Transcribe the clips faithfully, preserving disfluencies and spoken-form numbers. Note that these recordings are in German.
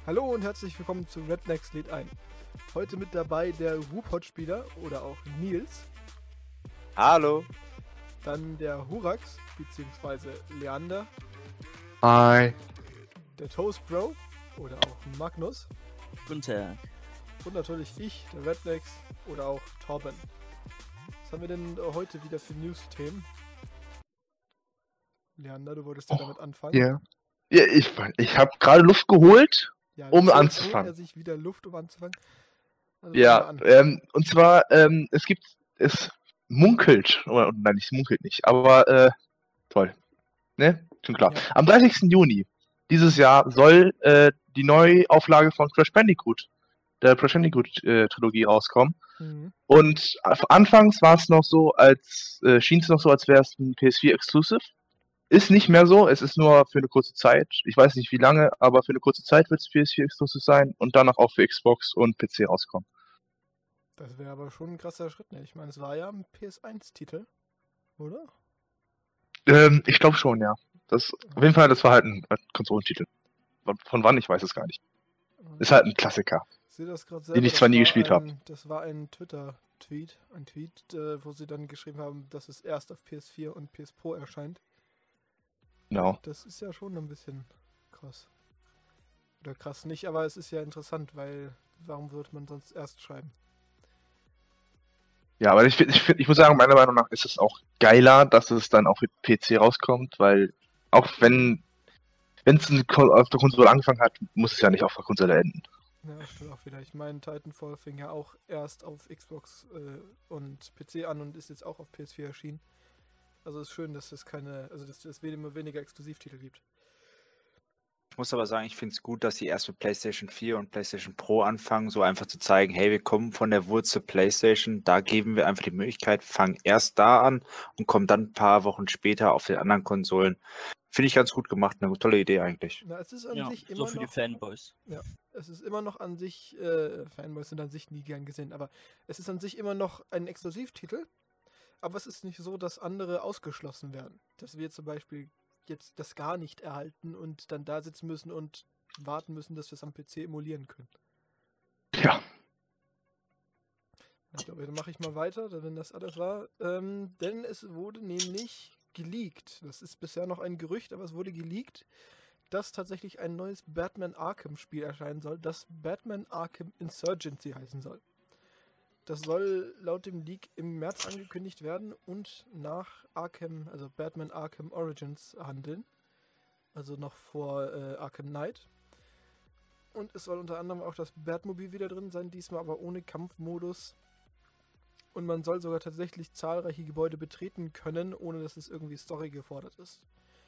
Hallo und herzlich willkommen zu Rednecks lädt ein. Heute mit dabei der Rupot-Spieler oder auch Nils. Hallo. Dann der Hurax bzw. Leander. Hi. Der Toast Bro oder auch Magnus. Guten Tag. Und natürlich ich, der Rednecks oder auch Torben. Was haben wir denn heute wieder für News-Themen? Leander, du wolltest ja Oh, damit anfangen. Ja. Ja, ich, ich habe gerade Luft geholt, Ja, um jetzt holt anzufangen. er sich wieder Luft, um anzufangen. Also Ja, fangen wir an. ähm, und zwar, ähm, es gibt, es munkelt, oder nein, es munkelt nicht, aber äh, toll. Ne? Schon klar. Ja. Am dreißigsten Juni dieses Jahr soll äh, die Neuauflage von Crash Bandicoot, der Crash Bandicoot-Trilogie rauskommen. Mhm. Und äh, anfangs war es noch so, als äh, schien es noch so, als wäre es ein P S vier Exclusive. Ist nicht mehr so, es ist nur für eine kurze Zeit. Ich weiß nicht wie lange, aber für eine kurze Zeit wird es P S vier Exclusive sein und danach auch für Xbox und P C rauskommen. Das wäre aber schon ein krasser Schritt, ne? Ich meine, es war ja ein P S eins Titel, oder? Ähm, ich glaube schon, ja. Das, auf jeden Fall, das war halt ein, ein Konsolentitel. Von wann, ich weiß es gar nicht. Ist halt ein Klassiker. Ich sehe das gerade selber. Den ich das zwar nie war gespielt ein, habe. Das war ein Twitter-Tweet, ein Tweet, äh, wo sie dann geschrieben haben, dass es erst auf P S vier und P S Pro erscheint. Genau. Das ist ja schon ein bisschen krass. Oder krass nicht, aber es ist ja interessant, weil warum würde man sonst erst schreiben? Ja, aber ich, find- ich, find- ich muss sagen, meiner Meinung nach ist es auch geiler, dass es dann auch für P C rauskommt, weil auch wenn wenn es auf der Konsole angefangen hat, muss es ja nicht auf der Konsole enden. Ja, stimmt auch wieder. Ich meine, Titanfall fing ja auch erst auf Xbox äh, und P C an und ist jetzt auch auf P S vier erschienen. Also ist schön, dass es keine, also dass es immer weniger Exklusivtitel gibt. Ich muss aber sagen, ich finde es gut, dass sie erst mit PlayStation vier und PlayStation Pro anfangen, so einfach zu zeigen, hey, wir kommen von der Wurzel PlayStation, da geben wir einfach die Möglichkeit, fangen erst da an und kommen dann ein paar Wochen später auf den anderen Konsolen. Finde ich ganz gut gemacht, eine tolle Idee eigentlich. Na, es ist an Ja, sich immer so für noch, die Fanboys. es ist immer noch an sich, äh, Fanboys sind an sich nie gern gesehen, aber es ist an sich immer noch ein Exklusivtitel, aber es ist nicht so, dass andere ausgeschlossen werden. Dass wir zum Beispiel jetzt das gar nicht erhalten und dann da sitzen müssen und warten müssen, dass wir es am P C emulieren können. Ja. Ich glaube, dann mache ich mal weiter, wenn das alles war. Ähm, denn es wurde nämlich geleakt. Das ist bisher noch ein Gerücht, aber es wurde geleakt, dass tatsächlich ein neues Batman Arkham Spiel erscheinen soll, das Batman Arkham Insurgency heißen soll. Das soll laut dem Leak im März angekündigt werden und nach Arkham, also Batman Arkham Origins handeln. Also noch vor äh, Arkham Knight. Und es soll unter anderem auch das Batmobil wieder drin sein, diesmal aber ohne Kampfmodus. Und man soll sogar tatsächlich zahlreiche Gebäude betreten können, ohne dass es irgendwie Story gefordert ist.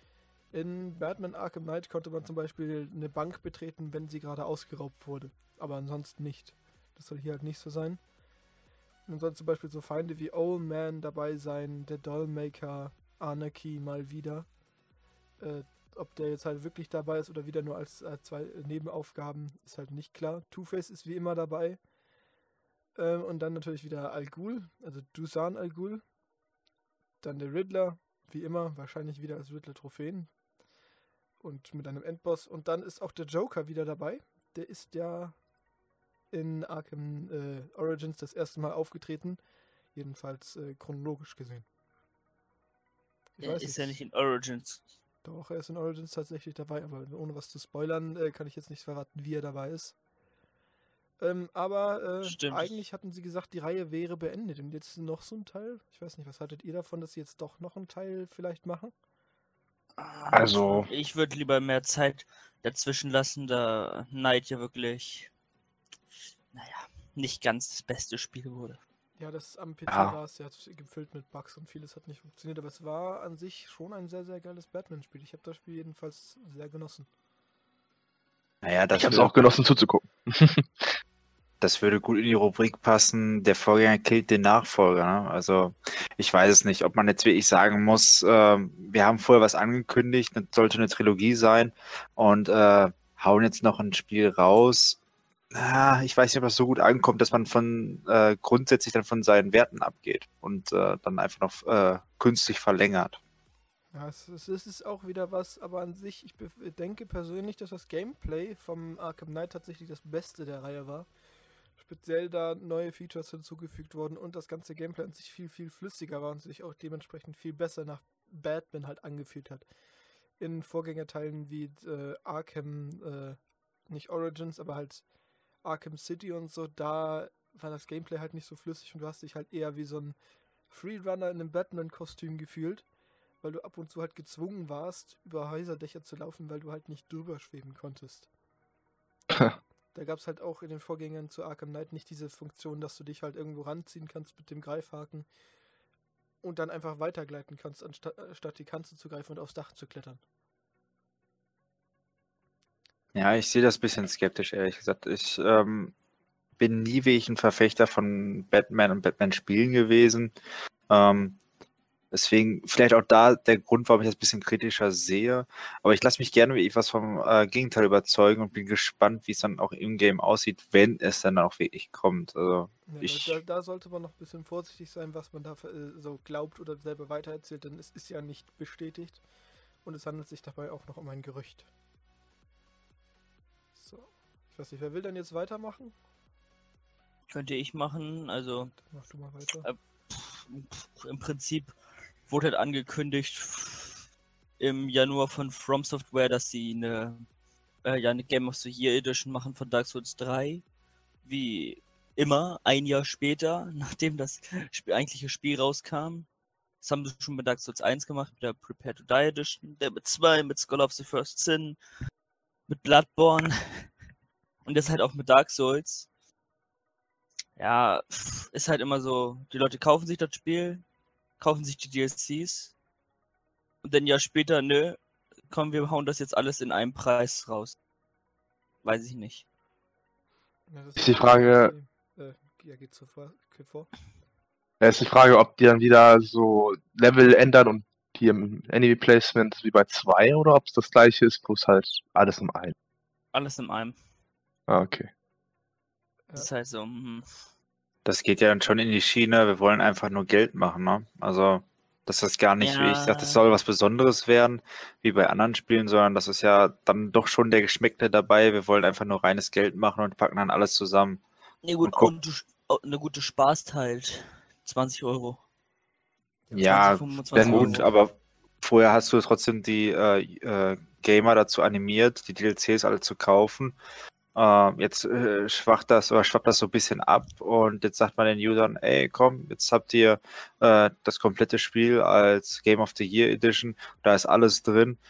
In Batman Arkham Knight konnte man zum Beispiel eine Bank betreten, wenn sie gerade ausgeraubt wurde. Aber ansonsten nicht. Das soll hier halt nicht so sein. Dann sollen zum Beispiel so Feinde wie Old Man dabei sein, der Dollmaker, Anarchy mal wieder. Äh, ob der jetzt halt wirklich dabei ist oder wieder nur als, als zwei Nebenaufgaben, ist halt nicht klar. Two-Face ist wie immer dabei. Ähm, und dann natürlich wieder Al Ghul, also Dusan Al Ghul. Dann der Riddler, wie immer, wahrscheinlich wieder als Riddler-Trophäen. Und mit einem Endboss. Und dann ist auch der Joker wieder dabei. Der ist ja in Arkham äh, Origins das erste Mal aufgetreten. Jedenfalls äh, chronologisch gesehen. Ich Er weiß ist ja nicht in Origins. Doch, er ist in Origins tatsächlich dabei, aber ohne was zu spoilern, äh, kann ich jetzt nicht verraten, wie er dabei ist. Ähm, aber äh, Stimmt. eigentlich hatten sie gesagt, die Reihe wäre beendet. Und jetzt noch so ein Teil. Ich weiß nicht, was haltet ihr davon, dass sie jetzt doch noch einen Teil vielleicht machen? Also, Ich würde lieber mehr Zeit dazwischen lassen, da Knight ja wirklich, naja, nicht ganz das beste Spiel wurde. Ja, das am P C Ja. war es ja gefüllt mit Bugs und vieles hat nicht funktioniert, aber es war an sich schon ein sehr, sehr geiles Batman-Spiel. Ich habe das Spiel jedenfalls sehr genossen. Naja, das ich habe es würde, auch genossen zuzugucken. das würde gut in die Rubrik passen, der Vorgänger killt den Nachfolger. Ne? Also ich weiß es nicht, ob man jetzt wirklich sagen muss, ähm, wir haben vorher was angekündigt, das sollte eine Trilogie sein und äh, hauen jetzt noch ein Spiel raus. Ah, ich weiß nicht, ob das so gut ankommt, dass man von äh, grundsätzlich dann von seinen Werten abgeht und äh, dann einfach noch äh, künstlich verlängert. Ja, es, es es ist auch wieder was, aber an sich, ich bef- denke persönlich, dass das Gameplay vom Arkham Knight tatsächlich das Beste der Reihe war. Speziell da neue Features hinzugefügt wurden und das ganze Gameplay an sich viel, viel flüssiger war und sich auch dementsprechend viel besser nach Batman halt angefühlt hat. In Vorgängerteilen wie äh, Arkham, äh, nicht Origins, aber halt Arkham City und so, da war das Gameplay halt nicht so flüssig und du hast dich halt eher wie so ein Freerunner in einem Batman-Kostüm gefühlt, weil du ab und zu halt gezwungen warst, über Häuserdächer zu laufen, weil du halt nicht drüber schweben konntest. Da gab es halt auch in den Vorgängern zu Arkham Knight nicht diese Funktion, dass du dich halt irgendwo ranziehen kannst mit dem Greifhaken und dann einfach weitergleiten kannst, anstatt, anstatt die Kanzel zu greifen und aufs Dach zu klettern. Ja, ich sehe das ein bisschen skeptisch, ehrlich gesagt. Ich ähm, bin nie wirklich ein Verfechter von Batman und Batman-Spielen gewesen. Ähm, deswegen vielleicht auch da der Grund, warum ich das ein bisschen kritischer sehe. Aber ich lasse mich gerne wirklich was vom äh, Gegenteil überzeugen und bin gespannt, wie es dann auch im Game aussieht, wenn es dann auch wirklich kommt. Also Ja, ich, da, da sollte man noch ein bisschen vorsichtig sein, was man da äh, so glaubt oder selber weitererzählt, denn es ist ja nicht bestätigt und es handelt sich dabei auch noch um ein Gerücht. So. Ich weiß nicht, wer will denn jetzt weitermachen? Könnte ich machen, also Mach du mal weiter. Äh, pff, im Prinzip wurde halt angekündigt im Januar von From Software, dass sie eine, äh, ja, eine Game of the Year Edition machen von Dark Souls drei. Wie immer, ein Jahr später, nachdem das Spiel, eigentliche Spiel rauskam. Das haben sie schon mit Dark Souls eins gemacht, mit der Prepare to Die Edition, der mit zwei, mit Scholar of the First Sin, mit Bloodborne und jetzt halt auch mit Dark Souls. Ja, pff, ist halt immer so, die Leute kaufen sich das Spiel, kaufen sich die D L Cs und dann ein Jahr später, nö, komm, wir hauen das jetzt alles in einem Preis raus. Weiß ich nicht. Ja, das Ist die halt Frage- Äh, ja, geht so vor. Geht vor. Ja, ist die Frage, ob die dann wieder so Level ändern und die im Enemy Placement wie bei zwei oder ob es das gleiche ist, plus halt alles im einen. Alles in einem. Ah, okay. Das ist halt so, hm. das geht ja dann schon in die Schiene, wir wollen einfach nur Geld machen, ne? Also, dass das gar nicht, wie ich sage, das Ja. soll was Besonderes werden, wie bei anderen Spielen, sondern das ist ja dann doch schon der Geschmäckte dabei. Wir wollen einfach nur reines Geld machen und packen dann alles zusammen. Nee, gut, Und guck- und du, auch eine gute Spaß halt. zwanzig Euro. Ja, zwanzig, fünfundzwanzig gut, Euro. aber vorher hast du trotzdem die äh, äh, Gamer dazu animiert, die D L Cs alle zu kaufen. Äh, jetzt äh, schwacht das oder schwappt das so ein bisschen ab und jetzt sagt man den Usern, ey, komm, jetzt habt ihr äh, das komplette Spiel als Game of the Year Edition, da ist alles drin.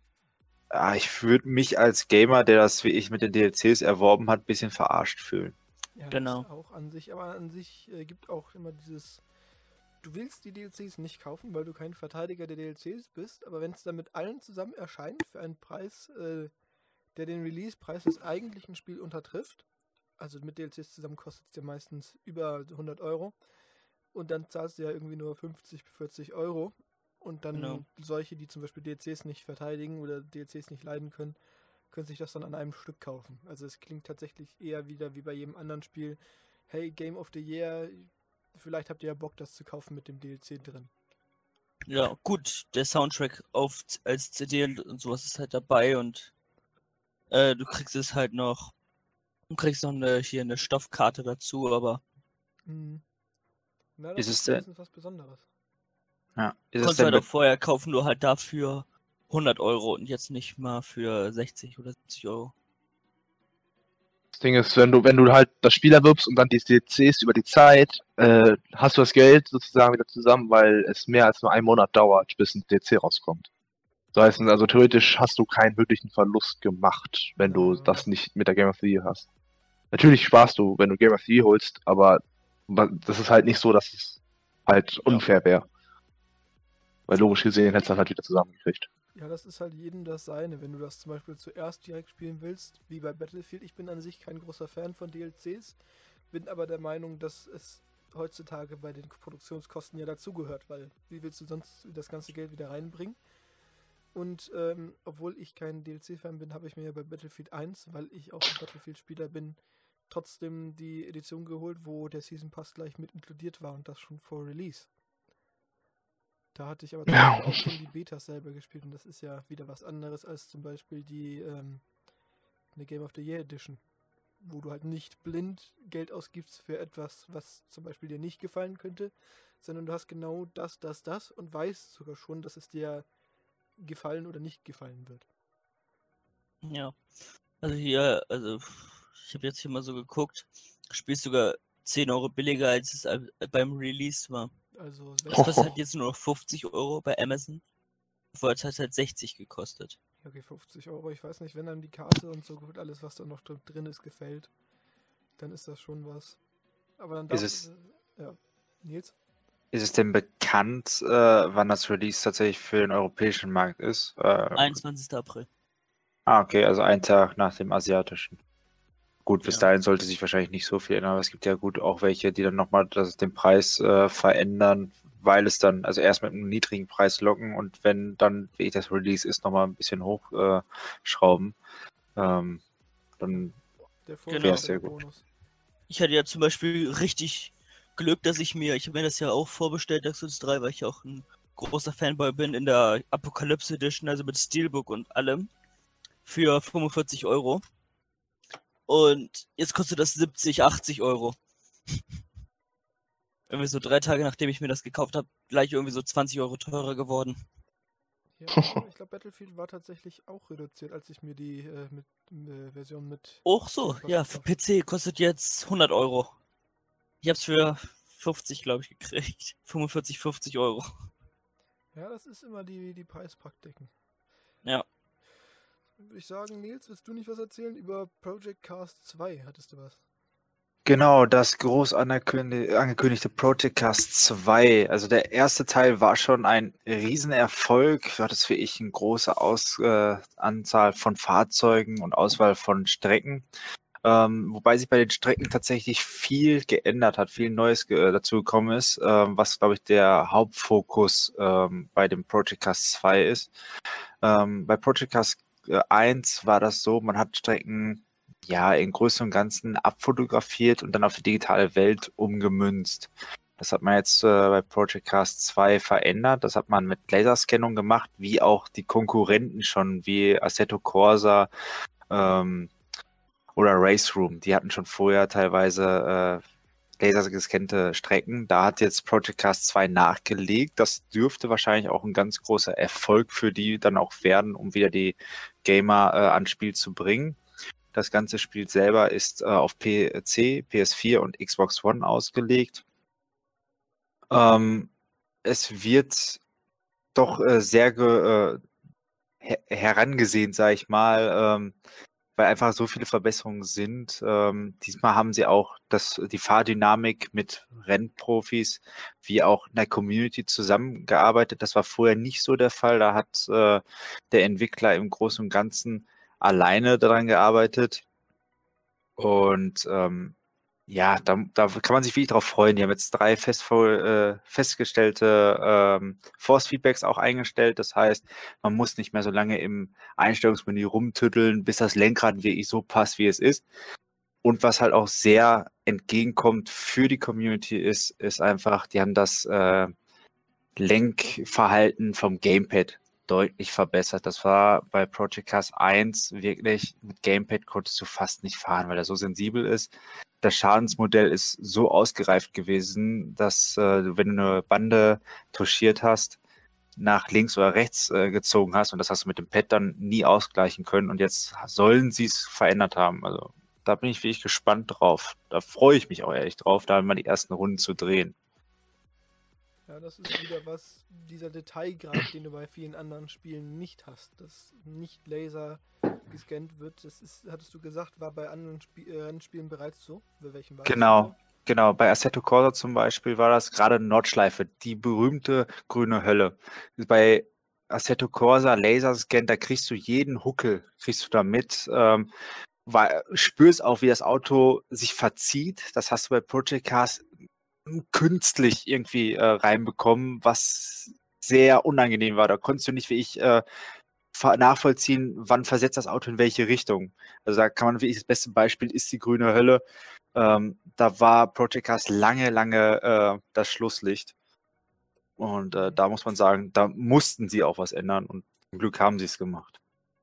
Ja, ich würde mich als Gamer, der das wie ich mit den D L Cs erworben hat, ein bisschen verarscht fühlen. Ja, Genau. das auch an sich, aber an sich äh, gibt auch immer dieses, du willst die D L Cs nicht kaufen, weil du kein Verteidiger der D L Cs bist, aber wenn es dann mit allen zusammen erscheint für einen Preis, äh, der den Release-Preis des eigentlichen Spiels untertrifft, also mit D L Cs zusammen kostet es dir meistens über hundert Euro und dann zahlst du ja irgendwie nur fünfzig, vierzig Euro und dann Genau. solche, die zum Beispiel D L Cs nicht verteidigen oder D L Cs nicht leiden können, können sich das dann an einem Stück kaufen. Also es klingt tatsächlich eher wieder wie bei jedem anderen Spiel, hey, Game of the Year, vielleicht habt ihr ja Bock, das zu kaufen mit dem D L C drin. Ja, gut, der Soundtrack auf, als C D und, und sowas ist halt dabei und äh, du kriegst es halt noch, du kriegst noch eine, hier eine Stoffkarte dazu, aber Mhm. Na, Ist das es ist denn- wenigstens was Besonderes. Ja. Ist es konntest du denn halt auch mit, vorher kaufen, nur halt dafür hundert Euro und jetzt nicht mal für sechzig oder siebzig Euro. Das Ding ist, wenn du, wenn du halt das Spiel erwirbst und dann die D L Cs über die Zeit, äh, hast du das Geld sozusagen wieder zusammen, weil es mehr als nur einen Monat dauert, bis ein D L C rauskommt. Das heißt, also theoretisch hast du keinen wirklichen Verlust gemacht, wenn du Ja. das nicht mit der Game of the Year hast. Natürlich sparst du, wenn du Game of the Year holst, aber das ist halt nicht so, dass es halt unfair wäre. Weil logisch gesehen hättest du das halt wieder zusammengekriegt. Ja, das ist halt jedem das Seine. Wenn du das zum Beispiel zuerst direkt spielen willst, wie bei Battlefield, ich bin an sich kein großer Fan von D L Cs, bin aber der Meinung, dass es heutzutage bei den Produktionskosten ja dazugehört, weil wie willst du sonst das ganze Geld wieder reinbringen? Und ähm, obwohl ich kein D L C-Fan bin, habe ich mir ja bei Battlefield eins, weil ich auch ein Battlefield-Spieler bin, trotzdem die Edition geholt, wo der Season Pass gleich mit inkludiert war und das schon vor Release. Da hatte ich aber zum Ja. Beispiel auch schon die Betas selber gespielt und das ist ja wieder was anderes als zum Beispiel die ähm, eine Game of the Year Edition, wo du halt nicht blind Geld ausgibst für etwas, was zum Beispiel dir nicht gefallen könnte, sondern du hast genau das, das, das und weißt sogar schon, dass es dir gefallen oder nicht gefallen wird. Ja. Also hier, also ich habe jetzt hier mal so geguckt, spielst sogar zehn Euro billiger, als es äh, beim Release war. Also Das wenn, kostet halt jetzt nur noch fünfzig Euro bei Amazon. Vorher hat es halt sechzig gekostet. okay, fünfzig Euro, ich weiß nicht, wenn einem die Karte und so gut alles, was da noch drin drin ist, gefällt, dann ist das schon was. Aber dann darf, Ist es, äh, ja, Nils? ist es denn bekannt, äh, wann das Release tatsächlich für den europäischen Markt ist? Äh, einundzwanzigster April. ah, okay, also ein Tag nach dem asiatischen. Gut, bis Ja. dahin sollte sich wahrscheinlich nicht so viel ändern, aber es gibt ja gut auch welche, die dann nochmal den Preis äh, verändern, weil es dann, also erst mit einem niedrigen Preis locken und wenn dann, wie das Release ist, nochmal ein bisschen hochschrauben, äh, schrauben. ähm, dann Der Genau. Vorteil sehr der gut. Bonus. Ich hatte ja zum Beispiel richtig Glück, dass ich mir, ich habe mir das ja auch vorbestellt, Dark Souls drei, weil ich auch ein großer Fanboy bin in der Apocalypse Edition, also mit Steelbook und allem, für fünfundvierzig Euro. Und jetzt kostet das siebzig, achtzig Euro. Irgendwie so drei Tage nachdem ich mir das gekauft habe, gleich irgendwie so zwanzig Euro teurer geworden. Ja, ich glaube, Battlefield war tatsächlich auch reduziert, als ich mir die äh, mit, äh, Version mit. Auch so, Game Pass ja, für gekauft P C kostet jetzt hundert Euro. Ich hab's für fünfzig, glaube ich, gekriegt. fünfundvierzig, fünfzig Euro. Ja, das ist immer die, die Preispraktiken. Ja. Würde ich sagen, Nils, willst du nicht was erzählen über Project Cast zwei? Hattest du was? Genau, das groß anerkündi- angekündigte Project Cast zwei. Also der erste Teil war schon ein Riesenerfolg. War das für ich eine große Aus, äh, Anzahl von Fahrzeugen und Auswahl von Strecken. Ähm, wobei sich bei den Strecken tatsächlich viel geändert hat, viel Neues ge dazu gekommen ist, ähm, was, glaube ich, der Hauptfokus ähm, bei dem Project Cast zwei ist. Ähm, bei Project Cast eins war das so, man hat Strecken ja im Großen und Ganzen abfotografiert und dann auf die digitale Welt umgemünzt. Das hat man jetzt äh, bei Project Cast zwei verändert. Das hat man mit Laserscannung gemacht, wie auch die Konkurrenten schon, wie Assetto Corsa ähm, oder Race Room. Die hatten schon vorher teilweise äh, lasergescannte Strecken. Da hat jetzt Project Cast zwei nachgelegt. Das dürfte wahrscheinlich auch ein ganz großer Erfolg für die dann auch werden, um wieder die Gamer äh, ans Spiel zu bringen. Das ganze Spiel selber ist äh, auf P C, P S vier und Xbox One ausgelegt. Ähm, es wird doch äh, sehr ge, äh, her herangesehen, sage ich mal, ähm, weil einfach so viele Verbesserungen sind. Ähm, diesmal haben sie auch das, die Fahrdynamik mit Rennprofis wie auch in der Community zusammengearbeitet. Das war vorher nicht so der Fall. Da hat äh, der Entwickler im Großen und Ganzen alleine daran gearbeitet. Und ähm, ja, da, da kann man sich wirklich drauf freuen. Die haben jetzt drei fest, äh, festgestellte ähm, Force-Feedbacks auch eingestellt. Das heißt, man muss nicht mehr so lange im Einstellungsmenü rumtüddeln, bis das Lenkrad wirklich so passt, wie es ist. Und was halt auch sehr entgegenkommt für die Community ist, ist einfach, die haben das äh, Lenkverhalten vom Gamepad deutlich verbessert. Das war bei Project Cast eins wirklich, mit Gamepad konntest du fast nicht fahren, weil er so sensibel ist. Das Schadensmodell ist so ausgereift gewesen, dass äh, wenn du eine Bande touchiert hast, nach links oder rechts äh, gezogen hast und das hast du mit dem Pad dann nie ausgleichen können und jetzt sollen sie es verändert haben. Also da bin ich wirklich gespannt drauf. Da freue ich mich auch ehrlich drauf, da mal die ersten Runden zu drehen. Ja, das ist wieder was, dieser Detailgrad, den du bei vielen anderen Spielen nicht hast, dass nicht Laser gescannt wird. Das ist, hattest du gesagt, war bei anderen Spie äh, Rennspielen bereits so? Bei welchem war Genau, das? genau. Bei Assetto Corsa zum Beispiel war das gerade Nordschleife, die berühmte grüne Hölle. Bei Assetto Corsa Laserscan, da kriegst du jeden Huckel, kriegst du da mit. Ähm, weil, spürst auch, wie das Auto sich verzieht. Das hast du bei Project Cars künstlich irgendwie äh, reinbekommen, was sehr unangenehm war. Da konntest du nicht wie ich äh, nachvollziehen, wann versetzt das Auto in welche Richtung. Also da kann man wirklich, das beste Beispiel ist die grüne Hölle. Ähm, da war Project Cars lange, lange äh, das Schlusslicht. Und äh, da muss man sagen, da mussten sie auch was ändern und zum Glück haben sie es gemacht.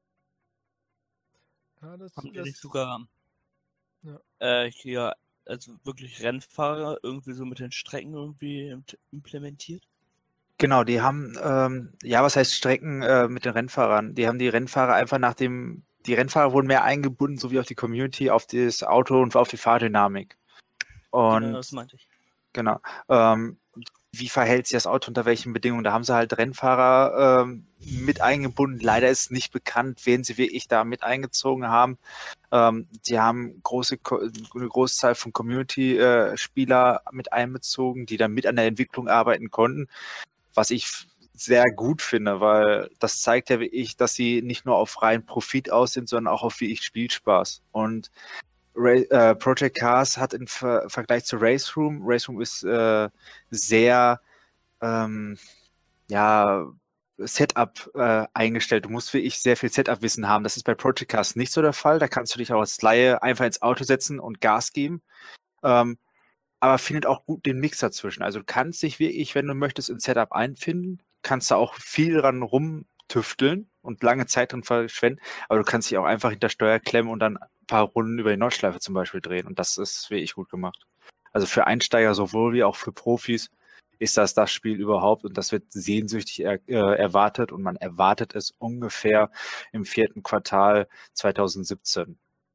Ja, das, Haben die das, nicht sogar Ja. äh, hier, also wirklich Rennfahrer irgendwie so mit den Strecken irgendwie imp- implementiert? Genau, die haben, ähm, ja, was heißt Strecken äh, mit den Rennfahrern? Die haben die Rennfahrer einfach nach dem, die Rennfahrer wurden mehr eingebunden, sowie auch die Community, auf das Auto und auf die Fahrdynamik. Genau, Und das meinte ich. genau, ähm, wie verhält sich das Auto unter welchen Bedingungen? Da haben sie halt Rennfahrer ähm, mit eingebunden. Leider ist nicht bekannt, wen sie wirklich da mit eingezogen haben. Ähm, sie haben große, Ko- eine große Zahl von Community-Spieler mit einbezogen, die dann mit an der Entwicklung arbeiten konnten, was ich f- sehr gut finde, weil das zeigt ja wirklich, dass sie nicht nur auf reinen Profit aus sind, sondern auch auf wirklich Spielspaß. Und Ra äh, Project Cars hat im Ver Vergleich zu Race Room, Race Room ist äh, sehr ähm, ja, Setup äh, eingestellt. Du musst wirklich sehr viel Setup-Wissen haben. Das ist bei Project Cars nicht so der Fall. Da kannst du dich auch als Laie einfach ins Auto setzen und Gas geben. Ähm, aber findet auch gut den Mix dazwischen. Also du kannst dich wirklich, wenn du möchtest, ins Setup einfinden, kannst du auch viel dran rumtüfteln und lange Zeit drin verschwenden, aber du kannst dich auch einfach hinter Steuer klemmen und dann ein paar Runden über die Nordschleife zum Beispiel drehen und das ist wirklich gut gemacht. Also für Einsteiger sowohl wie auch für Profis ist das das Spiel überhaupt und das wird sehnsüchtig er, äh, erwartet und man erwartet es ungefähr im vierten Quartal zwanzig siebzehn.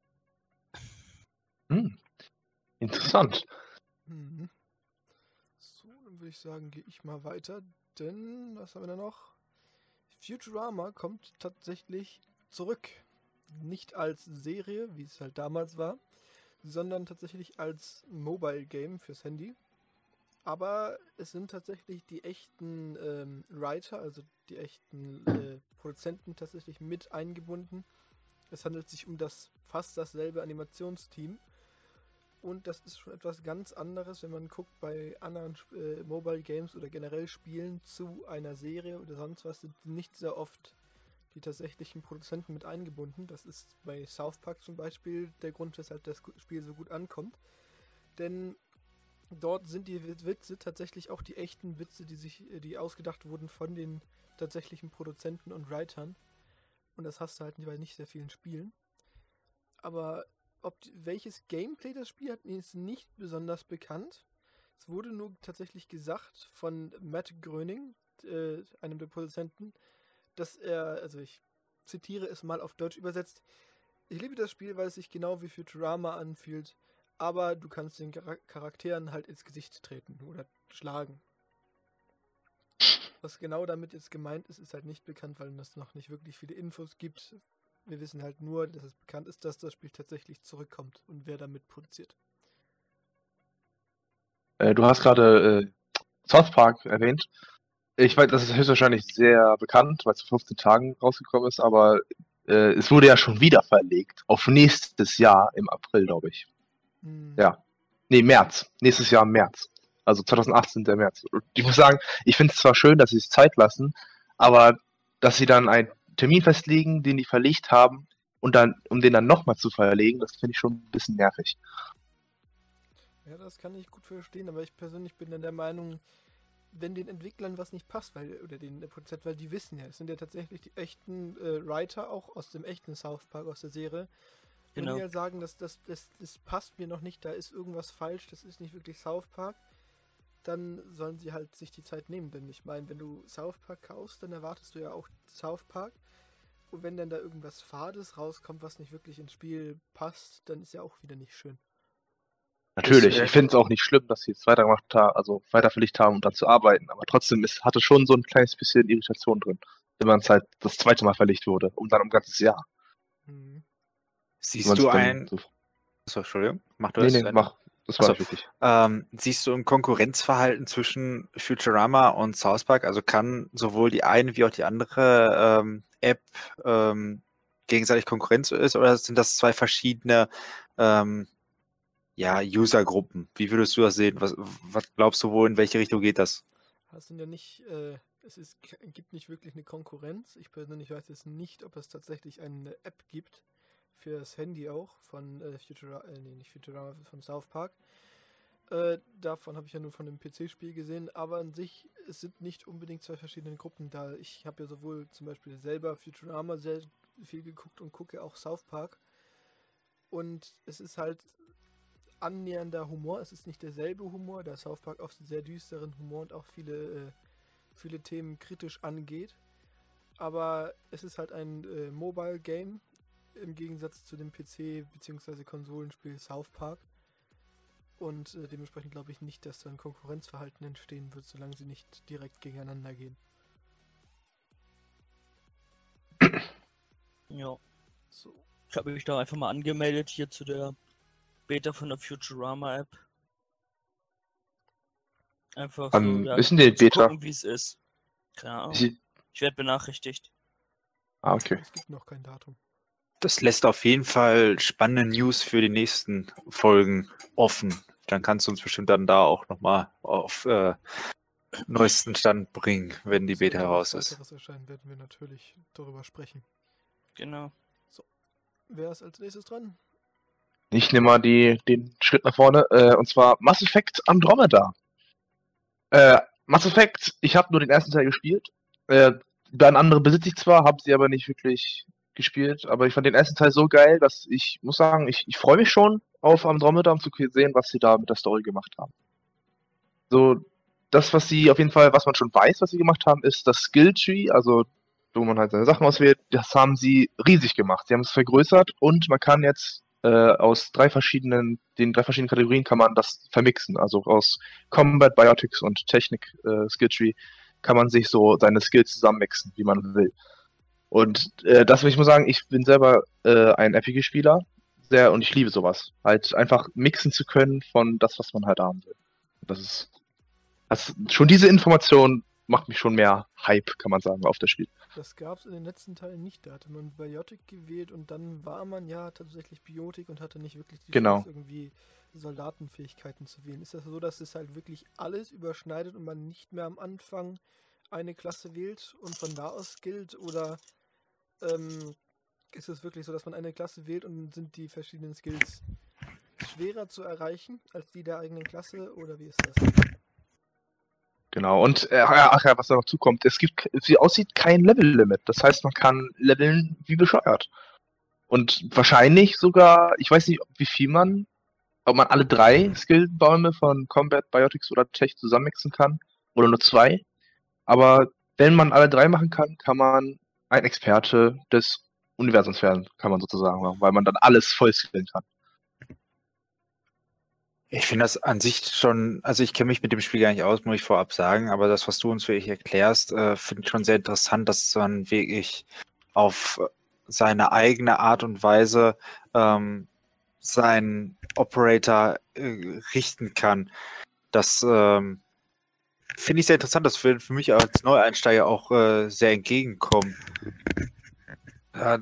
Hm, interessant. Mhm. So, dann würde ich sagen, gehe ich mal weiter, denn, was haben wir da noch? Futurama kommt tatsächlich zurück. Nicht als Serie, wie es halt damals war, sondern tatsächlich als Mobile Game fürs Handy. Aber es sind tatsächlich die echten ähm, Writer, also die echten äh, Produzenten tatsächlich mit eingebunden. Es handelt sich um das fast dasselbe Animationsteam. Und das ist schon etwas ganz anderes, wenn man guckt bei anderen äh, Mobile Games oder generell Spielen zu einer Serie oder sonst was, sind nicht sehr oft die tatsächlichen Produzenten mit eingebunden. Das ist bei South Park zum Beispiel der Grund, weshalb das Spiel so gut ankommt. Denn dort sind die Witze tatsächlich auch die echten Witze, die sich, die ausgedacht wurden von den tatsächlichen Produzenten und Writern. Und das hast du halt bei nicht sehr vielen Spielen. Aber ob welches Gameplay das Spiel hat, ist nicht besonders bekannt. Es wurde nur tatsächlich gesagt von Matt Groening, äh, einem der Produzenten, dass er, also ich zitiere es mal auf Deutsch übersetzt, ich liebe das Spiel, weil es sich genau wie Futurama anfühlt, aber du kannst den Char- Charakteren halt ins Gesicht treten oder schlagen. Was genau damit jetzt gemeint ist, ist halt nicht bekannt, weil es noch nicht wirklich viele Infos gibt. Wir wissen halt nur, dass es bekannt ist, dass das Spiel tatsächlich zurückkommt und wer damit produziert. Äh, du hast gerade äh, South Park erwähnt. Ich weiß, das ist höchstwahrscheinlich sehr bekannt, weil es vor fünfzehn Tagen rausgekommen ist, aber äh, es wurde ja schon wieder verlegt. Auf nächstes Jahr im April, glaube ich. Hm. Ja. Nee, März. Nächstes Jahr im März. Also zwanzig achtzehn der März. Und ich muss sagen, ich finde es zwar schön, dass sie es Zeit lassen, aber dass sie dann einen Termin festlegen, den die verlegt haben, und dann, um den dann nochmal zu verlegen, das finde ich schon ein bisschen nervig. Ja, das kann ich gut verstehen, aber ich persönlich bin dann der Meinung, wenn den Entwicklern was nicht passt, weil, oder den äh, Produzenten, weil die wissen ja, es sind ja tatsächlich die echten äh, Writer auch aus dem echten South Park, aus der Serie. Wenn Genau. die halt sagen, das, das, das, das passt mir noch nicht, da ist irgendwas falsch, das ist nicht wirklich South Park, dann sollen sie halt sich die Zeit nehmen. Denn ich meine, wenn du South Park kaufst, dann erwartest du ja auch South Park. Und wenn dann da irgendwas Fades rauskommt, was nicht wirklich ins Spiel passt, dann ist ja auch wieder nicht schön. Natürlich, Das, äh, ich finde es auch nicht schlimm, dass sie jetzt weitergemacht haben, also weiter verlegt haben, um dann zu arbeiten. Aber trotzdem ist, hatte schon so ein kleines bisschen Irritation drin, wenn man es halt das zweite Mal verlegt wurde, um dann um ein ganzes Jahr. Mhm. Wenn Siehst man du sich dann ein. so, Achso, Entschuldigung, mach du nee, es nee, zu Ende. mach. Das war Achso, nicht wichtig. ähm, siehst du ein Konkurrenzverhalten zwischen Futurama und South Park? Also kann sowohl die eine wie auch die andere ähm, App ähm, gegenseitig Konkurrenz ist oder sind das zwei verschiedene ähm, ja, Usergruppen? Wie würdest du das sehen? Was, was glaubst du, wo in welche Richtung geht das? Das sind ja nicht, äh, es ist, gibt nicht wirklich eine Konkurrenz. Ich persönlich weiß jetzt nicht, ob es tatsächlich eine App gibt, für das Handy auch, von äh, Futurama, äh, nee, nicht Futurama, von South Park. Äh, davon habe ich ja nur von dem P C-Spiel gesehen, aber an sich, es sind nicht unbedingt zwei verschiedene Gruppen da. Ich habe ja sowohl zum Beispiel selber Futurama sehr viel geguckt und gucke auch South Park. Und es ist halt annähernder Humor. Es ist nicht derselbe Humor, da South Park oft sehr düsteren Humor und auch viele, äh, viele Themen kritisch angeht. Aber es ist halt ein äh, Mobile Game im Gegensatz zu dem P C- bzw. Konsolenspiel South Park. Und äh, dementsprechend glaube ich nicht, dass da ein Konkurrenzverhalten entstehen wird, solange sie nicht direkt gegeneinander gehen. Ja. So. Ich habe mich da einfach mal angemeldet hier zu der Beta von der Futurama-App. Einfach Wann so, ja, ist denn die zu Beta? gucken, wie es ist. Keine Ahnung. Ist sie- Ich werde benachrichtigt. Ah, okay. Es gibt noch kein Datum. Das lässt auf jeden Fall spannende News für die nächsten Folgen offen. Dann kannst du uns bestimmt dann da auch nochmal auf äh, neuesten Stand bringen, wenn die Beta Sollte raus was ist. Weiteres erscheinen, werden wir natürlich darüber sprechen. Genau. Wer ist als nächstes dran? Ich nehme mal die, den Schritt nach vorne, äh, und zwar Mass Effect Andromeda. Äh, Mass Effect, ich habe nur den ersten Teil gespielt. Äh, dann andere besitze ich zwar, habe sie aber nicht wirklich gespielt. Aber ich fand den ersten Teil so geil, dass ich muss sagen, ich, ich freue mich schon auf Andromeda, um zu sehen, was sie da mit der Story gemacht haben. So, das, was sie auf jeden Fall, was man schon weiß, was sie gemacht haben, ist das Skill Tree, also wo man halt seine Sachen auswählt, das haben sie riesig gemacht. Sie haben es vergrößert und man kann jetzt äh, aus drei verschiedenen, den drei verschiedenen Kategorien kann man das vermixen. Also aus Combat, Biotics und Technik äh, Skilltree kann man sich so seine Skills zusammenmixen, wie man will. Und äh, das will ich mal sagen, ich bin selber äh, ein R P G-Spieler, sehr, und ich liebe sowas. Halt einfach mixen zu können von das, was man halt haben will. Das ist, das, schon diese Information macht mich schon mehr Hype, kann man sagen, auf das Spiel. Das gab es in den letzten Teilen nicht. Da hatte man Biotic gewählt und dann war man ja tatsächlich Biotik und hatte nicht wirklich die Genau. Chance, irgendwie Soldatenfähigkeiten zu wählen. Ist das so, dass es halt wirklich alles überschneidet und man nicht mehr am Anfang eine Klasse wählt und von da aus gilt? Oder ähm, ist es wirklich so, dass man eine Klasse wählt und sind die verschiedenen Skills schwerer zu erreichen als die der eigenen Klasse? Oder wie ist das? Genau, und äh, ach ja, was da noch zukommt, es gibt, wie aussieht, kein Level-Limit. Das heißt, man kann leveln wie bescheuert. Und wahrscheinlich sogar, ich weiß nicht, wie viel man, ob man alle drei Skillbäume von Combat, Biotics oder Tech zusammenmixen kann, oder nur zwei. Aber wenn man alle drei machen kann, kann man ein Experte des Universums werden, kann man sozusagen machen, weil man dann alles voll skillen kann. Ich finde das an sich schon, also ich kenne mich mit dem Spiel gar nicht aus, muss ich vorab sagen, aber das, was du uns wirklich erklärst, äh, finde ich schon sehr interessant, dass man wirklich auf seine eigene Art und Weise ähm, seinen Operator äh, richten kann. Das ähm, finde ich sehr interessant, das würde für mich als Neueinsteiger auch äh, sehr entgegenkommen. Ja,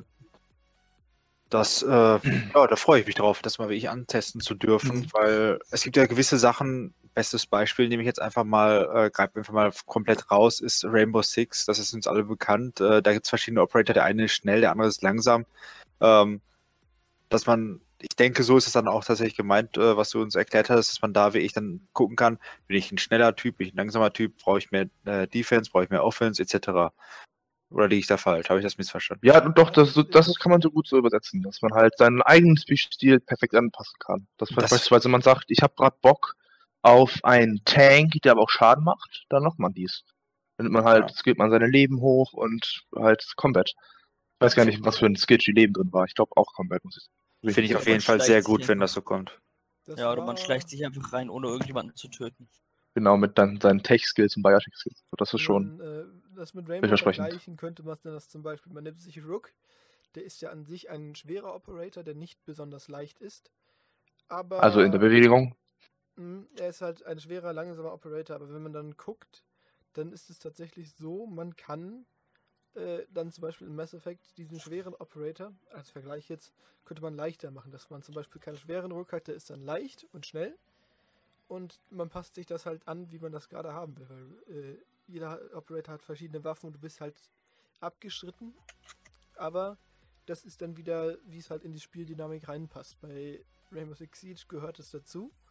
Das, äh, ja, da freue ich mich drauf, das mal wirklich antesten zu dürfen, Mhm. weil es gibt ja gewisse Sachen, bestes Beispiel nehme ich jetzt einfach mal, äh, greife einfach mal komplett raus, ist Rainbow Six, das ist uns alle bekannt. Äh, da gibt es verschiedene Operator, der eine ist schnell, der andere ist langsam. Ähm, dass man, ich denke, so ist es dann auch tatsächlich gemeint, äh, was du uns erklärt hast, dass man da wirklich dann gucken kann, bin ich ein schneller Typ, bin ich ein langsamer Typ, brauche ich mehr äh, Defense, brauche ich mehr Offense, et cetera. Oder liege ich da falsch? Habe ich das missverstanden? Ja, doch, das, das ist, kann man so gut so übersetzen, dass man halt seinen eigenen Spielstil perfekt anpassen kann. Dass Das- beispielsweise man sagt, ich habe gerade Bock auf einen Tank, der aber auch Schaden macht, dann macht man dies. Dann nimmt man halt, Ja. skillt man seine Leben hoch und halt Combat. Ich weiß gar nicht, was für ein Skilltree Leben drin war. Ich glaube auch Combat, muss ich sagen. Finde ich Ja, auf jeden man Fall schleicht sehr sich gut, wenn einfach- das so kommt. Das Ja, oder man war- schleicht sich einfach rein, ohne irgendjemanden zu töten. Genau, mit dann seinen Tech-Skills und Biotic-Skills. Das ist Wenn schon. man äh, das mit Rainbow vielversprechend. vergleichen könnte man das zum Beispiel, man nimmt sich Rook, der ist ja an sich ein schwerer Operator, der nicht besonders leicht ist, aber Also in der Bewegung. mh, er ist halt ein schwerer, langsamer Operator, aber wenn man dann guckt, dann ist es tatsächlich so, man kann äh, dann zum Beispiel in Mass Effect diesen schweren Operator, als Vergleich jetzt, könnte man leichter machen, dass man zum Beispiel keinen schweren Rook hat, der ist dann leicht und schnell. Und man passt sich das halt an, wie man das gerade haben will, weil äh, jeder Operator hat verschiedene Waffen und du bist halt abgeschritten. Aber das ist dann wieder, wie es halt in die Spieldynamik reinpasst. Bei Rainbow Six Siege gehört es dazu.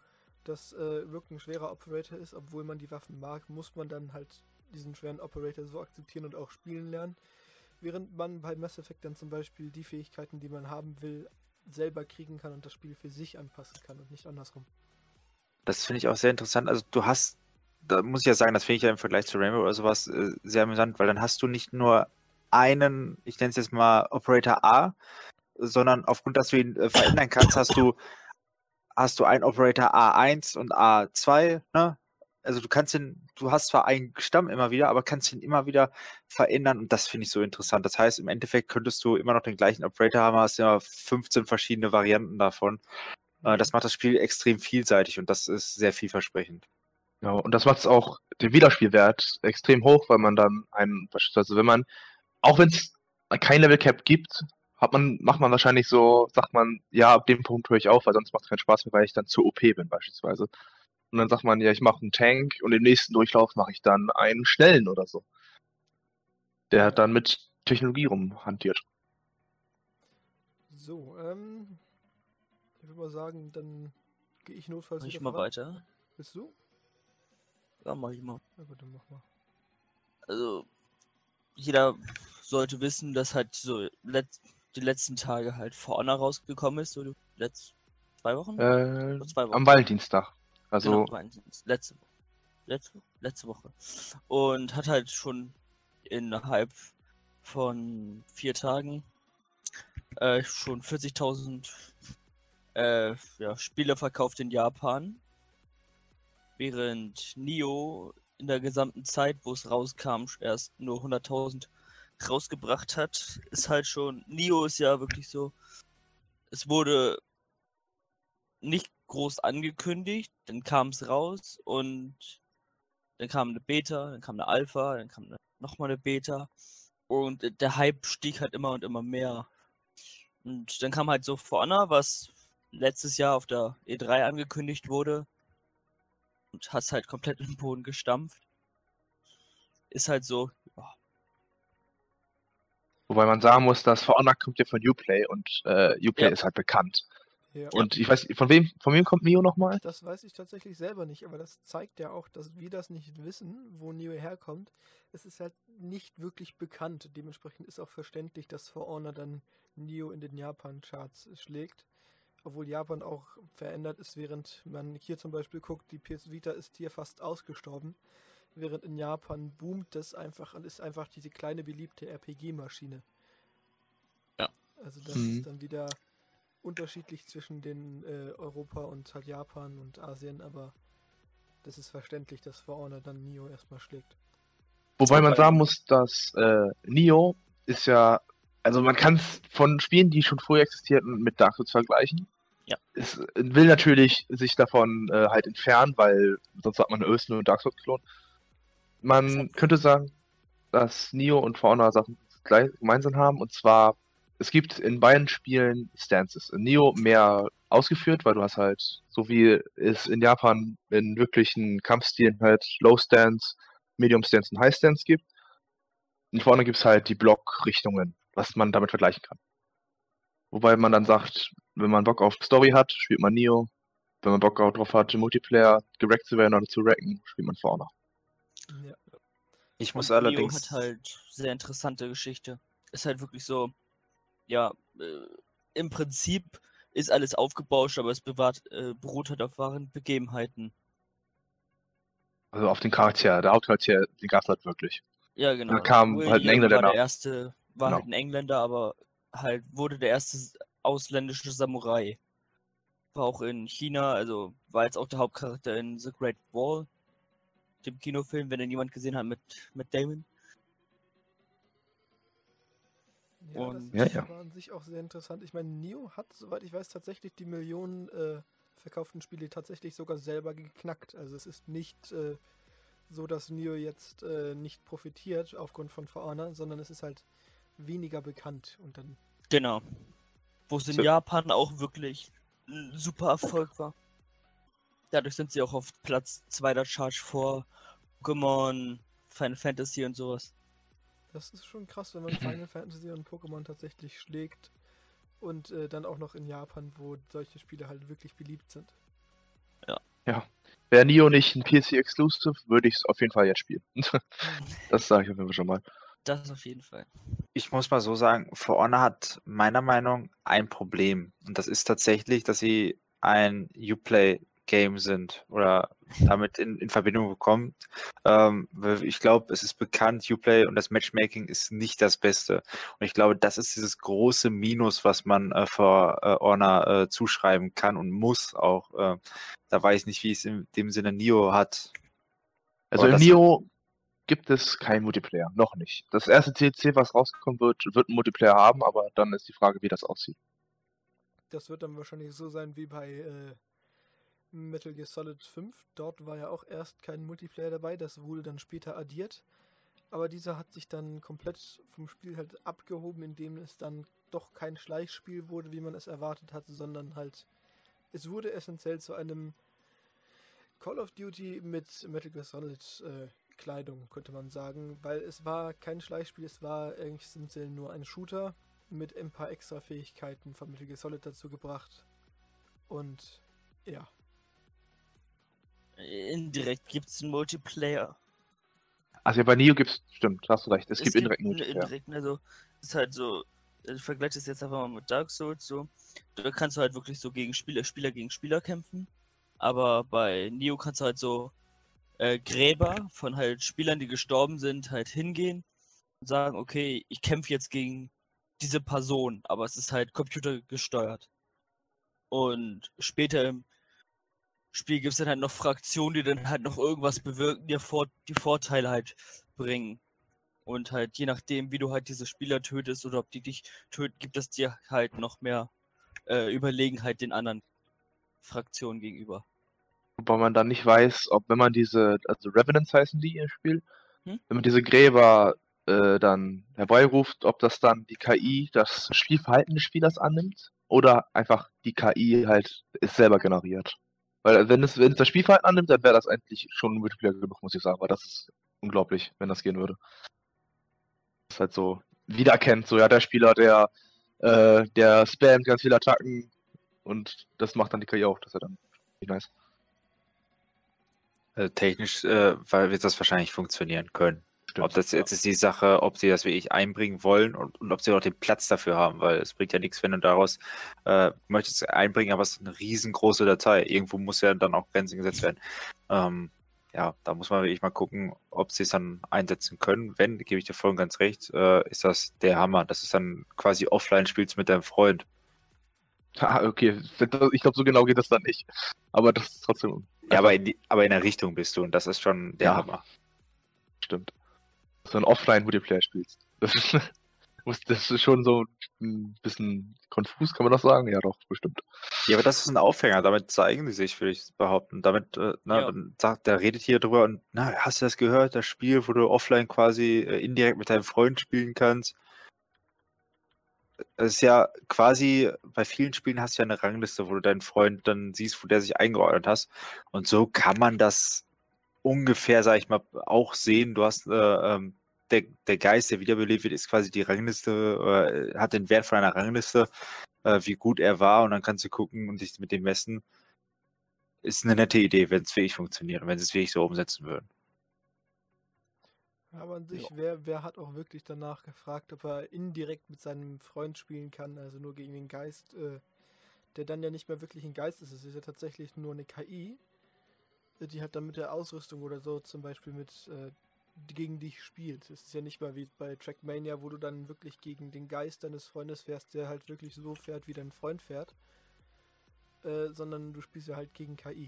das äh, wirklich ein schwerer Operator ist, obwohl man die Waffen mag, muss man dann halt diesen schweren Operator so akzeptieren und auch spielen lernen. Während man bei Mass Effect dann zum Beispiel die Fähigkeiten, die man haben will, selber kriegen kann und das Spiel für sich anpassen kann und nicht andersrum. Das finde ich auch sehr interessant. Also du hast, da muss ich ja sagen, das finde ich ja im Vergleich zu Rainbow oder sowas äh, sehr amüsant, weil dann hast du nicht nur einen, ich nenne es jetzt mal Operator A, sondern aufgrund, dass du ihn äh, verändern kannst, hast du hast du einen Operator A eins und A zwei, ne? Also du kannst ihn, du hast zwar einen Stamm immer wieder, aber kannst ihn immer wieder verändern und das finde ich so interessant. Das heißt, im Endeffekt könntest du immer noch den gleichen Operator haben, hast ja fünfzehn verschiedene Varianten davon. Äh, das macht das Spiel extrem vielseitig und das ist sehr vielversprechend. Ja, und das macht es auch den Wiederspielwert extrem hoch, weil man dann einen, beispielsweise wenn man, auch wenn es kein Level Cap gibt, hat man, macht man wahrscheinlich so, sagt man, ja, ab dem Punkt höre ich auf, weil sonst macht es keinen Spaß mehr, weil ich dann zu O P bin beispielsweise. Und dann sagt man, ja, ich mache einen Tank und im nächsten Durchlauf mache ich dann einen schnellen oder so. Der dann mit Technologie rumhantiert. So, ähm, ich würde mal sagen, dann gehe ich notfalls Mach ich wieder mal voran. weiter. Bist du? Ja, mach ich mal. Ja, gut, dann mach mal. Also, jeder sollte wissen, dass halt so let die letzten Tage halt For Honor rausgekommen ist, so die letzten zwei Wochen? Äh, Vor zwei Wochen. am Valentinstag. Also, Genau, Valentinstag. letzte Woche. Letzte, letzte Woche. Und hat halt schon innerhalb von vier Tagen äh, schon vierzigtausend äh, ja, Spiele verkauft in Japan. Während Nioh in der gesamten Zeit, wo es rauskam, erst nur hunderttausend rausgebracht hat, ist halt schon, Nioh ist ja wirklich so, es wurde nicht groß angekündigt, dann kam es raus und dann kam eine Beta, dann kam eine Alpha, dann kam eine, nochmal eine Beta und der Hype stieg halt immer und immer mehr. Und dann kam halt so For Honor, was letztes Jahr auf der E drei angekündigt wurde und hat halt komplett in den Boden gestampft. Ist halt so, ja, wobei man sagen muss, dass For Honor kommt ja von Uplay und äh, Uplay Ja. ist halt bekannt. Ja. Und ich weiß, von wem, von wem kommt Nioh nochmal? Das weiß ich tatsächlich selber nicht, aber das zeigt ja auch, dass wir das nicht wissen, wo Nioh herkommt. Es ist halt nicht wirklich bekannt. Dementsprechend ist auch verständlich, dass For Honor dann Nioh in den Japan-Charts schlägt. Obwohl Japan auch verändert ist, während man hier zum Beispiel guckt, die P S Vita ist hier fast ausgestorben. Während in Japan boomt das einfach und ist einfach diese kleine beliebte R P G-Maschine. Ja. Also das Mhm. ist dann wieder unterschiedlich zwischen den äh, Europa und halt Japan und Asien, aber das ist verständlich, dass For Honor dann Nioh erstmal schlägt. Wobei man Wobei- sagen muss, dass äh, Nioh ist ja, also man kann es von Spielen, die schon vorher existierten, mit Dark Souls vergleichen. Ja. Es will natürlich sich davon äh, halt entfernen, weil sonst hat man öh, ist nur ein Dark Souls-Klon. Man Deshalb- könnte sagen, dass Nioh und For Honor Sachen gleich gemeinsam haben, und zwar, es gibt in beiden Spielen Stances. In Nioh mehr ausgeführt, weil du hast halt, so wie es in Japan in wirklichen Kampfstilen halt Low Stance, Medium Stance und High Stance gibt. Und vorne gibt es halt die Blockrichtungen, was man damit vergleichen kann. Wobei man dann sagt, wenn man Bock auf Story hat, spielt man Nioh. Wenn man Bock drauf hat, Multiplayer gerackt zu werden oder zu racken, spielt man For Honor. Ja. Ich muss Und Nioh allerdings. hat halt sehr interessante Geschichte. Ist halt wirklich so, ja, äh, im Prinzip ist alles aufgebauscht, aber es bewahrt, äh, beruht halt auf wahren Begebenheiten. Also auf den Charakter, der Hauptcharakter, den gab es halt wirklich. Ja, genau. Da kam halt ein William Engländer war der nach. erste, war Genau. halt ein Engländer, aber halt wurde der erste ausländische Samurai. War auch in China, also war jetzt auch der Hauptcharakter in The Great Wall, dem Kinofilm, wenn den jemand gesehen hat mit, mit Damon. Ja, Und- das Ja, ja. war an sich auch sehr interessant. Ich meine, Nioh hat, soweit ich weiß, tatsächlich die Millionen äh, verkauften Spiele tatsächlich sogar selber geknackt. Also es ist nicht äh, so, dass Nioh jetzt äh, nicht profitiert aufgrund von For Honor, sondern es ist halt weniger bekannt und dann Genau. Wo es in So- Japan auch wirklich ein super Erfolg war. Dadurch sind sie auch auf Platz zwei der Charge vor Pokémon, Final Fantasy und sowas. das ist schon krass, wenn man Final Fantasy und Pokémon tatsächlich schlägt und äh, dann auch noch in Japan, wo solche Spiele halt wirklich beliebt sind. Ja. Wäre Nioh nicht ein P C Exclusive, würde ich es auf jeden Fall jetzt spielen. Das sage ich auf jeden Fall schon mal. Das auf jeden Fall. Ich muss mal so sagen, For Honor hat meiner Meinung nach ein Problem. Und das ist tatsächlich, dass sie ein Uplay-Game sind oder damit in, in Verbindung bekommt. Ähm, weil ich glaube, es ist bekannt, Uplay und das Matchmaking ist nicht das Beste. Und ich glaube, das ist dieses große Minus, was man äh, For äh, Honor äh, zuschreiben kann und muss auch. Äh, da weiß ich nicht, wie es in dem Sinne Nioh hat. Also Aber im das- Nioh gibt es keinen Multiplayer, noch nicht. Das erste D L C, was rauskommen wird, wird einen Multiplayer haben, aber dann ist die Frage, wie das aussieht. Das wird dann wahrscheinlich so sein wie bei äh, Metal Gear Solid fünf. Dort war ja auch erst kein Multiplayer dabei, das wurde dann später addiert. Aber dieser hat sich dann komplett vom Spiel halt abgehoben, indem es dann doch kein Schleichspiel wurde, wie man es erwartet hatte, sondern halt es wurde essentiell zu einem Call of Duty mit Metal Gear Solid äh, Kleidung, könnte man sagen, weil es war kein Schleichspiel, es war eigentlich essentiell nur ein Shooter mit ein paar extra Fähigkeiten von Metal Gear Solid dazu gebracht. Und ja. Indirekt gibt es einen Multiplayer. Also ja, bei Nioh gibt es, stimmt, hast du recht, es, Es gibt indirekten einen Multiplayer. indirekten, also ist halt so, ich vergleiche das jetzt einfach mal mit Dark Souls so. Da kannst du halt wirklich so gegen Spieler, Spieler gegen Spieler kämpfen. Aber bei Nioh kannst du halt so äh, Gräber von halt Spielern, die gestorben sind, halt hingehen und sagen, okay, ich kämpfe jetzt gegen diese Person, aber es ist halt computergesteuert. Und später im Spiel gibt es dann halt noch Fraktionen, die dann halt noch irgendwas bewirken, die, vor die Vorteile halt bringen. Und halt je nachdem, wie du halt diese Spieler tötest oder ob die dich töten, gibt es dir halt noch mehr äh, Überlegenheit den anderen Fraktionen gegenüber. Wobei man dann nicht weiß, ob wenn man diese, also Revenants heißen die im Spiel, Hm? wenn man diese Gräber äh, dann herbeiruft, ob das dann die K I das Spielverhalten des Spielers annimmt oder einfach die K I halt es selber generiert. Weil wenn es, wenn es das Spielverhalten annimmt, dann wäre das eigentlich schon Multiplayer genug, muss ich sagen, weil das ist unglaublich, wenn das gehen würde. Das ist halt so wiedererkennt, so ja, der Spieler, der äh, der spammt ganz viele Attacken und das macht dann die K I auch, das ist ja dann nicht nice. Äh, technisch äh, weil wird das wahrscheinlich funktionieren können. Stimmt. Ob das jetzt ist die Sache, ob sie das wirklich einbringen wollen und, und ob sie auch den Platz dafür haben, weil es bringt ja nichts, wenn du daraus äh, möchtest einbringen, aber es ist eine riesengroße Datei. Irgendwo muss ja dann auch Grenzen gesetzt werden. Ähm, ja, da muss man wirklich mal gucken, ob sie es dann einsetzen können. Wenn, gebe ich dir voll und ganz recht, äh, ist das der Hammer. Das ist dann quasi offline spielst mit deinem Freund. Ah, okay. Ich glaube, so genau geht das dann nicht. Aber das ist trotzdem. Ja, aber in, die, aber in der Richtung bist du und das ist schon der Ja. Hammer. Stimmt. Dass du ein Offline-Multiplayer spielst. Das ist, das ist schon so ein bisschen konfus, kann man das sagen? Ja, doch, bestimmt. Ja, aber das ist ein Aufhänger, damit zeigen sie sich, würde ich behaupten. Damit, äh, na, Ja. dann sagt, der redet hier drüber und, na, hast du das gehört? Das Spiel, wo du offline quasi äh, indirekt mit deinem Freund spielen kannst. Es ist ja quasi, bei vielen Spielen hast du ja eine Rangliste, wo du deinen Freund dann siehst, wo der sich eingeordnet hast. Und so kann man das ungefähr, sag ich mal, auch sehen. Du hast, äh, ähm, der, der Geist, der wiederbelebt wird, ist quasi die Rangliste, äh, hat den Wert von einer Rangliste, äh, wie gut er war und dann kannst du gucken und dich mit dem messen. Ist eine nette Idee, wenn es wirklich funktioniert und wenn sie es wirklich so umsetzen würden. Aber an sich, Ja. wer, wer hat auch wirklich danach gefragt, ob er indirekt mit seinem Freund spielen kann, also nur gegen den Geist, äh, der dann ja nicht mehr wirklich ein Geist ist. Es ist ja tatsächlich nur eine K I, äh, die halt dann mit der Ausrüstung oder so zum Beispiel mit äh, die gegen dich spielt. Es ist ja nicht mal wie bei Trackmania, wo du dann wirklich gegen den Geist deines Freundes fährst, der halt wirklich so fährt, wie dein Freund fährt, äh, sondern du spielst ja halt gegen K I.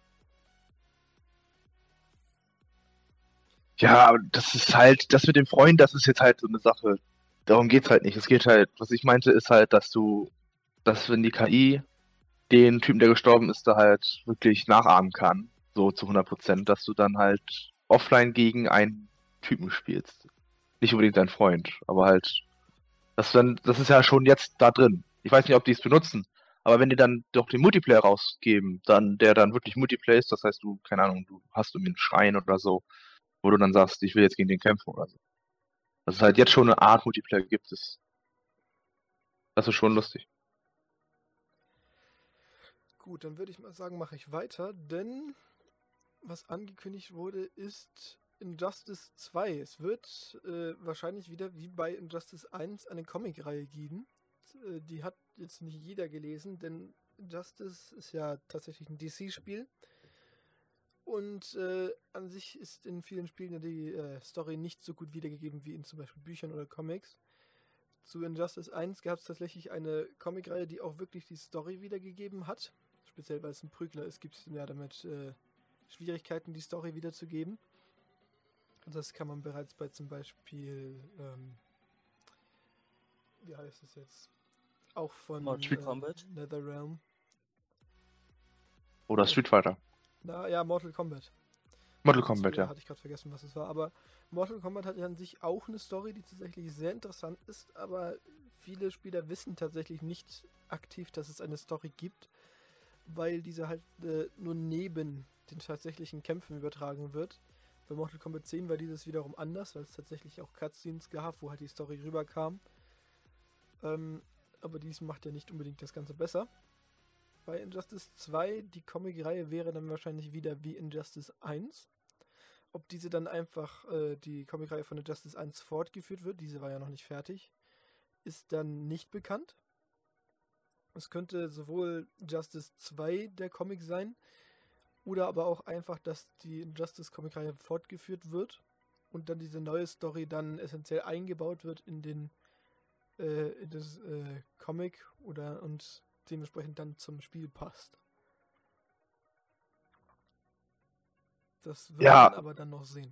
Ja, aber das ist halt, das mit dem Freund, das ist jetzt halt so eine Sache. Darum geht's halt nicht. Es geht halt, was ich meinte, ist halt, dass du, dass wenn die K I den Typen, der gestorben ist, da halt wirklich nachahmen kann, so zu hundert Prozent, dass du dann halt offline gegen einen Typen spielst. Nicht unbedingt dein Freund, aber halt, das dann, das ist ja schon jetzt da drin. Ich weiß nicht, ob die es benutzen, aber wenn die dann doch den Multiplayer rausgeben, dann, der dann wirklich Multiplayer ist, das heißt, du, keine Ahnung, du hast irgendwie einen Schrein oder so, wo du dann sagst, ich will jetzt gegen den kämpfen oder so. Dass es halt jetzt schon eine Art Multiplayer gibt, ist, das ist schon lustig. Gut, dann würde ich mal sagen, mache ich weiter, denn was angekündigt wurde, ist Injustice zwei. Es wird äh, wahrscheinlich wieder wie bei Injustice eins eine Comicreihe geben. Äh, die hat jetzt nicht jeder gelesen, denn Injustice ist ja tatsächlich ein D C-Spiel. Und äh, an sich ist in vielen Spielen ja die äh, Story nicht so gut wiedergegeben wie in zum Beispiel Büchern oder Comics. Zu Injustice eins gab es tatsächlich eine Comicreihe, die auch wirklich die Story wiedergegeben hat. Speziell weil es ein Prügler ist, gibt es ja damit äh, Schwierigkeiten, die Story wiederzugeben. Das kann man bereits bei zum Beispiel, ähm, wie heißt es jetzt? Auch von Mortal äh, Kombat? NetherRealm. Oder Street Fighter. Na ja, Mortal Kombat. Mortal Das Kombat, wieder ja. Hatte ich gerade vergessen, was es war. Aber Mortal Kombat hat ja an sich auch eine Story, die tatsächlich sehr interessant ist, aber viele Spieler wissen tatsächlich nicht aktiv, dass es eine Story gibt, weil diese halt äh, nur neben den tatsächlichen Kämpfen übertragen wird. Bei Mortal Kombat zehn war dieses wiederum anders, weil es tatsächlich auch Cutscenes gab, wo halt die Story rüberkam. Ähm, aber dies macht ja nicht unbedingt das Ganze besser. Bei Injustice zwei, die Comic-Reihe wäre dann wahrscheinlich wieder wie Injustice eins. Ob diese dann einfach äh, die Comic-Reihe von Injustice eins fortgeführt wird, diese war ja noch nicht fertig, ist dann nicht bekannt. Es könnte sowohl Injustice zwei der Comic sein, oder aber auch einfach, dass die Injustice-Comic-Reihe fortgeführt wird und dann diese neue Story dann essentiell eingebaut wird in den äh, in das äh, Comic oder und dementsprechend dann zum Spiel passt. Das wird Ja. man aber dann noch sehen.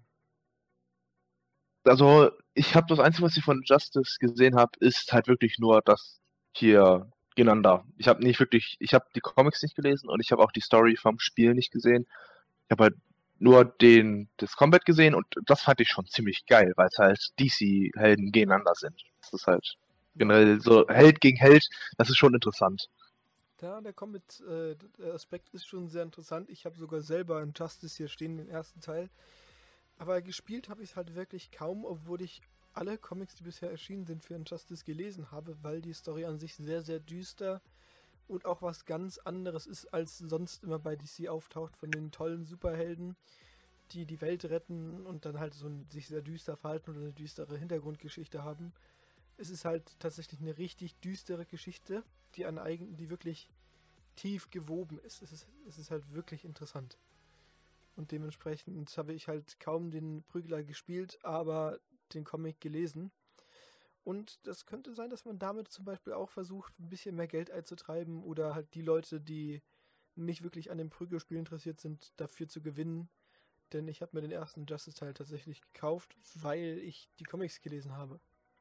Also, ich habe das Einzige, was ich von Justice gesehen habe, ist halt wirklich nur das hier gegeneinander. Ich habe nicht wirklich, ich habe die Comics nicht gelesen und ich habe auch die Story vom Spiel nicht gesehen. Ich habe halt nur den das Combat gesehen und das fand ich schon ziemlich geil, weil es halt D C-Helden gegeneinander sind. Das ist halt generell so Held gegen Held, das ist schon interessant. Ja, der Combat äh, der Aspekt ist schon sehr interessant. Ich habe sogar selber in Justice hier stehen, den ersten Teil. Aber gespielt habe ich es halt wirklich kaum, obwohl ich alle Comics, die bisher erschienen sind, für Injustice gelesen habe, weil die Story an sich sehr, sehr düster und auch was ganz anderes ist, als sonst immer bei D C auftaucht, von den tollen Superhelden, die die Welt retten und dann halt so ein, sich sehr düster verhalten oder eine düstere Hintergrundgeschichte haben. Es ist halt tatsächlich eine richtig düstere Geschichte, die an eigen, die wirklich tief gewoben ist. Es ist, es ist halt wirklich interessant. Und dementsprechend habe ich halt kaum den Prügler gespielt, aber den Comic gelesen. Und das könnte sein, dass man damit zum Beispiel auch versucht, ein bisschen mehr Geld einzutreiben oder halt die Leute, die nicht wirklich an dem Prügelspiel interessiert sind, dafür zu gewinnen. Denn ich habe mir den ersten Justice-Teil tatsächlich gekauft, weil ich die Comics gelesen habe.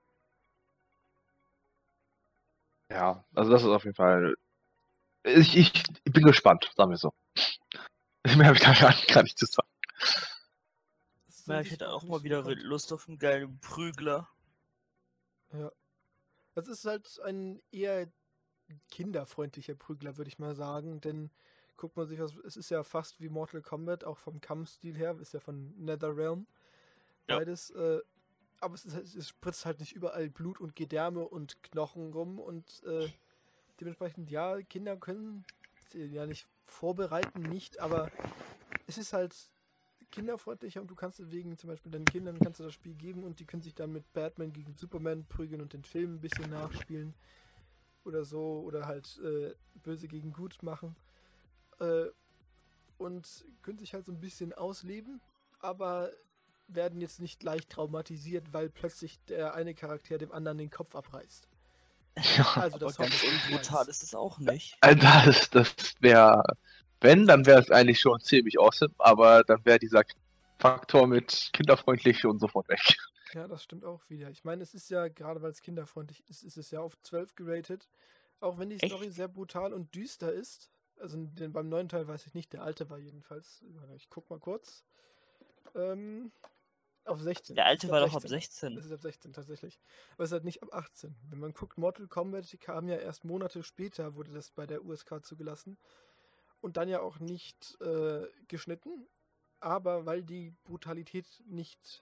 Ja, also das ist auf jeden Fall. Ich, ich bin gespannt, sagen wir so. Mehr habe ich da gar nicht, gar nicht zu sagen. Ja, ich hätte auch mal wieder Lust auf einen geilen Prügler. Ja. Das ist halt ein eher kinderfreundlicher Prügler, würde ich mal sagen, denn guckt man sich was, es ist ja fast wie Mortal Kombat, auch vom Kampfstil her, ist ja von NetherRealm. Ja. Beides, äh, aber es, ist, es spritzt halt nicht überall Blut und Gedärme und Knochen rum und äh, dementsprechend, ja, Kinder können sie ja nicht vorbereiten, nicht, aber es ist halt kinderfreundlicher und du kannst deswegen zum Beispiel deinen Kindern kannst du das Spiel geben und die können sich dann mit Batman gegen Superman prügeln und den Film ein bisschen nachspielen oder so oder halt äh, böse gegen gut machen äh, und können sich halt so ein bisschen ausleben, aber werden jetzt nicht leicht traumatisiert, weil plötzlich der eine Charakter dem anderen den Kopf abreißt. Ja, Also Aber das ganz hoffe ich unbrutal niemals. ist es auch nicht. also das, das wäre, wenn, dann wäre es eigentlich schon ziemlich awesome, aber dann wäre dieser Faktor mit kinderfreundlich schon sofort weg. Ja, das stimmt auch wieder. Ich meine, es ist ja, gerade weil es kinderfreundlich ist, ist es ja auf zwölf geratet. Auch wenn die Echt? Story sehr brutal und düster ist. Also den, beim neuen Teil weiß ich nicht, der alte war jedenfalls. Ich guck mal kurz. Ähm, auf sechzehn. Der Es alte ist war doch ab Es sechzehn. ist ab sechzehn tatsächlich. Aber es ist halt nicht ab achtzehn. Wenn man guckt, Mortal Kombat kam ja erst Monate später, wurde das bei der U S K zugelassen. Und dann ja auch nicht äh, geschnitten. Aber weil die Brutalität nicht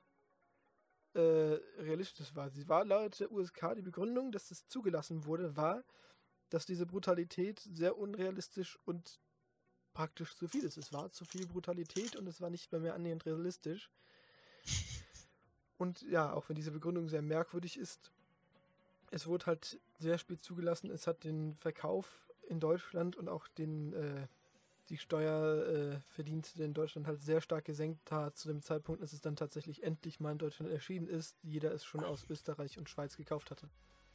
äh, realistisch war. Sie war laut der U S K, die Begründung, dass es zugelassen wurde, war, dass diese Brutalität sehr unrealistisch und praktisch zu viel ist. Es war zu viel Brutalität und es war nicht mehr, mehr annähernd realistisch. Und ja, auch wenn diese Begründung sehr merkwürdig ist, es wurde halt sehr spät zugelassen. Es hat den Verkauf in Deutschland und auch den äh, die Steuerverdienste äh, in Deutschland halt sehr stark gesenkt hat zu dem Zeitpunkt, als es dann tatsächlich endlich mal in Deutschland erschienen ist. Jeder es schon aus Österreich und Schweiz gekauft hatte.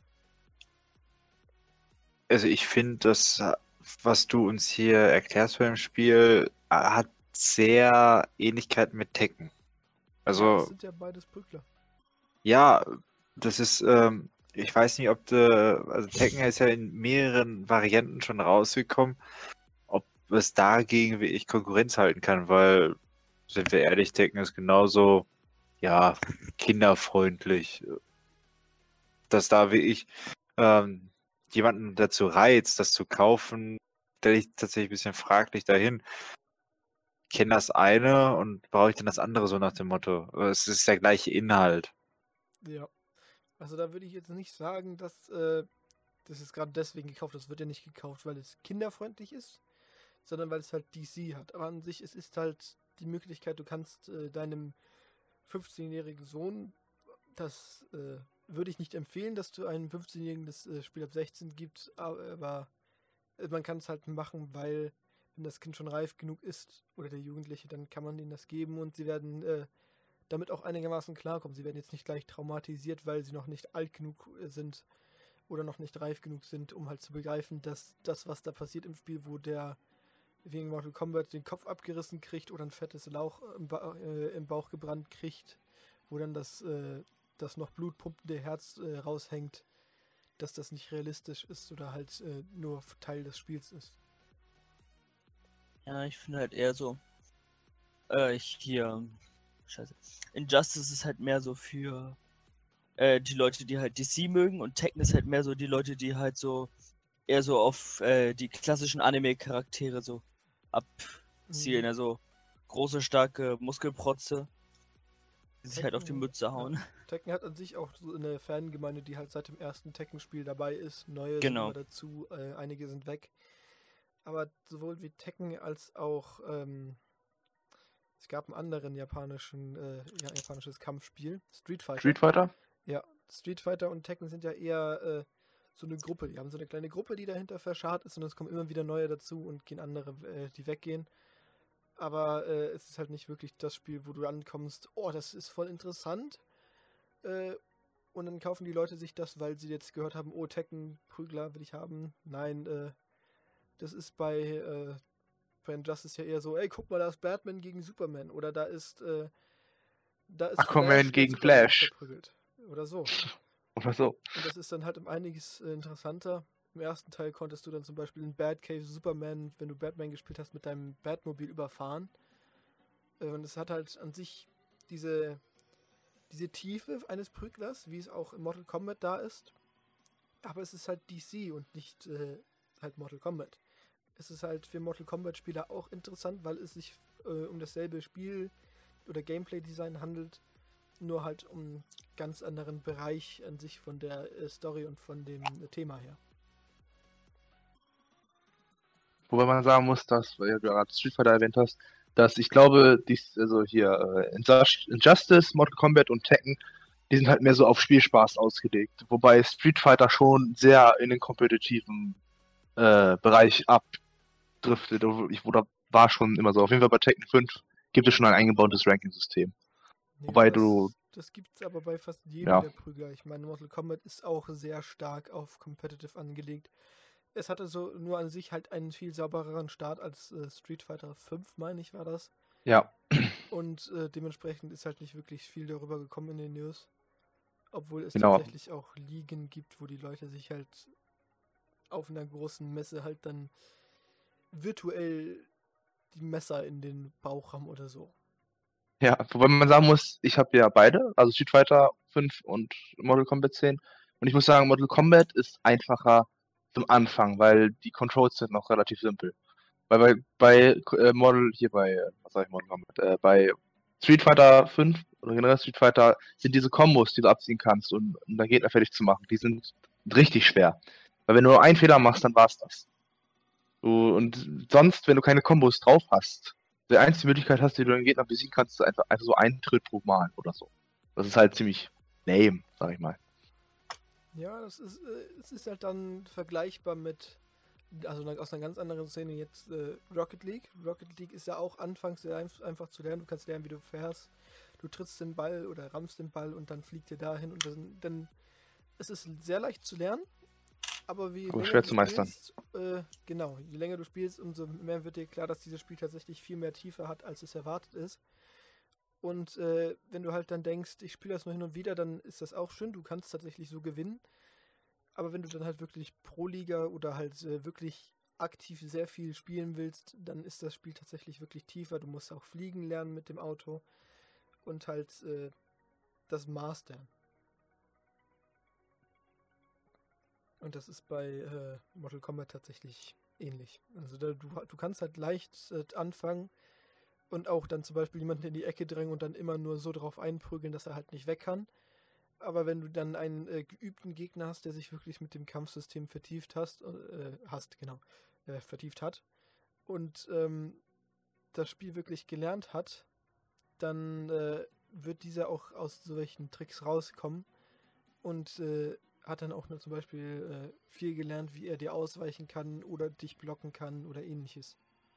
Also ich finde, das, was du uns hier erklärst für dem Spiel, hat sehr Ähnlichkeit mit Tekken. Also, das sind ja beides Prügler. ja, das ist, ähm, ich weiß nicht, ob du, also Tekken ist ja in mehreren Varianten schon rausgekommen, ob es dagegen wie ich Konkurrenz halten kann, weil, sind wir ehrlich, Tekken ist genauso, ja, kinderfreundlich. Dass da wie ich ähm, jemanden dazu reizt, das zu kaufen, stelle ich tatsächlich ein bisschen fraglich dahin. Ich kenne das eine und brauche ich dann das andere, so nach dem Motto. Es ist der gleiche Inhalt. Ja. Also da würde ich jetzt nicht sagen, dass äh, das ist gerade deswegen gekauft. Das wird ja nicht gekauft, weil es kinderfreundlich ist, sondern weil es halt D C hat. Aber an sich, es ist halt die Möglichkeit, du kannst äh, deinem fünfzehnjährigen Sohn, das äh, würde ich nicht empfehlen, dass du einem fünfzehnjährigen das äh, Spiel ab sechzehn gibst, aber äh, man kann es halt machen, weil wenn das Kind schon reif genug ist oder der Jugendliche, dann kann man ihnen das geben und sie werden äh, damit auch einigermaßen klarkommen. Sie werden jetzt nicht gleich traumatisiert, weil sie noch nicht alt genug äh, sind oder noch nicht reif genug sind, um halt zu begreifen, dass das, was da passiert im Spiel, wo der wegen Mortal Kombat den Kopf abgerissen kriegt oder ein fettes Lauch im, ba äh, im Bauch gebrannt kriegt, wo dann das, äh, das noch blutpumpende Herz äh, raushängt, dass das nicht realistisch ist oder halt äh, nur Teil des Spiels ist. Ja, ich finde halt eher so, äh, ich hier, scheiße, Injustice ist halt mehr so für äh, die Leute, die halt D C mögen und Tekken ist halt mehr so die Leute, die halt so eher so auf äh, die klassischen Anime-Charaktere so abzielen, Mhm. also große, starke Muskelprotze, die sich halt auf die Tekken, Mütze hauen. Ja. Tekken hat an sich auch so eine Fangemeinde, die halt seit dem ersten Tekken-Spiel dabei ist. Neue Genau. sind immer dazu, äh, einige sind weg. Aber sowohl wie Tekken als auch ähm, es gab einen anderen japanischen, äh, ja, japanisches Kampfspiel, Street Fighter. Street Fighter? Ja, Street Fighter und Tekken sind ja eher äh, so eine Gruppe. Die haben so eine kleine Gruppe, die dahinter verscharrt ist und es kommen immer wieder neue dazu und gehen andere, äh, die weggehen. Aber äh, es ist halt nicht wirklich das Spiel, wo du ankommst, oh, das ist voll interessant. Äh, und dann kaufen die Leute sich das, weil sie jetzt gehört haben, oh, Tekken, Prügler will ich haben. Nein, äh, das ist bei, äh, bei Injustice ja eher so, ey, guck mal, da ist Batman gegen Superman. Oder da ist, äh, da ist Aquaman Flash, der gegen Superman Flash. verprügelt. Oder so. Oder so. Und das ist dann halt um einiges äh, interessanter. Im ersten Teil konntest du dann zum Beispiel in Batcave Superman, wenn du Batman gespielt hast, mit deinem Batmobil überfahren. Äh, und es hat halt an sich diese, diese Tiefe eines Prüglers, wie es auch in Mortal Kombat da ist. Aber es ist halt D C und nicht äh, halt Mortal Kombat. Es ist halt für Mortal Kombat-Spieler auch interessant, weil es sich äh, um dasselbe Spiel oder Gameplay-Design handelt, nur halt um einen ganz anderen Bereich an sich von der äh, Story und von dem äh, Thema her. Wobei man sagen muss, dass, weil du gerade Street Fighter erwähnt hast, dass ich glaube, dies, also hier äh, Injustice, Mortal Kombat und Tekken, die sind halt mehr so auf Spielspaß ausgelegt. Wobei Street Fighter schon sehr in den kompetitiven äh, Bereich abdriftet. Ich wurde, war schon immer so. Auf jeden Fall bei Tekken fünf gibt es schon ein eingebautes Ranking-System. Ja, Wobei das, du- Das gibt es aber bei fast jedem Ja. der Prügler. Ich meine, Mortal Kombat ist auch sehr stark auf Competitive angelegt. Es hatte so nur an sich halt einen viel saubereren Start als äh, Street Fighter fünf, meine ich, war das. Ja, Und äh, dementsprechend ist halt nicht wirklich viel darüber gekommen in den News. Obwohl es Genau. tatsächlich auch Ligen gibt, wo die Leute sich halt auf einer großen Messe halt dann virtuell die Messer in den Bauch haben oder so. ja, wobei man sagen muss, ich habe ja beide, also Street Fighter fünf und Mortal Kombat zehn. Und ich muss sagen, Mortal Kombat ist einfacher zum Anfang, weil die Controls sind noch relativ simpel. Weil bei, bei äh, Model, hier bei, äh, was sag ich, Mortal Kombat, äh, bei Street Fighter fünf oder generell Street Fighter sind diese Kombos, die du abziehen kannst, um, um deinen Gegner fertig zu machen, die sind richtig schwer. Weil wenn du nur einen Fehler machst, dann war's das. Du, und sonst, wenn du keine Kombos drauf hast, die einzige Möglichkeit hast, wie du den Gegner besiegen kannst, ist einfach, einfach so einen Tritt pro Mal oder so. Das ist halt ziemlich lame, sag ich mal. Ja, das ist, äh, es ist halt dann vergleichbar mit, also na- aus einer ganz anderen Szene jetzt äh, Rocket League. Rocket League ist ja auch anfangs sehr einf- einfach zu lernen. Du kannst lernen, wie du fährst. Du trittst den Ball oder rammst den Ball und dann fliegt er dahin und dann, dann es ist sehr leicht zu lernen, aber wie Aber länger schwer du zu meistern. spielst, äh, genau, je länger du spielst, umso mehr wird dir klar, dass dieses Spiel tatsächlich viel mehr Tiefe hat, als es erwartet ist. Und äh, wenn du halt dann denkst, ich spiele das nur hin und wieder, dann ist das auch schön. Du kannst tatsächlich so gewinnen. Aber wenn du dann halt wirklich Pro-Liga oder halt äh, wirklich aktiv sehr viel spielen willst, dann ist das Spiel tatsächlich wirklich tiefer. Du musst auch fliegen lernen mit dem Auto und halt äh, das Mastern. Und das ist bei äh, Mortal Kombat tatsächlich ähnlich. Also da, du, du kannst halt leicht äh, anfangen und auch dann zum Beispiel jemanden in die Ecke drängen und dann immer nur so drauf einprügeln, dass er halt nicht weg kann. Aber wenn du dann einen äh, geübten Gegner hast, der sich wirklich mit dem Kampfsystem vertieft hast, äh, hast, genau, äh, vertieft hat und ähm, das Spiel wirklich gelernt hat, dann äh, wird dieser auch aus solchen Tricks rauskommen und äh, hat dann auch nur zum Beispiel äh, viel gelernt, wie er dir ausweichen kann oder dich blocken kann oder ähnliches.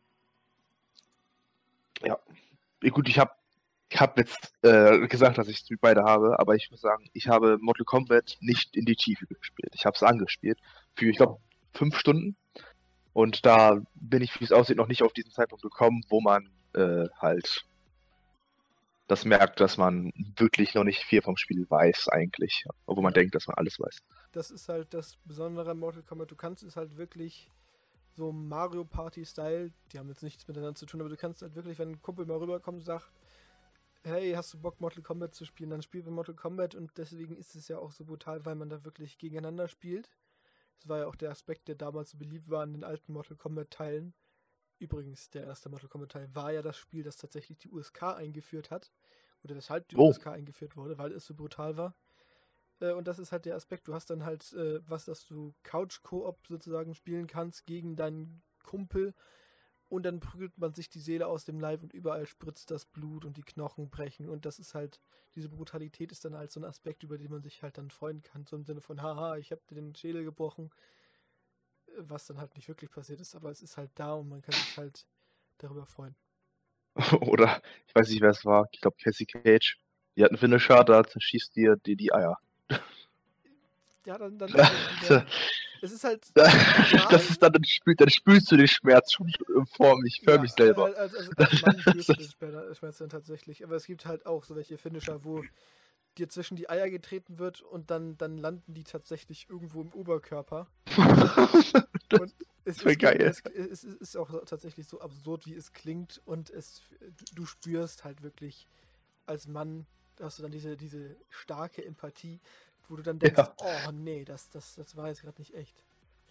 Ja. Gut, ich habe ich hab jetzt äh, gesagt, dass ich Street beide habe, aber ich muss sagen, ich habe Mortal Kombat nicht in die Tiefe gespielt. Ich habe es angespielt für, ich glaube, fünf Stunden. Und da bin ich, wie es aussieht, noch nicht auf diesen Zeitpunkt gekommen, wo man äh, halt das merkt, dass man wirklich noch nicht viel vom Spiel weiß eigentlich. Obwohl man Ja. denkt, dass man alles weiß. Das ist halt das Besondere an Mortal Kombat. Du kannst es halt wirklich so Mario Party-Style, die haben jetzt nichts miteinander zu tun, aber du kannst halt wirklich, wenn ein Kumpel mal rüberkommt und sagt, hey, hast du Bock Mortal Kombat zu spielen, dann spielen wir Mortal Kombat und deswegen ist es ja auch so brutal, weil man da wirklich gegeneinander spielt. Das war ja auch der Aspekt, der damals so beliebt war an den alten Mortal Kombat-Teilen. Übrigens, der erste Mortal Kombat-Teil war ja das Spiel, das tatsächlich die U S K eingeführt hat. Oder weshalb die Oh. U S K eingeführt wurde, weil es so brutal war. Äh, und das ist halt der Aspekt, du hast dann halt äh, was, dass du Couch-Koop sozusagen spielen kannst gegen deinen Kumpel und dann prügelt man sich die Seele aus dem Leib und überall spritzt das Blut und die Knochen brechen und das ist halt, diese Brutalität ist dann halt so ein Aspekt, über den man sich halt dann freuen kann, so im Sinne von, haha, ich hab dir den Schädel gebrochen, äh, was dann halt nicht wirklich passiert ist, aber es ist halt da und man kann sich halt darüber freuen. Oder, ich weiß nicht, wer es war, ich glaube Cassie Cage. Die hat einen Finisher, da zerschießt dir die, die Eier. Ja, dann, dann ist halt wieder, es ist halt Das ist dann, dann, spül, dann spülst du den Schmerz schon vor mich, für ja, mich selber. Also, also als Mann spürst du den Schmerz Schmerz dann tatsächlich. Aber es gibt halt auch so welche Finisher, wo dir zwischen die Eier getreten wird und dann, dann landen die tatsächlich irgendwo im Oberkörper. Und es voll ist, geil. Es, es ist auch tatsächlich so absurd, wie es klingt. Und es, du spürst halt wirklich als Mann, hast du dann diese, diese starke Empathie, wo du dann denkst, Ja. oh nee, das, das, das war jetzt gerade nicht echt.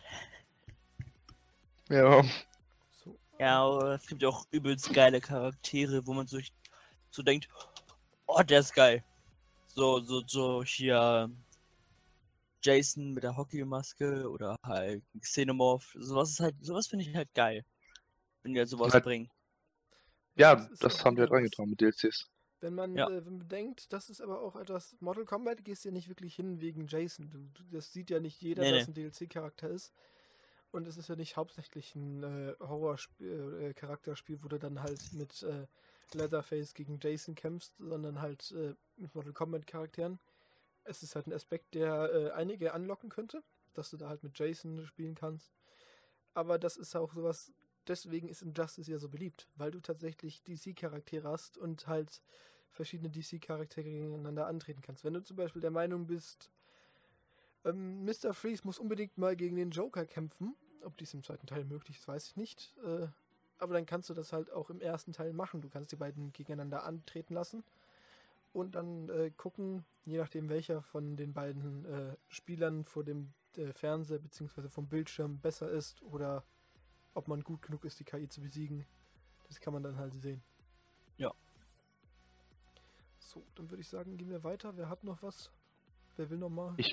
Ja. So. Ja, aber es gibt ja auch übelst geile Charaktere, wo man so, so denkt, oh, der ist geil. So, so, so hier Jason mit der Hockeymaske oder halt Xenomorph. Sowas ist halt, sowas finde ich halt geil. Wenn die halt sowas Halt- bringen. Ja, das ist das auch haben wir wieder halt was. reingetragen mit D L Cs. Wenn man, Ja. äh, wenn man bedenkt, das ist aber auch etwas, Mortal Kombat gehst ja nicht wirklich hin wegen Jason. Du, du, das sieht ja nicht jeder, Nee, dass nee. ein D L C-Charakter ist. Und es ist ja nicht hauptsächlich ein äh, Horror-Charakterspiel, äh, wo du dann halt mit äh, Leatherface gegen Jason kämpfst, sondern halt äh, mit Mortal Kombat-Charakteren. Es ist halt ein Aspekt, der äh, einige anlocken könnte, dass du da halt mit Jason spielen kannst. Aber das ist auch sowas, deswegen ist Injustice ja so beliebt, weil du tatsächlich D C-Charaktere hast und halt verschiedene D C-Charaktere gegeneinander antreten kannst. Wenn du zum Beispiel der Meinung bist, ähm, Mister Freeze muss unbedingt mal gegen den Joker kämpfen, ob dies im zweiten Teil möglich ist, weiß ich nicht. Äh, aber dann kannst du das halt auch im ersten Teil machen. Du kannst die beiden gegeneinander antreten lassen und dann äh, gucken, je nachdem welcher von den beiden äh, Spielern vor dem äh, Fernseher bzw. vom Bildschirm besser ist oder ob man gut genug ist, die K I zu besiegen. Das kann man dann halt sehen. Ja. So, dann würde ich sagen, gehen wir weiter. Wer hat noch was? Wer will noch mal? Ich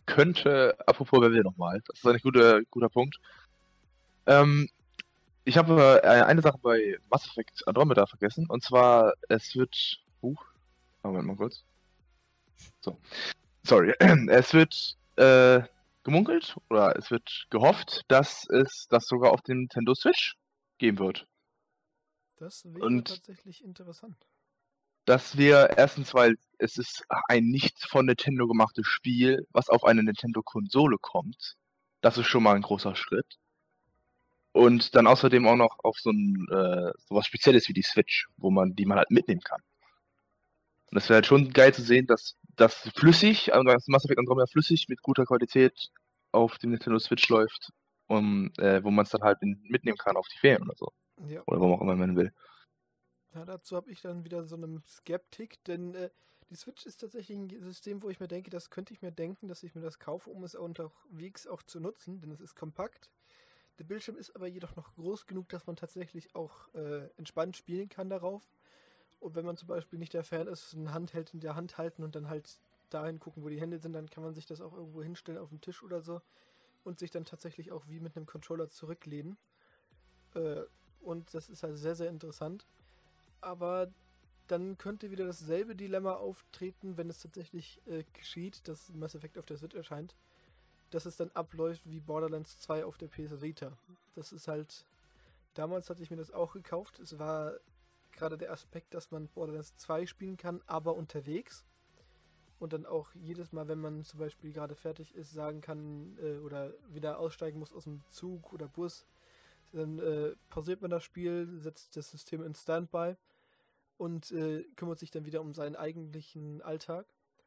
könnte, apropos wer will nochmal, das ist ein guter, guter Punkt. Ähm, ich habe äh, eine Sache bei Mass Effect Andromeda vergessen, und zwar, es wird, uh, Moment mal kurz. So, sorry, es wird äh, gemunkelt, oder es wird gehofft, dass es das sogar auf dem Nintendo Switch geben wird. Das wäre Und tatsächlich interessant. dass wir erstens, weil es ist ein nicht von Nintendo gemachtes Spiel, was auf eine Nintendo-Konsole kommt. Das ist schon mal ein großer Schritt. Und dann außerdem auch noch auf so ein äh, sowas Spezielles wie die Switch, wo man, die man halt mitnehmen kann. Und das wäre halt schon geil zu sehen, dass das flüssig, also das Mass Effect Andromeda flüssig mit guter Qualität auf dem Nintendo Switch läuft, um, äh, wo man es dann halt in, mitnehmen kann auf die Ferien oder so. Ja. Oder wo man auch immer man will. Ja, dazu habe ich dann wieder so einen Skeptik, denn äh, die Switch ist tatsächlich ein System, wo ich mir denke, das könnte ich mir denken, dass ich mir das kaufe, um es unterwegs auch zu nutzen, denn es ist kompakt. Der Bildschirm ist aber jedoch noch groß genug, dass man tatsächlich auch äh, entspannt spielen kann darauf. Und wenn man zum Beispiel nicht der Fan ist, ein Handheld in der Hand halten und dann halt dahin gucken, wo die Hände sind, dann kann man sich das auch irgendwo hinstellen auf den Tisch oder so und sich dann tatsächlich auch wie mit einem Controller zurücklehnen. Äh, und das ist halt sehr, sehr interessant. Aber dann könnte wieder dasselbe Dilemma auftreten, wenn es tatsächlich äh, geschieht, dass Mass Effect auf der Switch erscheint, dass es dann abläuft wie Borderlands zwei auf der P S Vita. Das ist halt, damals hatte ich mir das auch gekauft. Es war gerade der Aspekt, dass man Borderlands zwei spielen kann, aber unterwegs. Und dann auch jedes Mal, wenn man zum Beispiel gerade fertig ist, sagen kann äh, oder wieder aussteigen muss aus dem Zug oder Bus, dann äh, pausiert man das Spiel, setzt das System in Standby und äh, kümmert sich dann wieder um seinen eigentlichen Alltag.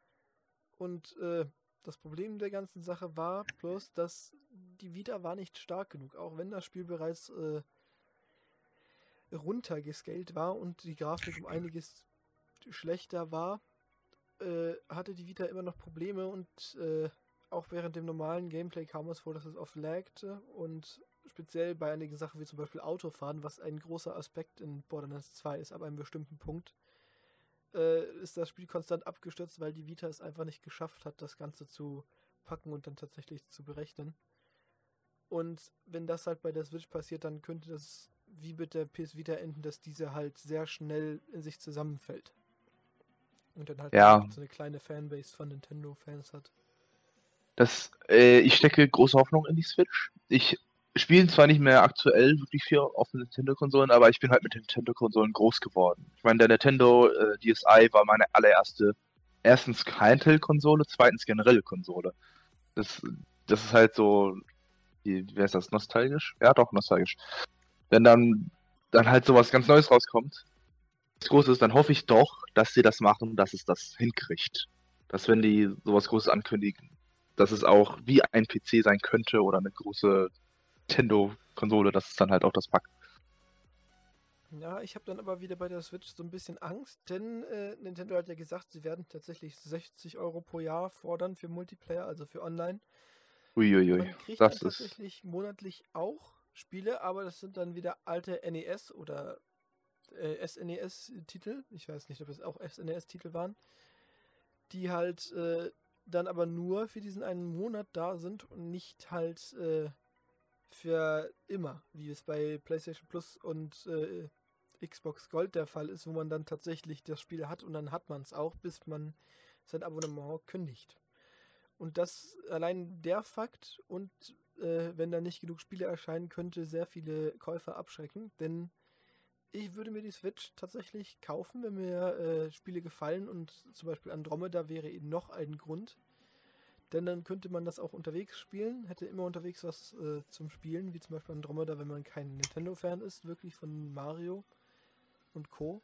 Und äh, das Problem der ganzen Sache war bloß, dass die Vita war nicht stark genug, auch wenn das Spiel bereits äh, runtergescaled war und die Grafik um einiges schlechter war, äh, hatte die Vita immer noch Probleme und äh, auch während dem normalen Gameplay kam es vor, dass es oft lagte und speziell bei einigen Sachen wie zum Beispiel Autofahren, was ein großer Aspekt in Borderlands zwei ist, ab einem bestimmten Punkt, äh, ist das Spiel konstant abgestürzt, weil die Vita es einfach nicht geschafft hat, das Ganze zu packen und dann tatsächlich zu berechnen. Und wenn das halt bei der Switch passiert, dann könnte das wie mit der P S Vita enden, dass diese halt sehr schnell in sich zusammenfällt. Und dann halt Ja. so eine kleine Fanbase von Nintendo-Fans hat. Das, äh, ich stecke große Hoffnung in die Switch. Ich spiele zwar nicht mehr aktuell wirklich viel auf den Nintendo-Konsolen, aber ich bin halt mit den Nintendo-Konsolen groß geworden. Ich meine, der Nintendo äh, D S i war meine allererste, erstens Handheld-Konsole, zweitens generelle Konsole. Das, das ist halt so, wie, wie heißt das, nostalgisch? Ja, doch, nostalgisch. Wenn dann, dann halt sowas ganz Neues rauskommt, was Großes, dann hoffe ich doch, dass sie das machen, dass es das hinkriegt. Dass wenn die sowas Großes ankündigen, dass es auch wie ein P C sein könnte oder eine große Nintendo-Konsole, dass es dann halt auch das packt. Ja, ich habe dann aber wieder bei der Switch so ein bisschen Angst, denn äh, Nintendo hat ja gesagt, sie werden tatsächlich sechzig Euro pro Jahr fordern für Multiplayer, also für Online. Uiuiui, Man kriegt das dann ist... tatsächlich monatlich auch Spiele, aber das sind dann wieder alte N E S oder äh, S N E S-Titel, ich weiß nicht, ob es auch S N E S-Titel waren, die halt äh, dann aber nur für diesen einen Monat da sind und nicht halt äh, für immer, wie es bei PlayStation Plus und äh, Xbox Gold der Fall ist, wo man dann tatsächlich das Spiel hat und dann hat man es auch, bis man sein Abonnement kündigt. Und das allein der Fakt und äh, wenn da nicht genug Spiele erscheinen, könnte sehr viele Käufer abschrecken, denn ich würde mir die Switch tatsächlich kaufen, wenn mir äh, Spiele gefallen und zum Beispiel Andromeda wäre eben noch ein Grund, denn dann könnte man das auch unterwegs spielen, hätte immer unterwegs was äh, zum Spielen, wie zum Beispiel Andromeda, wenn man kein Nintendo-Fan ist, wirklich von Mario und Co.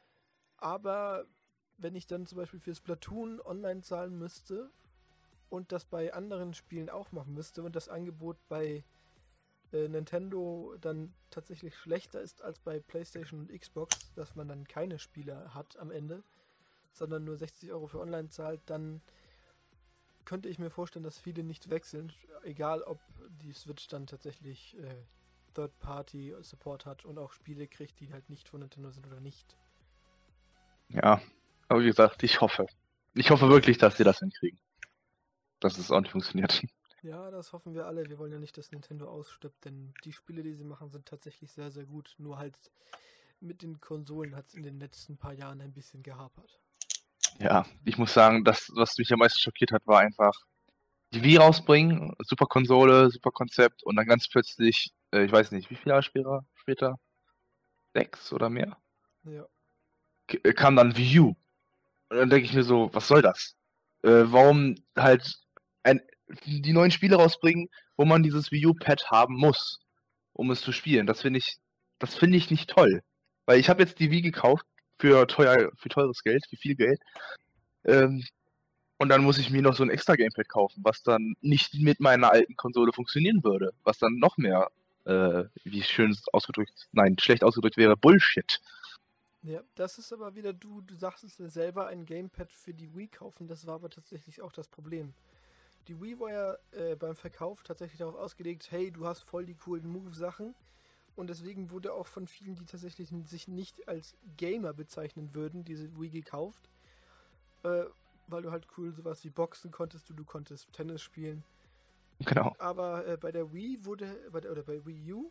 Aber wenn ich dann zum Beispiel für Splatoon online zahlen müsste und das bei anderen Spielen auch machen müsste und das Angebot bei äh, Nintendo dann tatsächlich schlechter ist als bei PlayStation und Xbox, dass man dann keine Spiele hat am Ende, sondern nur sechzig Euro für online zahlt, dann könnte ich mir vorstellen, dass viele nicht wechseln, egal ob die Switch dann tatsächlich äh, Third-Party-Support hat und auch Spiele kriegt, die halt nicht von Nintendo sind oder nicht. Ja, aber wie gesagt, ich hoffe. Ich hoffe wirklich, dass sie das hinkriegen. dass es auch nicht funktioniert. Ja, das hoffen wir alle. Wir wollen ja nicht, dass Nintendo ausstirbt, denn die Spiele, die sie machen, sind tatsächlich sehr, sehr gut. Nur halt mit den Konsolen hat es in den letzten paar Jahren ein bisschen gehapert. Ja, ich muss sagen, das, was mich am meisten schockiert hat, war einfach die Wii rausbringen, super Konsole, super Konzept und dann ganz plötzlich, äh, ich weiß nicht, wie viele Jahre später, später, sechs oder mehr, Ja. k- äh, kam dann Wii U. Und dann denke ich mir so, was soll das? Äh, warum halt ein, die neuen Spiele rausbringen, wo man dieses Wii U-Pad haben muss, um es zu spielen? Das finde ich, das finde ich nicht toll. Weil ich habe jetzt die Wii gekauft für teuer, für teures Geld, für viel Geld. Ähm, und dann muss ich mir noch so ein extra Gamepad kaufen, was dann nicht mit meiner alten Konsole funktionieren würde. Was dann noch mehr, äh, wie schön ausgedrückt, nein, schlecht ausgedrückt wäre, Bullshit. Ja, das ist aber wieder, du, du sagst es dir selber, ein Gamepad für die Wii kaufen, das war aber tatsächlich auch das Problem. Die Wii war ja äh, beim Verkauf tatsächlich darauf ausgelegt, hey, du hast voll die coolen Move-Sachen und deswegen wurde auch von vielen, die tatsächlich sich nicht als Gamer bezeichnen würden, diese Wii gekauft, äh, weil du halt cool sowas wie Boxen konntest, du, du konntest Tennis spielen. Genau. Aber äh, bei der Wii wurde, bei der, oder bei Wii U,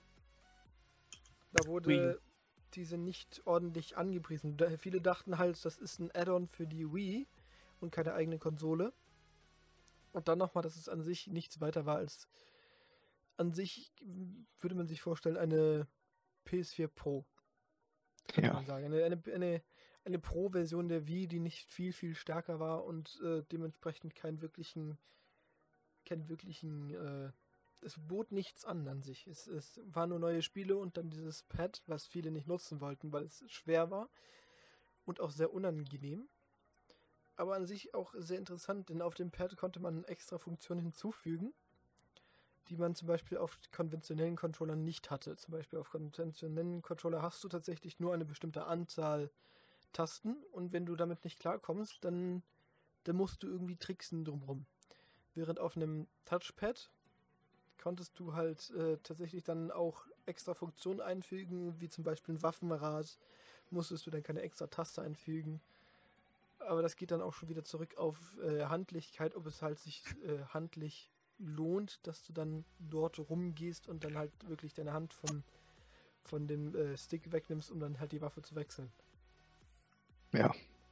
da wurde Wii U. diese nicht ordentlich angepriesen. Da, viele dachten halt, das ist ein Add-on für die Wii und keine eigene Konsole. Und dann nochmal, dass es an sich nichts weiter war als an sich, würde man sich vorstellen, eine P S vier Pro. Könnte Ja. man sagen. Eine, eine, eine, eine Pro-Version der Wii, die nicht viel, viel stärker war und äh, dementsprechend keinen wirklichen, keinen wirklichen, äh, es bot nichts an an sich. Es, es waren nur neue Spiele und dann dieses Pad, was viele nicht nutzen wollten, weil es schwer war und auch sehr unangenehm. Aber an sich auch sehr interessant, denn auf dem Pad konnte man extra Funktionen hinzufügen, die man zum Beispiel auf konventionellen Controllern nicht hatte. Zum Beispiel auf konventionellen Controller hast du tatsächlich nur eine bestimmte Anzahl Tasten und wenn du damit nicht klarkommst, dann, dann musst du irgendwie tricksen drumherum. Während auf einem Touchpad konntest du halt äh, tatsächlich dann auch extra Funktionen einfügen, wie zum Beispiel ein Waffenrad, musstest du dann keine extra Taste einfügen. Aber das geht dann auch schon wieder zurück auf äh, Handlichkeit, ob es halt sich äh, handlich lohnt, dass du dann dort rumgehst und dann halt wirklich deine Hand vom, von dem äh, Stick wegnimmst, um dann halt die Waffe zu wechseln. Ja.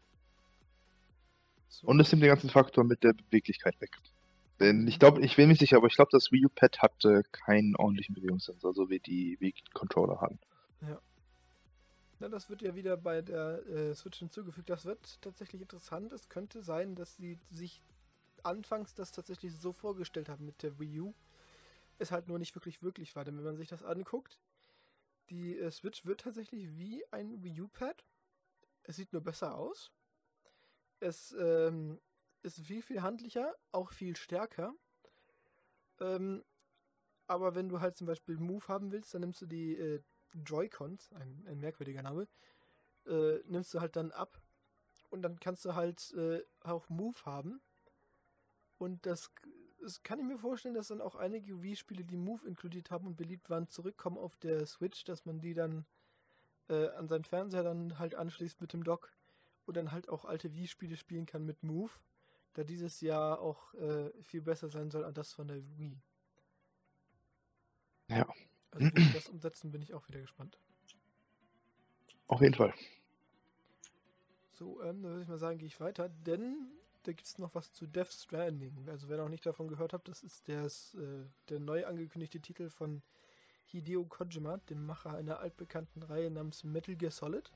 So. Und es nimmt den ganzen Faktor mit der Beweglichkeit weg. Denn ich glaube, ich bin mir nicht sicher, aber ich glaube, das Wii U-Pad hatte keinen ordentlichen Bewegungssensor, so wie die Wii-Controller haben. Ja. Na, das wird ja wieder bei der äh, Switch hinzugefügt. Das wird tatsächlich interessant. Es könnte sein, dass sie sich anfangs das tatsächlich so vorgestellt haben mit der Wii U. Es halt nur nicht wirklich wirklich war. Denn wenn man sich das anguckt, die äh, Switch wird tatsächlich wie ein Wii U-Pad. Es sieht nur besser aus. Es ähm, ist viel, viel handlicher, auch viel stärker. Ähm, aber wenn du halt zum Beispiel Move haben willst, dann nimmst du die äh, Joy-Cons, ein, ein merkwürdiger Name, äh, nimmst du halt dann ab und dann kannst du halt äh, auch Move haben. Und das, das kann ich mir vorstellen, dass dann auch einige Wii-Spiele, die Move inkludiert haben und beliebt waren, zurückkommen auf der Switch, dass man die dann äh, an seinen Fernseher dann halt anschließt mit dem Dock und dann halt auch alte Wii-Spiele spielen kann mit Move, da dieses Jahr auch äh, viel besser sein soll als das von der Wii. Ja. Also wie sie das umsetzen, bin ich auch wieder gespannt. Auf jeden Fall. So, ähm, dann würde ich mal sagen, gehe ich weiter, denn da gibt es noch was zu Death Stranding. Also wer noch nicht davon gehört hat, das ist des, äh, der neu angekündigte Titel von Hideo Kojima, dem Macher einer altbekannten Reihe namens Metal Gear Solid.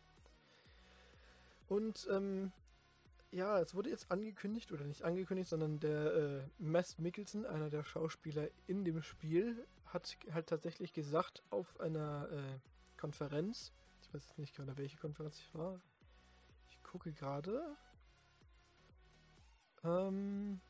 Und ähm, ja, es wurde jetzt angekündigt, oder nicht angekündigt, sondern der äh, Mads Mikkelsen, einer der Schauspieler in dem Spiel, hat halt tatsächlich gesagt auf einer äh, Konferenz, ich weiß jetzt nicht gerade, welche Konferenz ich war, ich gucke gerade, ähm,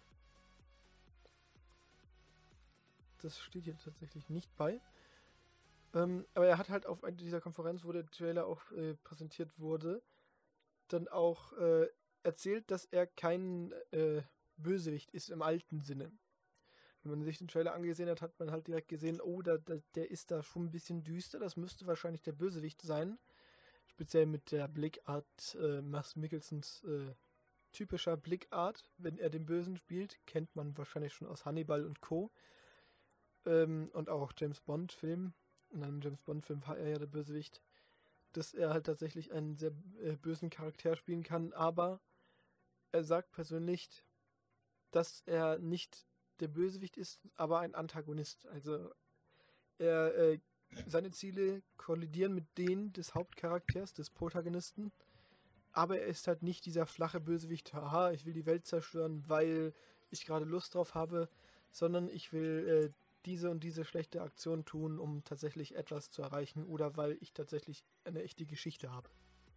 das steht hier tatsächlich nicht bei, ähm, aber er hat halt auf dieser Konferenz, wo der Trailer auch äh, präsentiert wurde, dann auch äh, erzählt, dass er kein äh, Bösewicht ist im alten Sinne. Wenn man sich den Trailer angesehen hat, hat man halt direkt gesehen, oh, da, da, der ist da schon ein bisschen düster, das müsste wahrscheinlich der Bösewicht sein. Speziell mit der Blickart äh, Mads Mikkelsens äh, typischer Blickart, wenn er den Bösen spielt. Kennt man wahrscheinlich schon aus Hannibal und Co. Ähm, und auch James Bond-Film. In einem James Bond-Film war er ja der Bösewicht. Dass er halt tatsächlich einen sehr äh, bösen Charakter spielen kann, aber er sagt persönlich, dass er nicht der Bösewicht ist, aber ein Antagonist. Also er, äh, seine Ziele kollidieren mit denen des Hauptcharakters, des Protagonisten, aber er ist halt nicht dieser flache Bösewicht, haha, ich will die Welt zerstören, weil ich gerade Lust drauf habe, sondern ich will äh, diese und diese schlechte Aktion tun, um tatsächlich etwas zu erreichen oder weil ich tatsächlich eine echte Geschichte habe.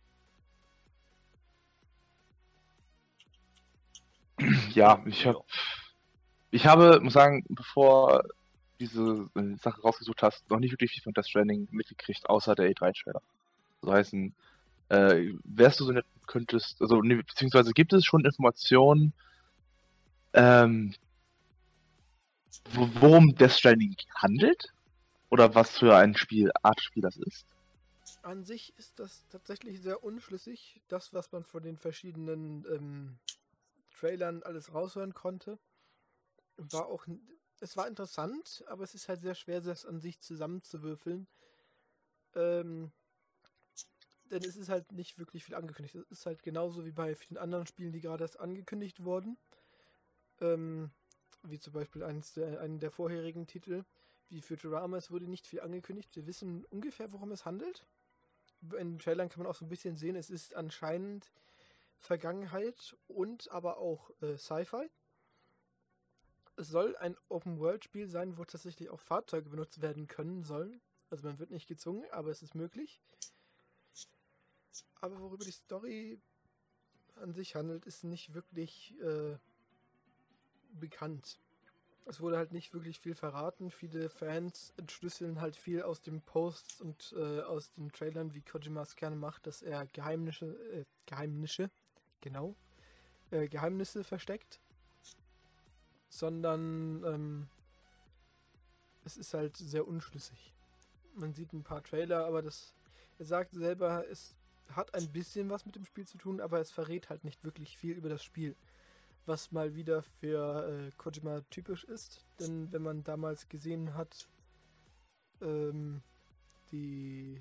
Ja, ich habe, ich habe, muss sagen, bevor diese äh, Sache rausgesucht hast, noch nicht wirklich viel von Death Stranding mitgekriegt, außer der E drei Trailer. So heißen, äh, wärst du so nett, könntest, also, nee, beziehungsweise gibt es schon Informationen, ähm, wo, worum Death Stranding handelt? Oder was für ein Spiel, Art Spiel das ist? An sich ist das tatsächlich sehr unschlüssig, das, was man von den verschiedenen ähm, Trailern alles raushören konnte. War auch, es war interessant, aber es ist halt sehr schwer, das an sich zusammenzuwürfeln. Ähm, denn es ist halt nicht wirklich viel angekündigt. Es ist halt genauso wie bei vielen anderen Spielen, die gerade erst angekündigt wurden. Ähm, wie zum Beispiel eines der, einen der vorherigen Titel, wie Futurama. Es wurde nicht viel angekündigt. Wir wissen ungefähr, worum es handelt. In den Trailern kann man auch so ein bisschen sehen, es ist anscheinend Vergangenheit und aber auch äh, Sci-Fi. Es soll ein Open-World-Spiel sein, wo tatsächlich auch Fahrzeuge benutzt werden können sollen. Also man wird nicht gezwungen, aber es ist möglich. Aber worüber die Story an sich handelt, ist nicht wirklich äh, bekannt. Es wurde halt nicht wirklich viel verraten. Viele Fans entschlüsseln halt viel aus den Posts und äh, aus den Trailern, wie Kojima es gerne macht, dass er Geheimnisse, äh, Geheimnisse, genau, äh, Geheimnisse versteckt. Sondern ähm, es ist halt sehr unschlüssig. Man sieht ein paar Trailer, aber das, er sagt selber, es hat ein bisschen was mit dem Spiel zu tun, aber es verrät halt nicht wirklich viel über das Spiel. Was mal wieder für äh, Kojima typisch ist, denn wenn man damals gesehen hat, ähm, die,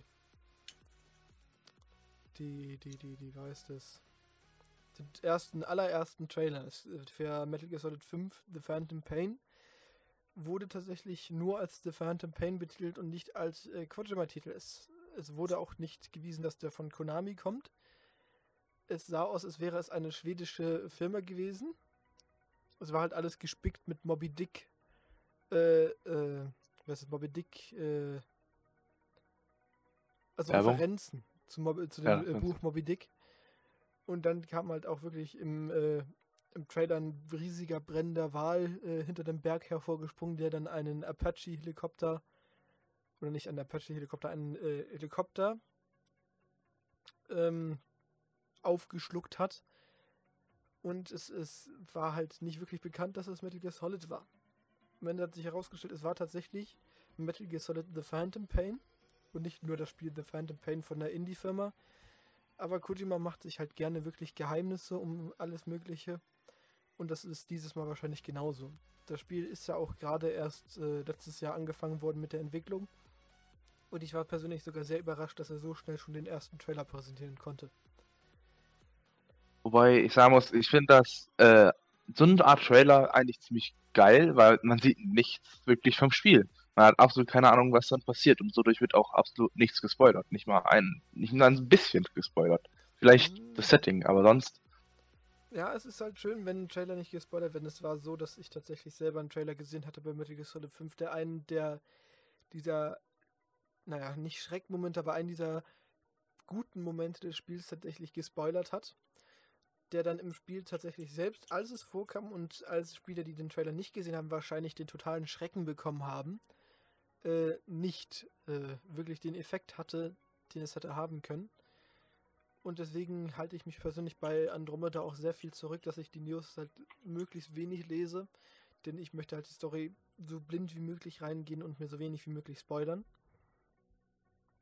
die, die, die, die, wie heißt das? Den ersten, allerersten Trailer für Metal Gear Solid fünf, The Phantom Pain, wurde tatsächlich nur als The Phantom Pain betitelt und nicht als äh, Kojima-Titel. Es, es wurde auch nicht gewiesen, dass der von Konami kommt. Es sah aus, als wäre es eine schwedische Firma gewesen. Es war halt alles gespickt mit Moby Dick. Äh, äh, was ist Moby Dick? Äh, also Werbung? Referenzen zu, Mob zu dem Ja, äh, Buch Moby Dick. Und dann kam halt auch wirklich im, äh, im Trailer ein riesiger brennender Wal äh, hinter dem Berg hervorgesprungen, der dann einen Apache-Helikopter, oder nicht einen Apache-Helikopter, einen äh, Helikopter ähm, aufgeschluckt hat. Und es, es war halt nicht wirklich bekannt, dass es Metal Gear Solid war. Am Ende hat sich herausgestellt, es war tatsächlich Metal Gear Solid The Phantom Pain und nicht nur das Spiel The Phantom Pain von der Indie-Firma. Aber Kojima macht sich halt gerne wirklich Geheimnisse um alles Mögliche. Und das ist dieses Mal wahrscheinlich genauso. Das Spiel ist ja auch gerade erst äh, letztes Jahr angefangen worden mit der Entwicklung. Und ich war persönlich sogar sehr überrascht, dass er so schnell schon den ersten Trailer präsentieren konnte. Wobei ich sagen muss, ich finde das äh, so eine Art Trailer eigentlich ziemlich geil, weil man sieht nichts wirklich vom Spiel. Man hat absolut keine Ahnung, was dann passiert und so wird auch absolut nichts gespoilert. Nicht mal ein, nicht mal ein bisschen gespoilert. Vielleicht Mhm. das Setting, aber sonst. Ja, es ist halt schön, wenn ein Trailer nicht gespoilert wird. Es war so, dass ich tatsächlich selber einen Trailer gesehen hatte bei Metal Gear Solid fünf, der einen der, dieser, naja, nicht Schreckmomente, aber einen dieser guten Momente des Spiels tatsächlich gespoilert hat. Der dann im Spiel tatsächlich selbst, als es vorkam und als Spieler, die den Trailer nicht gesehen haben, wahrscheinlich den totalen Schrecken bekommen haben, äh, nicht äh, wirklich den Effekt hatte, den es hätte haben können. Und deswegen halte ich mich persönlich bei Andromeda auch sehr viel zurück, dass ich die News halt möglichst wenig lese, denn ich möchte halt die Story so blind wie möglich reingehen und mir so wenig wie möglich spoilern.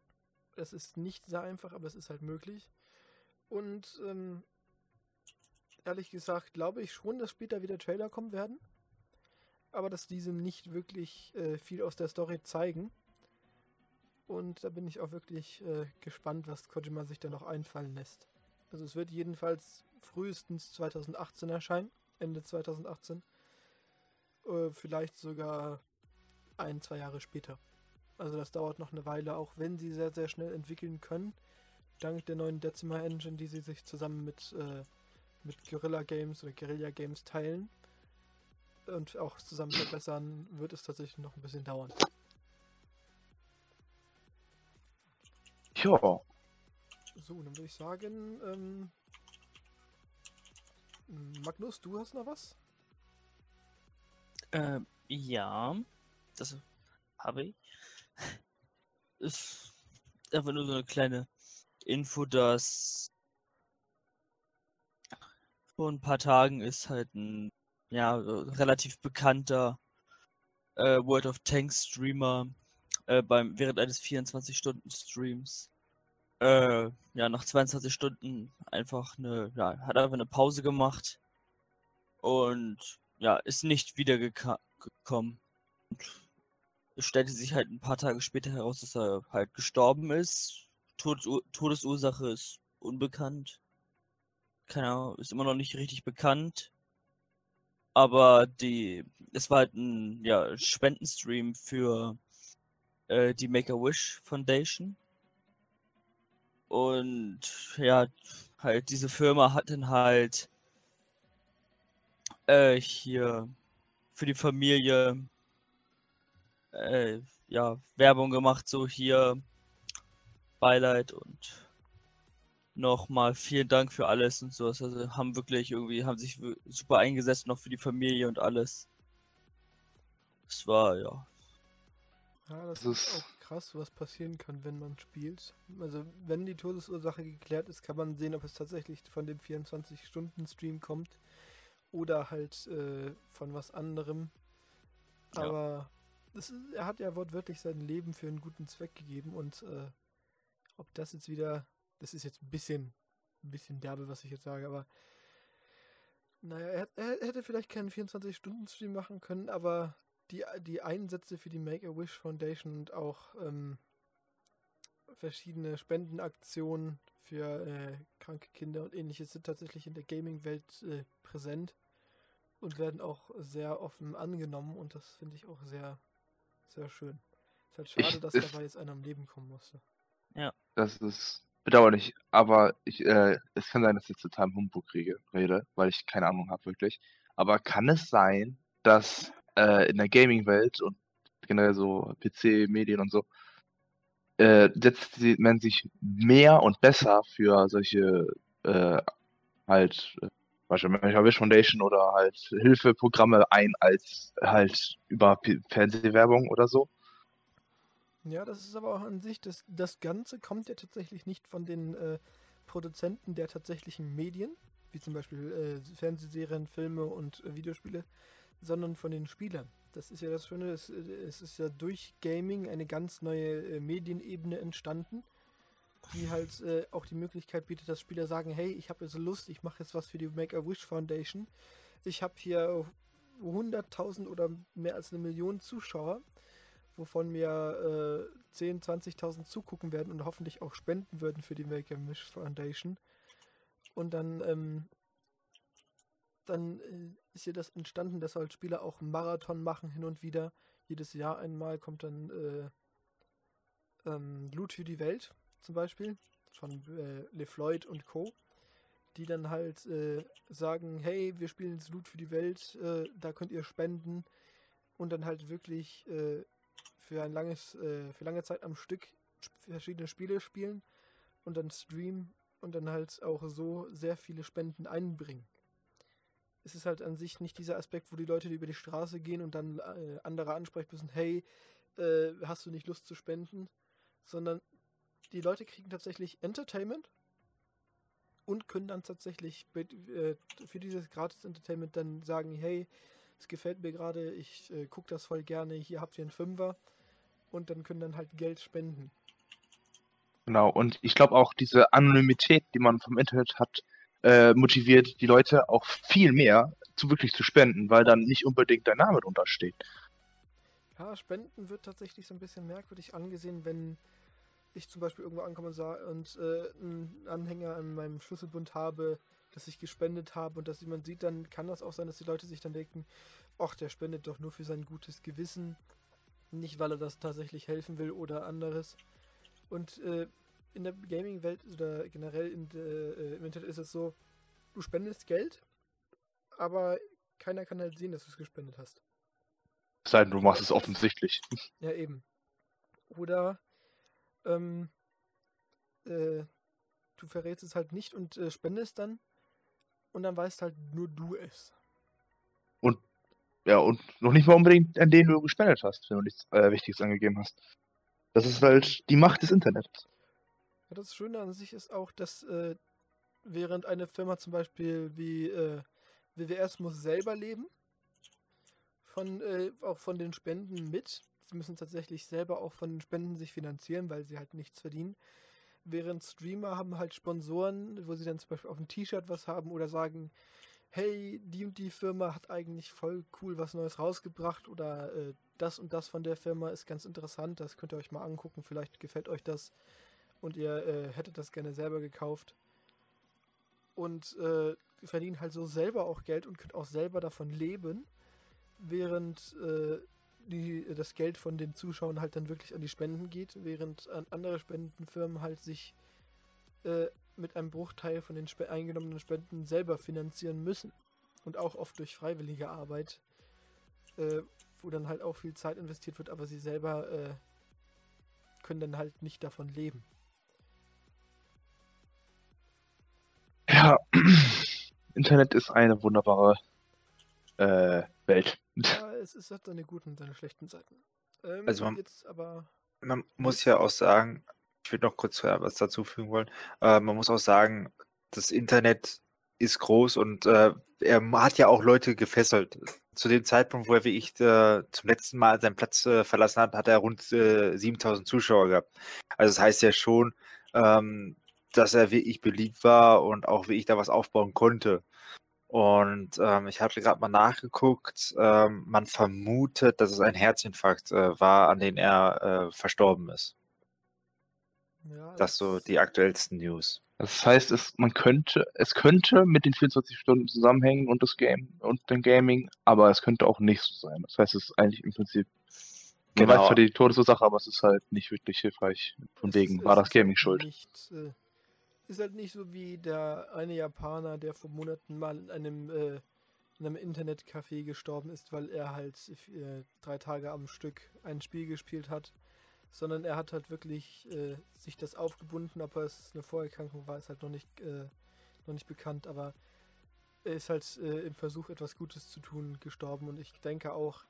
Es ist nicht sehr einfach, aber es ist halt möglich. Und ähm, ehrlich gesagt glaube ich schon, dass später wieder Trailer kommen werden. Aber dass diese nicht wirklich äh, viel aus der Story zeigen. Und da bin ich auch wirklich äh, gespannt, was Kojima sich da noch einfallen lässt. Also es wird jedenfalls frühestens zwanzig achtzehn erscheinen, Ende zwanzig achtzehn. Äh, vielleicht sogar ein, zwei Jahre später. Also das dauert noch eine Weile, auch wenn sie sehr, sehr schnell entwickeln können. Dank der neuen Decima Engine, die sie sich zusammen mit, äh, mit Guerilla Games oder Guerilla Games teilen und auch zusammen verbessern, wird es tatsächlich noch ein bisschen dauern. Ja, So, dann würde ich sagen, ähm, Magnus, du hast noch was? Ähm, ja, das habe ich. Ist einfach nur so eine kleine Info, dass vor ein paar Tagen ist halt ein ja, so relativ bekannter äh, World of Tanks Streamer äh, beim während eines vierundzwanzig-Stunden-Streams äh, ja nach zweiundzwanzig Stunden einfach eine ja, hat einfach eine Pause gemacht und ja ist nicht wieder geka- gekommen. Und es stellte sich halt ein paar Tage später heraus, dass er halt gestorben ist. Todesu- Todesursache ist unbekannt. Keine Ahnung, ist immer noch nicht richtig bekannt. Aber die, es war halt ein ja, Spendenstream für äh, die Make-A-Wish Foundation. Und ja, halt diese Firma hat dann halt äh, hier für die Familie äh, ja, Werbung gemacht, so hier Beileid und nochmal vielen Dank für alles und sowas. Also haben wirklich irgendwie, haben sich w- super eingesetzt noch für die Familie und alles. Es war, ja. Ja, das, Das ist ist- auch krass, was passieren kann, wenn man spielt. Also wenn die Todesursache geklärt ist, kann man sehen, ob es tatsächlich von dem vierundzwanzig-Stunden-Stream kommt oder halt äh, von was anderem. Ja. Aber das ist, er hat ja wortwörtlich sein Leben für einen guten Zweck gegeben und äh, ob das jetzt wieder, das ist jetzt ein bisschen, ein bisschen derbe, was ich jetzt sage, aber naja, er, er hätte vielleicht keinen vierundzwanzig-Stunden-Stream machen können, aber die, die Einsätze für die Make-A-Wish Foundation und auch ähm, verschiedene Spendenaktionen für äh, kranke Kinder und ähnliches sind tatsächlich in der Gaming-Welt äh, präsent und werden auch sehr offen angenommen und das finde ich auch sehr, sehr schön. Ist halt schade, Ich- dass ist- dabei jetzt einer am Leben kommen musste. das ist bedauerlich, aber ich, äh, es kann sein, dass ich jetzt total im Humbug rede, rede, weil ich keine Ahnung habe wirklich. Aber kann es sein, dass äh, in der Gaming-Welt und generell so P C, Medien und so, äh, setzt sie- man sich mehr und besser für solche äh, halt äh, beispielsweise Make-A-Wish Foundation oder halt Hilfeprogramme ein, als halt über P Fernsehwerbung oder so? Ja, das ist aber auch an sich, das, das Ganze kommt ja tatsächlich nicht von den äh, Produzenten der tatsächlichen Medien, wie zum Beispiel äh, Fernsehserien, Filme und äh, Videospiele, sondern von den Spielern. Das ist ja das Schöne, es, äh, es ist ja durch Gaming eine ganz neue äh, Medienebene entstanden, die halt äh, auch die Möglichkeit bietet, dass Spieler sagen, hey, ich habe jetzt Lust, ich mache jetzt was für die Make-A-Wish Foundation. Ich habe hier hunderttausend oder mehr als eine Million Zuschauer, wovon mir äh, zehntausend, zwanzigtausend zugucken werden und hoffentlich auch spenden würden für die Make-A-Wish Foundation. Und dann, ähm, dann äh, ist hier das entstanden, dass halt Spieler auch einen Marathon machen hin und wieder. Jedes Jahr einmal kommt dann äh, ähm, Loot für die Welt zum Beispiel von äh, LeFloid und Co., die dann halt äh, sagen, hey, wir spielen jetzt Loot für die Welt, äh, da könnt ihr spenden und dann halt wirklich äh, für ein langes, äh, für lange Zeit am Stück sp- verschiedene Spiele spielen und dann streamen und dann halt auch so sehr viele Spenden einbringen. Es ist halt an sich nicht dieser Aspekt, wo die Leute über die Straße gehen und dann äh, andere ansprechen müssen, hey, äh, hast du nicht Lust zu spenden? Sondern die Leute kriegen tatsächlich Entertainment und können dann tatsächlich mit, äh, für dieses gratis Entertainment dann sagen, hey, es gefällt mir gerade, ich äh, gucke das voll gerne, hier habt ihr einen Fünfer und dann können dann halt Geld spenden. Genau, und ich glaube auch diese Anonymität, die man vom Internet hat, äh, motiviert die Leute auch viel mehr zu wirklich zu spenden, weil dann nicht unbedingt dein Name drunter steht. Ja, Spenden wird tatsächlich so ein bisschen merkwürdig angesehen, wenn ich zum Beispiel irgendwo ankomme und, sa- und äh, einen Anhänger an meinem Schlüsselbund habe, dass ich gespendet habe und dass jemand sieht, dann kann das auch sein, dass die Leute sich dann denken, ach, der spendet doch nur für sein gutes Gewissen, nicht weil er das tatsächlich helfen will oder anderes. Und äh, in der Gaming-Welt oder generell in der, äh, im Internet ist es so, du spendest Geld, aber keiner kann halt sehen, dass du es gespendet hast. Es sei denn, du machst es offensichtlich. Ja, eben. Oder ähm, äh, du verrätst es halt nicht und äh, spendest dann und dann weißt halt nur du es. Und ja, und noch nicht mal unbedingt an den du gespendet hast, wenn du nichts äh, Wichtiges angegeben hast. Das ist halt die Macht des Internets. Ja, das Schöne an sich ist auch, dass äh, während eine Firma zum Beispiel wie äh, W W S muss selber leben, von, äh, auch von den Spenden mit. Sie müssen tatsächlich selber auch von den Spenden sich finanzieren, weil sie halt nichts verdienen. Während Streamer haben halt Sponsoren, wo sie dann zum Beispiel auf dem T-Shirt was haben oder sagen, hey, die und die Firma hat eigentlich voll cool was Neues rausgebracht oder äh, das und das von der Firma ist ganz interessant, das könnt ihr euch mal angucken, vielleicht gefällt euch das und ihr äh, hättet das gerne selber gekauft. Und äh, verdienen halt so selber auch Geld und könnt auch selber davon leben, während äh, die, das Geld von den Zuschauern halt dann wirklich an die Spenden geht, während an andere Spendenfirmen halt sich äh, mit einem Bruchteil von den spe eingenommenen Spenden selber finanzieren müssen. Und auch oft durch freiwillige Arbeit, äh, wo dann halt auch viel Zeit investiert wird, aber sie selber äh, können dann halt nicht davon leben. Ja, Internet ist eine wunderbare äh, Welt. Ja, es, es hat seine guten und seine schlechten Seiten. Ähm, Also man- jetzt aber... Man muss ja auch sagen, ich würde noch kurz äh, was dazu fügen wollen, äh, man muss auch sagen, das Internet ist groß und äh, er hat ja auch Leute gefesselt. Zu dem Zeitpunkt, wo er wie ich äh, zum letzten Mal seinen Platz äh, verlassen hat, hat er rund äh, siebentausend Zuschauer gehabt. Also das heißt ja schon, ähm, dass er wirklich beliebt war und auch wie ich da was aufbauen konnte. Und ähm, ich hatte gerade mal nachgeguckt, ähm, man vermutet, dass es ein Herzinfarkt äh, war, an den er äh, verstorben ist. Ja, Das so die aktuellsten News. Das heißt, es, man könnte, es könnte mit den vierundzwanzig Stunden zusammenhängen und das Game und dem Gaming, aber es könnte auch nicht so sein. Das heißt, es ist eigentlich im Prinzip, man Genau. weiß zwar die Todesursache, aber es ist halt nicht wirklich hilfreich. Von Es wegen ist- war es das ist Gaming halt schuld. Nicht, äh, ist halt nicht so wie der eine Japaner, der vor Monaten mal in einem, äh, in einem Internetcafé gestorben ist, weil er halt äh, drei Tage am Stück ein Spiel gespielt hat. Sondern er hat halt wirklich äh, sich das aufgebunden, aber es eine Vorerkrankung war, ist halt noch nicht, äh, noch nicht bekannt, aber er ist halt äh, im Versuch, etwas Gutes zu tun, gestorben und ich denke auch,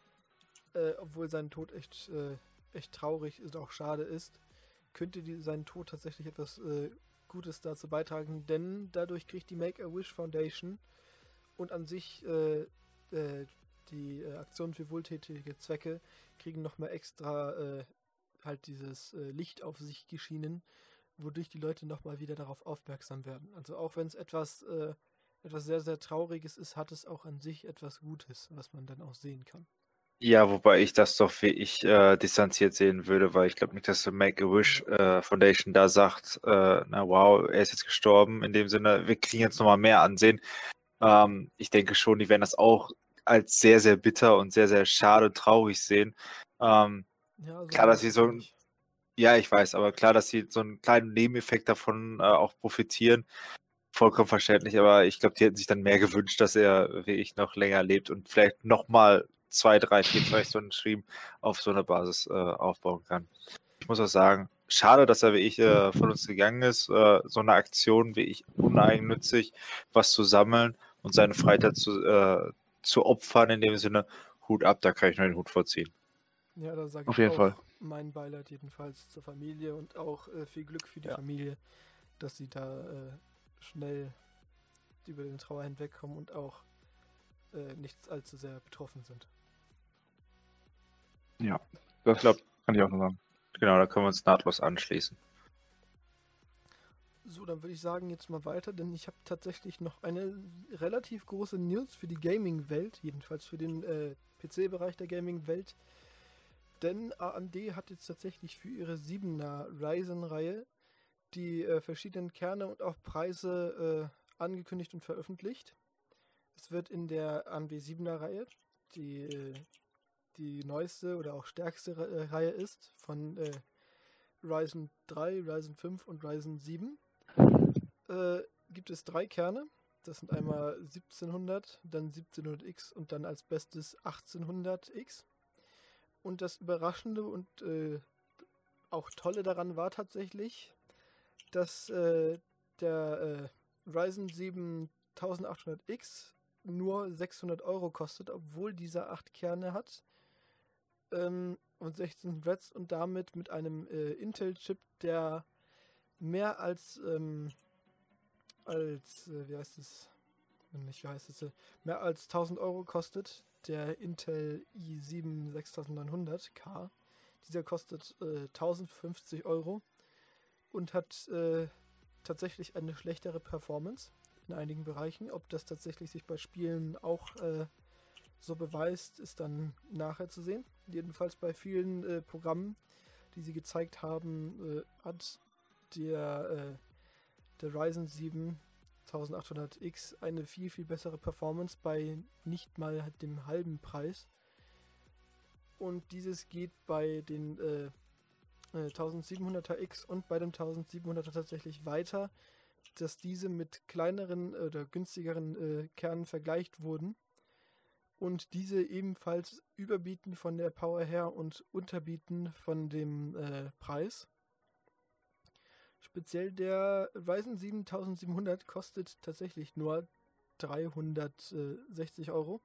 äh, obwohl sein Tod echt, äh, echt traurig und auch schade ist, könnte die, sein Tod tatsächlich etwas äh, Gutes dazu beitragen, denn dadurch kriegt die Make-A-Wish Foundation und an sich äh, äh, die äh, Aktionen für wohltätige Zwecke kriegen nochmal extra äh, halt dieses äh, Licht auf sich geschienen, wodurch die Leute nochmal wieder darauf aufmerksam werden. Also auch wenn es etwas, äh, etwas sehr, sehr Trauriges ist, hat es auch an sich etwas Gutes, was man dann auch sehen kann. Ja, wobei ich das doch wie ich äh, distanziert sehen würde, weil ich glaube nicht, dass die Make-A-Wish äh, Foundation da sagt, äh, na wow, er ist jetzt gestorben, in dem Sinne, wir kriegen jetzt nochmal mehr Ansehen. Ähm, ich denke schon, die werden das auch als sehr, sehr bitter und sehr, sehr schade und traurig sehen. Ähm, Ja, so Klar, dass ist sie es so- nicht. ja, ich weiß, aber klar, dass sie so einen kleinen Nebeneffekt davon äh, auch profitieren, vollkommen verständlich, aber ich glaube, die hätten sich dann mehr gewünscht, dass er wie ich noch länger lebt und vielleicht nochmal zwei, drei, vier, zwei Stunden Stream auf so einer Basis äh, aufbauen kann. Ich muss auch sagen, schade, dass er wie ich äh, von uns gegangen ist, äh, so eine Aktion wie ich uneigennützig, was zu sammeln und seine Freizeit zu, äh, zu opfern, in dem Sinne, Hut ab, da kann ich nur den Hut vorziehen. Ja, da sage Auf ich jeden auch Fall. mein Beileid jedenfalls zur Familie und auch äh, viel Glück für die Ja. Familie, dass sie da äh, schnell über den Trauer hinwegkommen und auch äh, nicht allzu sehr betroffen sind. Ja, das glaub- kann ich auch nur sagen. Genau, da können wir uns nahtlos anschließen. So, dann würde ich sagen, jetzt mal weiter, denn ich habe tatsächlich noch eine relativ große News für die Gaming-Welt, jedenfalls für den äh, P C-Bereich der Gaming-Welt. Denn A M D hat jetzt tatsächlich für ihre siebener Ryzen-Reihe die äh, verschiedenen Kerne und auch Preise äh, angekündigt und veröffentlicht. Es wird in der A M D siebener Reihe, die äh, die neueste oder auch stärkste Re äh, Reihe ist, von äh, Ryzen drei, Ryzen fünf und Ryzen sieben, äh, gibt es drei Kerne. Das sind einmal siebzehnhundert, dann siebzehnhundert X und dann als bestes achtzehnhundert X. Und das Überraschende und äh, auch Tolle daran war tatsächlich, dass äh, der äh, Ryzen sieben achtzehnhundert X nur sechshundert Euro kostet, obwohl dieser acht Kerne hat ähm, und sechzehn Threads und damit mit einem äh, Intel-Chip, der mehr als, ähm, als äh, wie heißt es, nicht wie heißt es, äh, mehr als tausend Euro kostet, der Intel i sieben sechstausendneunhundert K. Dieser kostet äh, tausendfünfzig Euro und hat äh, tatsächlich eine schlechtere Performance in einigen Bereichen. Ob das tatsächlich sich bei Spielen auch äh, so beweist, ist dann nachher zu sehen. Jedenfalls bei vielen äh, Programmen, die sie gezeigt haben, äh, hat der, äh, der Ryzen sieben achtzehnhundert X eine viel, viel bessere Performance bei nicht mal dem halben Preis. Und dieses geht bei den äh, siebzehnhunderter X und bei dem siebzehnhunderter tatsächlich weiter, dass diese mit kleineren oder günstigeren äh, Kernen vergleicht wurden und diese ebenfalls überbieten von der Power her und unterbieten von dem äh, Preis. Speziell der Ryzen sieben siebzehnhundert kostet tatsächlich nur dreihundertsechzig Euro.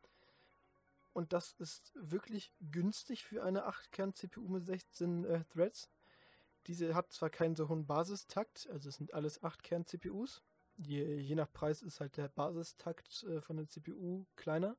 Und das ist wirklich günstig für eine acht Kern C P U mit sechzehn äh, Threads. Diese hat zwar keinen so hohen Basistakt, also es sind alles acht Kern C P Us. Je, je nach Preis ist halt der Basistakt äh, von der C P U kleiner.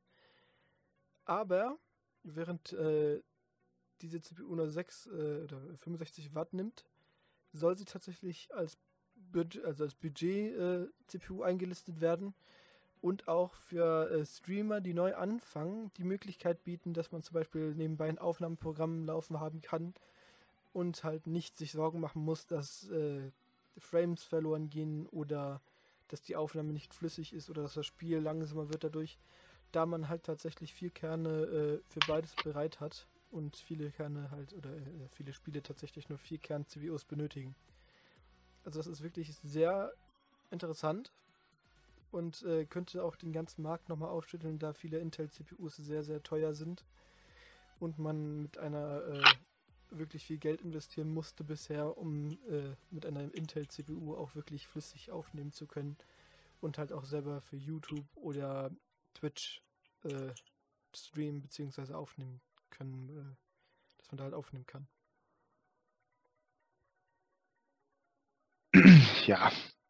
Aber während äh, diese C P U nur sechs äh, oder fünfundsechzig Watt nimmt, soll sie tatsächlich als, Bud also als Budget-C P U äh, eingelistet werden und auch für äh, Streamer, die neu anfangen, die Möglichkeit bieten, dass man zum Beispiel nebenbei ein Aufnahmeprogramm laufen haben kann und halt nicht sich Sorgen machen muss, dass äh, Frames verloren gehen oder dass die Aufnahme nicht flüssig ist oder dass das Spiel langsamer wird dadurch, da man halt tatsächlich vier Kerne äh, für beides bereit hat und viele Kerne halt oder äh, viele Spiele tatsächlich nur vier Kern C P Us benötigen. Also das ist wirklich sehr interessant und äh, könnte auch den ganzen Markt nochmal aufschütteln, da viele Intel-C P Us sehr, sehr teuer sind und man mit einer äh, wirklich viel Geld investieren musste bisher, um äh, mit einer Intel-C P U auch wirklich flüssig aufnehmen zu können und halt auch selber für YouTube oder Twitch äh, streamen bzw. aufnehmen können, äh, dass man da halt aufnehmen kann. Ja.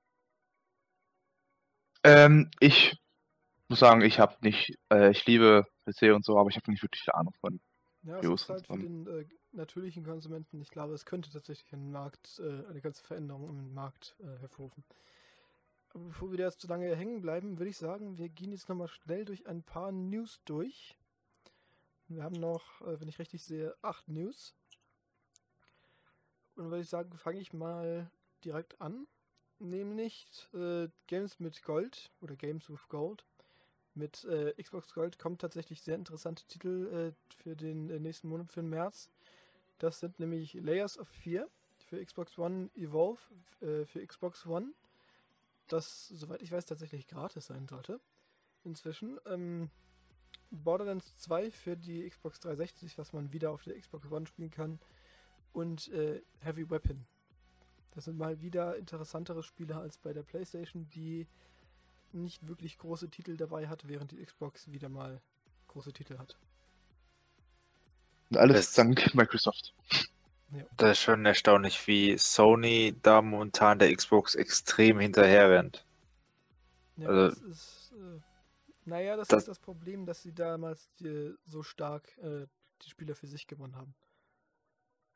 Ähm, ich muss sagen, ich habe nicht, äh, ich liebe P C und so, aber ich habe nicht wirklich viel Ahnung von Ja, es News ist halt und für von. den äh, natürlichen Konsumenten, ich glaube, es könnte tatsächlich einen Markt, äh, eine ganze Veränderung im Markt äh, hervorrufen. Aber bevor wir da jetzt zu lange hängen bleiben, würde ich sagen, wir gehen jetzt nochmal schnell durch ein paar News durch. Wir haben noch, äh, wenn ich richtig sehe, acht News. Und dann würde ich sagen, fange ich mal direkt an. Nämlich äh, Games mit Gold oder Games with Gold. Mit äh, Xbox Gold kommt tatsächlich sehr interessante Titel äh, für den äh, nächsten Monat, für den März. Das sind nämlich Layers of Fear für Xbox One, Evolve äh, für Xbox One, das, soweit ich weiß, tatsächlich gratis sein sollte. Inzwischen. Ähm, Borderlands zwei für die Xbox dreihundertsechzig, was man wieder auf der Xbox One spielen kann. Und äh, Heavy Weapon. Das sind mal wieder interessantere Spiele als bei der PlayStation, die nicht wirklich große Titel dabei hat, während die Xbox wieder mal große Titel hat. Und alles Das- dank Microsoft. Das ist schon erstaunlich, wie Sony da momentan der Xbox extrem hinterher rennt. Ja, Also- das ist, äh, naja, das, Das- ist das Problem, dass sie damals die, so stark äh, die Spieler für sich gewonnen haben.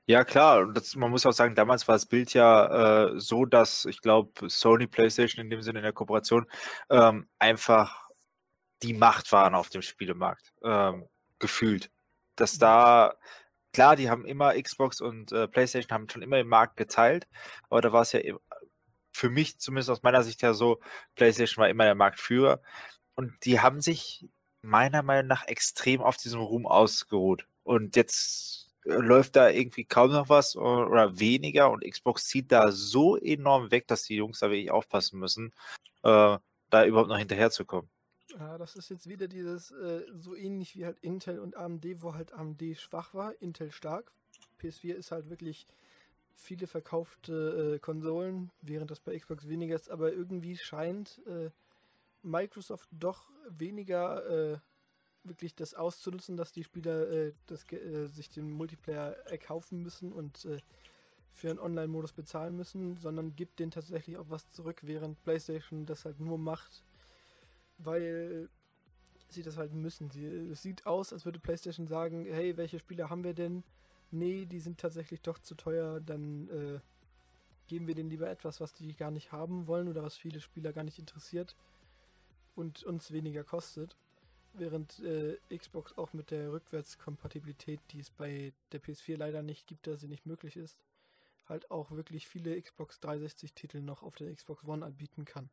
Ja, klar. Und das, man muss auch sagen, damals war das Bild ja äh, so, dass ich glaube, Sony PlayStation in dem Sinne in der Kooperation ähm, einfach die Macht waren auf dem Spielemarkt, ähm, gefühlt. Dass da, klar, die haben immer Xbox und äh, PlayStation haben schon immer den Markt geteilt, aber da war es ja im- für mich zumindest aus meiner Sicht ja so, PlayStation war immer der Marktführer und die haben sich meiner Meinung nach extrem auf diesem Ruhm ausgeruht. Und jetzt äh, läuft da irgendwie kaum noch was o- oder weniger und Xbox zieht da so enorm weg, dass die Jungs da wirklich aufpassen müssen, äh, da überhaupt noch hinterherzukommen. Ja, das ist jetzt wieder dieses, äh, so ähnlich wie halt Intel und A M D, wo halt A M D schwach war, Intel stark. P S vier ist halt wirklich viele verkaufte äh, Konsolen, während das bei Xbox weniger ist, aber irgendwie scheint äh, Microsoft doch weniger äh, wirklich das auszunutzen, dass die Spieler äh, das, Ge- äh, sich den Multiplayer erkaufen müssen und äh, für einen Online-Modus bezahlen müssen, sondern gibt denen tatsächlich auch was zurück, während PlayStation das halt nur macht, weil sie das halt müssen. Sie, es sieht aus, als würde PlayStation sagen, hey, welche Spiele haben wir denn? Nee, die sind tatsächlich doch zu teuer, dann äh, geben wir denen lieber etwas, was die gar nicht haben wollen oder was viele Spieler gar nicht interessiert und uns weniger kostet. Während äh, Xbox auch mit der Rückwärtskompatibilität, die es bei der P S vier leider nicht gibt, da sie nicht möglich ist, halt auch wirklich viele Xbox dreihundertsechzig Titel noch auf der Xbox One anbieten kann.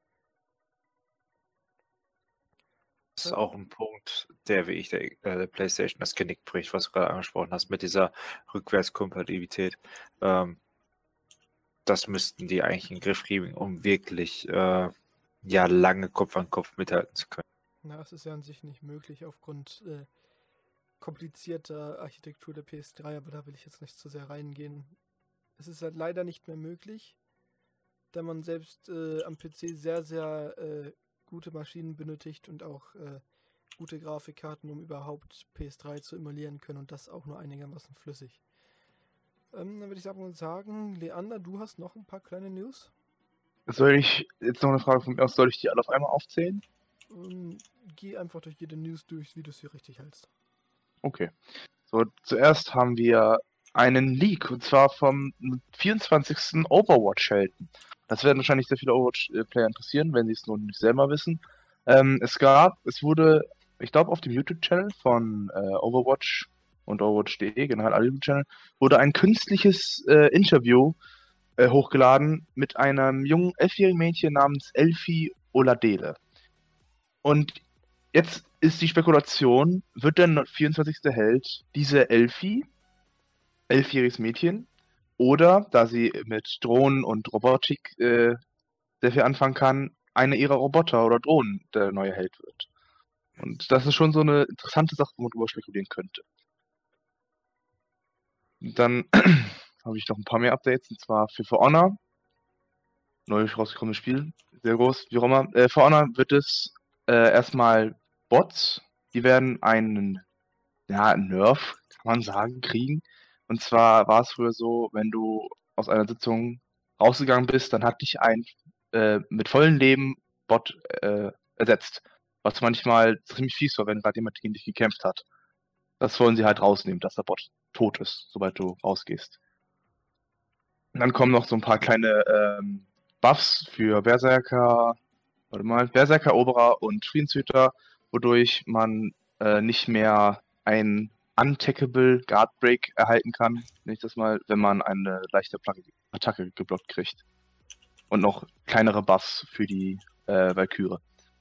Das ist auch ein Punkt, der wie ich der, äh, der PlayStation das Genick bricht, was du gerade angesprochen hast, mit dieser Rückwärtskompatibilität. Ähm, das müssten die eigentlich in den Griff kriegen, um wirklich äh, ja, lange Kopf an Kopf mithalten zu können. Na, es ist ja an sich nicht möglich aufgrund äh, komplizierter Architektur der P S drei, aber da will ich jetzt nicht zu sehr reingehen. Es ist halt leider nicht mehr möglich, da man selbst äh, am P C sehr, sehr äh, gute Maschinen benötigt und auch äh, gute Grafikkarten, um überhaupt P S drei zu emulieren können und das auch nur einigermaßen flüssig. Ähm, dann würde ich sagen, sagen, Leander, du hast noch ein paar kleine News. Soll ich, jetzt noch eine Frage von mir aus, soll ich die alle auf einmal aufzählen? Ähm, geh einfach durch jede News durch, wie du sie richtig hältst. Okay. So, zuerst haben wir einen Leak, und zwar vom vierundzwanzigsten Overwatch-Helden. Das werden wahrscheinlich sehr viele Overwatch-Player interessieren, wenn sie es nun nicht selber wissen. Ähm, es gab, es wurde, ich glaube, auf dem YouTube-Channel von äh, Overwatch und Overwatch punkt de, generell alle YouTube-Channel, wurde ein künstliches äh, Interview äh, hochgeladen mit einem jungen elfjährigen Mädchen namens Elfie Oladele. Und jetzt ist die Spekulation, wird der vierundzwanzigste Held diese Elfie, elfjähriges Mädchen, oder, da sie mit Drohnen und Robotik äh, sehr viel anfangen kann, eine ihrer Roboter oder Drohnen der neue Held wird. Und das ist schon so eine interessante Sache, wo man drüber spekulieren könnte. Und dann habe ich noch ein paar mehr Updates, und zwar für For Honor. Neu rausgekommenes Spiel, sehr groß, wie auch immer. Äh, For Honor wird es äh, erstmal Bots, die werden einen, ja, Nerf, kann man sagen, kriegen. Und zwar war es früher so, wenn du aus einer Sitzung rausgegangen bist, dann hat dich ein äh, mit vollem Leben Bot äh, ersetzt. Was manchmal ziemlich fies war, wenn gerade jemand gegen dich gekämpft hat. Das wollen sie halt rausnehmen, dass der Bot tot ist, sobald du rausgehst. Und dann kommen noch so ein paar kleine ähm, Buffs für Berserker, warte mal, Berserker, Eroberer und Friedenshüter, wodurch man äh, nicht mehr ein Untackable Guard Break erhalten kann, nenne ich das mal, wenn man eine leichte Attacke geblockt kriegt. Und noch kleinere Buffs für die äh, Valkyrie.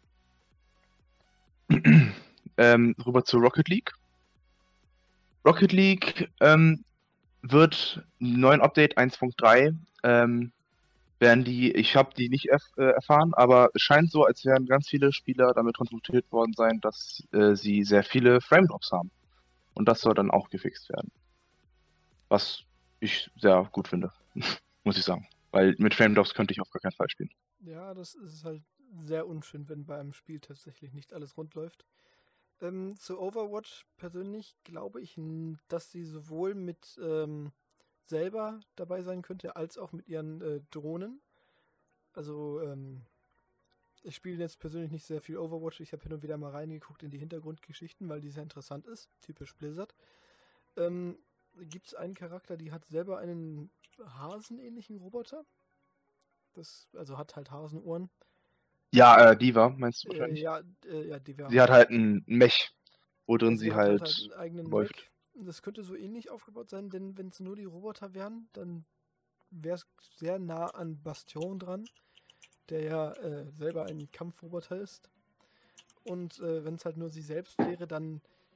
ähm, rüber zu Rocket League. Rocket League ähm, wird im neuen Update eins Punkt drei ähm, werden die, ich habe die nicht erf äh, erfahren, aber es scheint so, als wären ganz viele Spieler damit konfrontiert worden sein, dass äh, sie sehr viele Frame Drops haben. Und das soll dann auch gefixt werden. Was ich sehr gut finde, muss ich sagen. Weil mit Frame Drops könnte ich auf gar keinen Fall spielen. Ja, das ist halt sehr unschön, wenn bei einem Spiel tatsächlich nicht alles rund läuft. Ähm, zu Overwatch persönlich glaube ich, n- dass sie sowohl mit ähm, selber dabei sein könnte, als auch mit ihren äh, Drohnen. Also, ähm, ich spiele jetzt persönlich nicht sehr viel Overwatch. Ich habe hin und wieder mal reingeguckt in die Hintergrundgeschichten, weil die sehr interessant ist. Typisch Blizzard. Ähm, gibt es einen Charakter, die hat selber einen hasenähnlichen Roboter. Das, also hat halt Hasenohren. Ja, äh, Diva, meinst du Äh, wahrscheinlich? ja, äh, ja, die wäre. Sie hat halt einen Mech, wo drin Ja, sie hat halt, halt einen eigenen läuft. Mech. Das könnte so ähnlich aufgebaut sein, denn wenn es nur die Roboter wären, dann wäre es sehr nah an Bastion dran, der ja äh, selber ein Kampfroboter ist. Und äh, wenn es halt nur sie selbst wäre, dann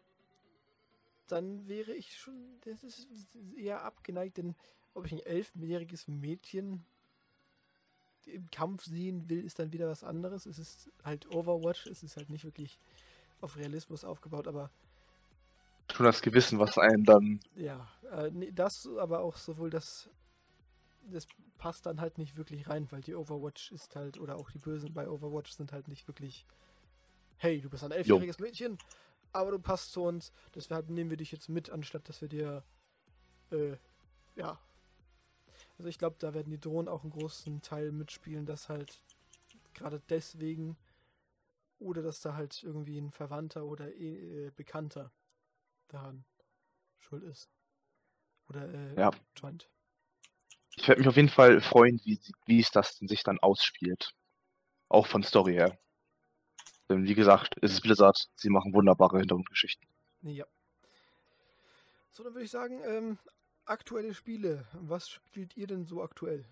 dann wäre ich schon, das ist eher abgeneigt, denn ob ich ein elfjähriges Mädchen im Kampf sehen will, ist dann wieder was anderes. Es ist halt Overwatch, es ist halt nicht wirklich auf Realismus aufgebaut, aber Schon das Gewissen, was einen dann. ja, äh, nee, das, aber auch sowohl das, das passt dann halt nicht wirklich rein, weil die Overwatch ist halt, oder auch die Bösen bei Overwatch sind halt nicht wirklich, hey, du bist ein elfjähriges Mädchen, aber du passt zu uns, deshalb nehmen wir dich jetzt mit, anstatt dass wir dir, äh, ja. Also ich glaube, da werden die Drohnen auch einen großen Teil mitspielen, dass halt gerade deswegen oder dass da halt irgendwie ein Verwandter oder äh, Bekannter daran schuld ist. Oder äh, Ja. Joint. Ich werde mich auf jeden Fall freuen, wie, sie- wie es das denn sich dann ausspielt. Auch von Story her. Denn wie gesagt, es ist Blizzard, sie machen wunderbare Hintergrundgeschichten. Ja. So, dann würde ich sagen, ähm, aktuelle Spiele. Was spielt ihr denn so aktuell?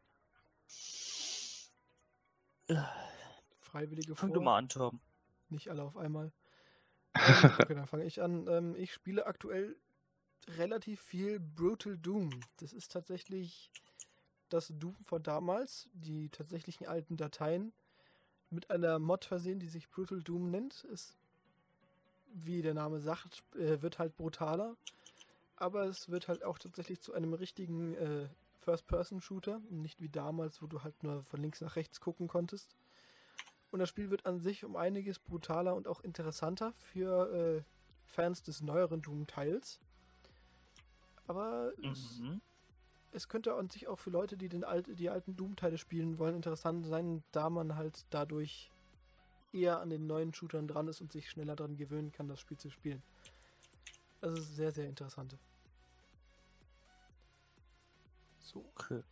Freiwillige Fang vor, du mal an, Tom. nicht alle auf einmal. Ähm, okay, dann fange ich an. Ähm, ich spiele aktuell relativ viel Brutal Doom. Das ist tatsächlich das Doom von damals, die tatsächlichen alten Dateien mit einer Mod versehen, die sich Brutal Doom nennt. Ist, wie der Name sagt, äh, wird halt brutaler. Aber es wird halt auch tatsächlich zu einem richtigen äh, First-Person-Shooter. Nicht wie damals, wo du halt nur von links nach rechts gucken konntest. Und das Spiel wird an sich um einiges brutaler und auch interessanter für äh, Fans des neueren Doom-Teils. Aber es, Mhm. es könnte an sich auch für Leute, die den alt, die alten Doom-Teile spielen wollen, interessant sein, da man halt dadurch eher an den neuen Shootern dran ist und sich schneller daran gewöhnen kann, das Spiel zu spielen. Das ist sehr, sehr interessant. So. Okay.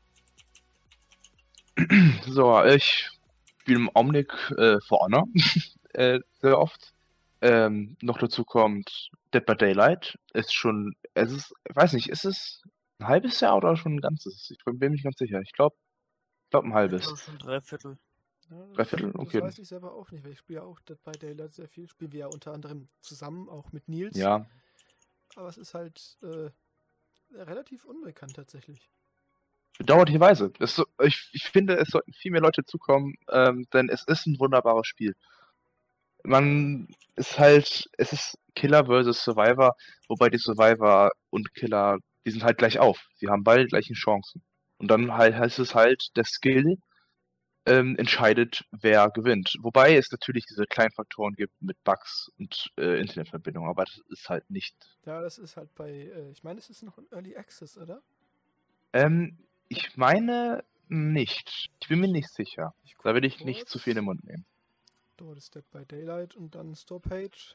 So, ich spiele im Augenblick äh, For Honor äh, sehr oft. Ähm, noch dazu kommt Dead by Daylight. Ist schon, es ist, ich weiß nicht, ist es ein halbes Jahr oder schon ein ganzes? Ich bin mir nicht ganz sicher. Ich glaube, ich glaube ein Ich halbes. glaube schon drei Viertel. Ja, das, Dreiviertel? das Okay. weiß ich selber auch nicht, weil ich spiele ja auch Dead by Daylight sehr viel. Spielen wir ja unter anderem zusammen, auch mit Nils. Ja, Aber es ist halt äh, relativ unbekannt tatsächlich. bedauerlicherweise. Es, so- ich, ich finde, es sollten viel mehr Leute zukommen, ähm, denn es ist ein wunderbares Spiel. Man ist halt, es ist Killer versus Survivor, wobei die Survivor und Killer, die sind halt gleich auf. Sie haben beide gleichen Chancen. Und dann halt heißt es halt, der Skill ähm, entscheidet, wer gewinnt. Wobei es natürlich diese kleinen Faktoren gibt mit Bugs und äh, Internetverbindung, aber das ist halt nicht. Ja, das ist halt bei, äh, ich meine, es ist noch ein Early Access, oder? Ähm, ich meine nicht. Ich bin mir nicht sicher. Ich Da guck will ich kurz. nicht zu viel in den Mund nehmen. Dort ist Dead by Daylight und dann Storepage.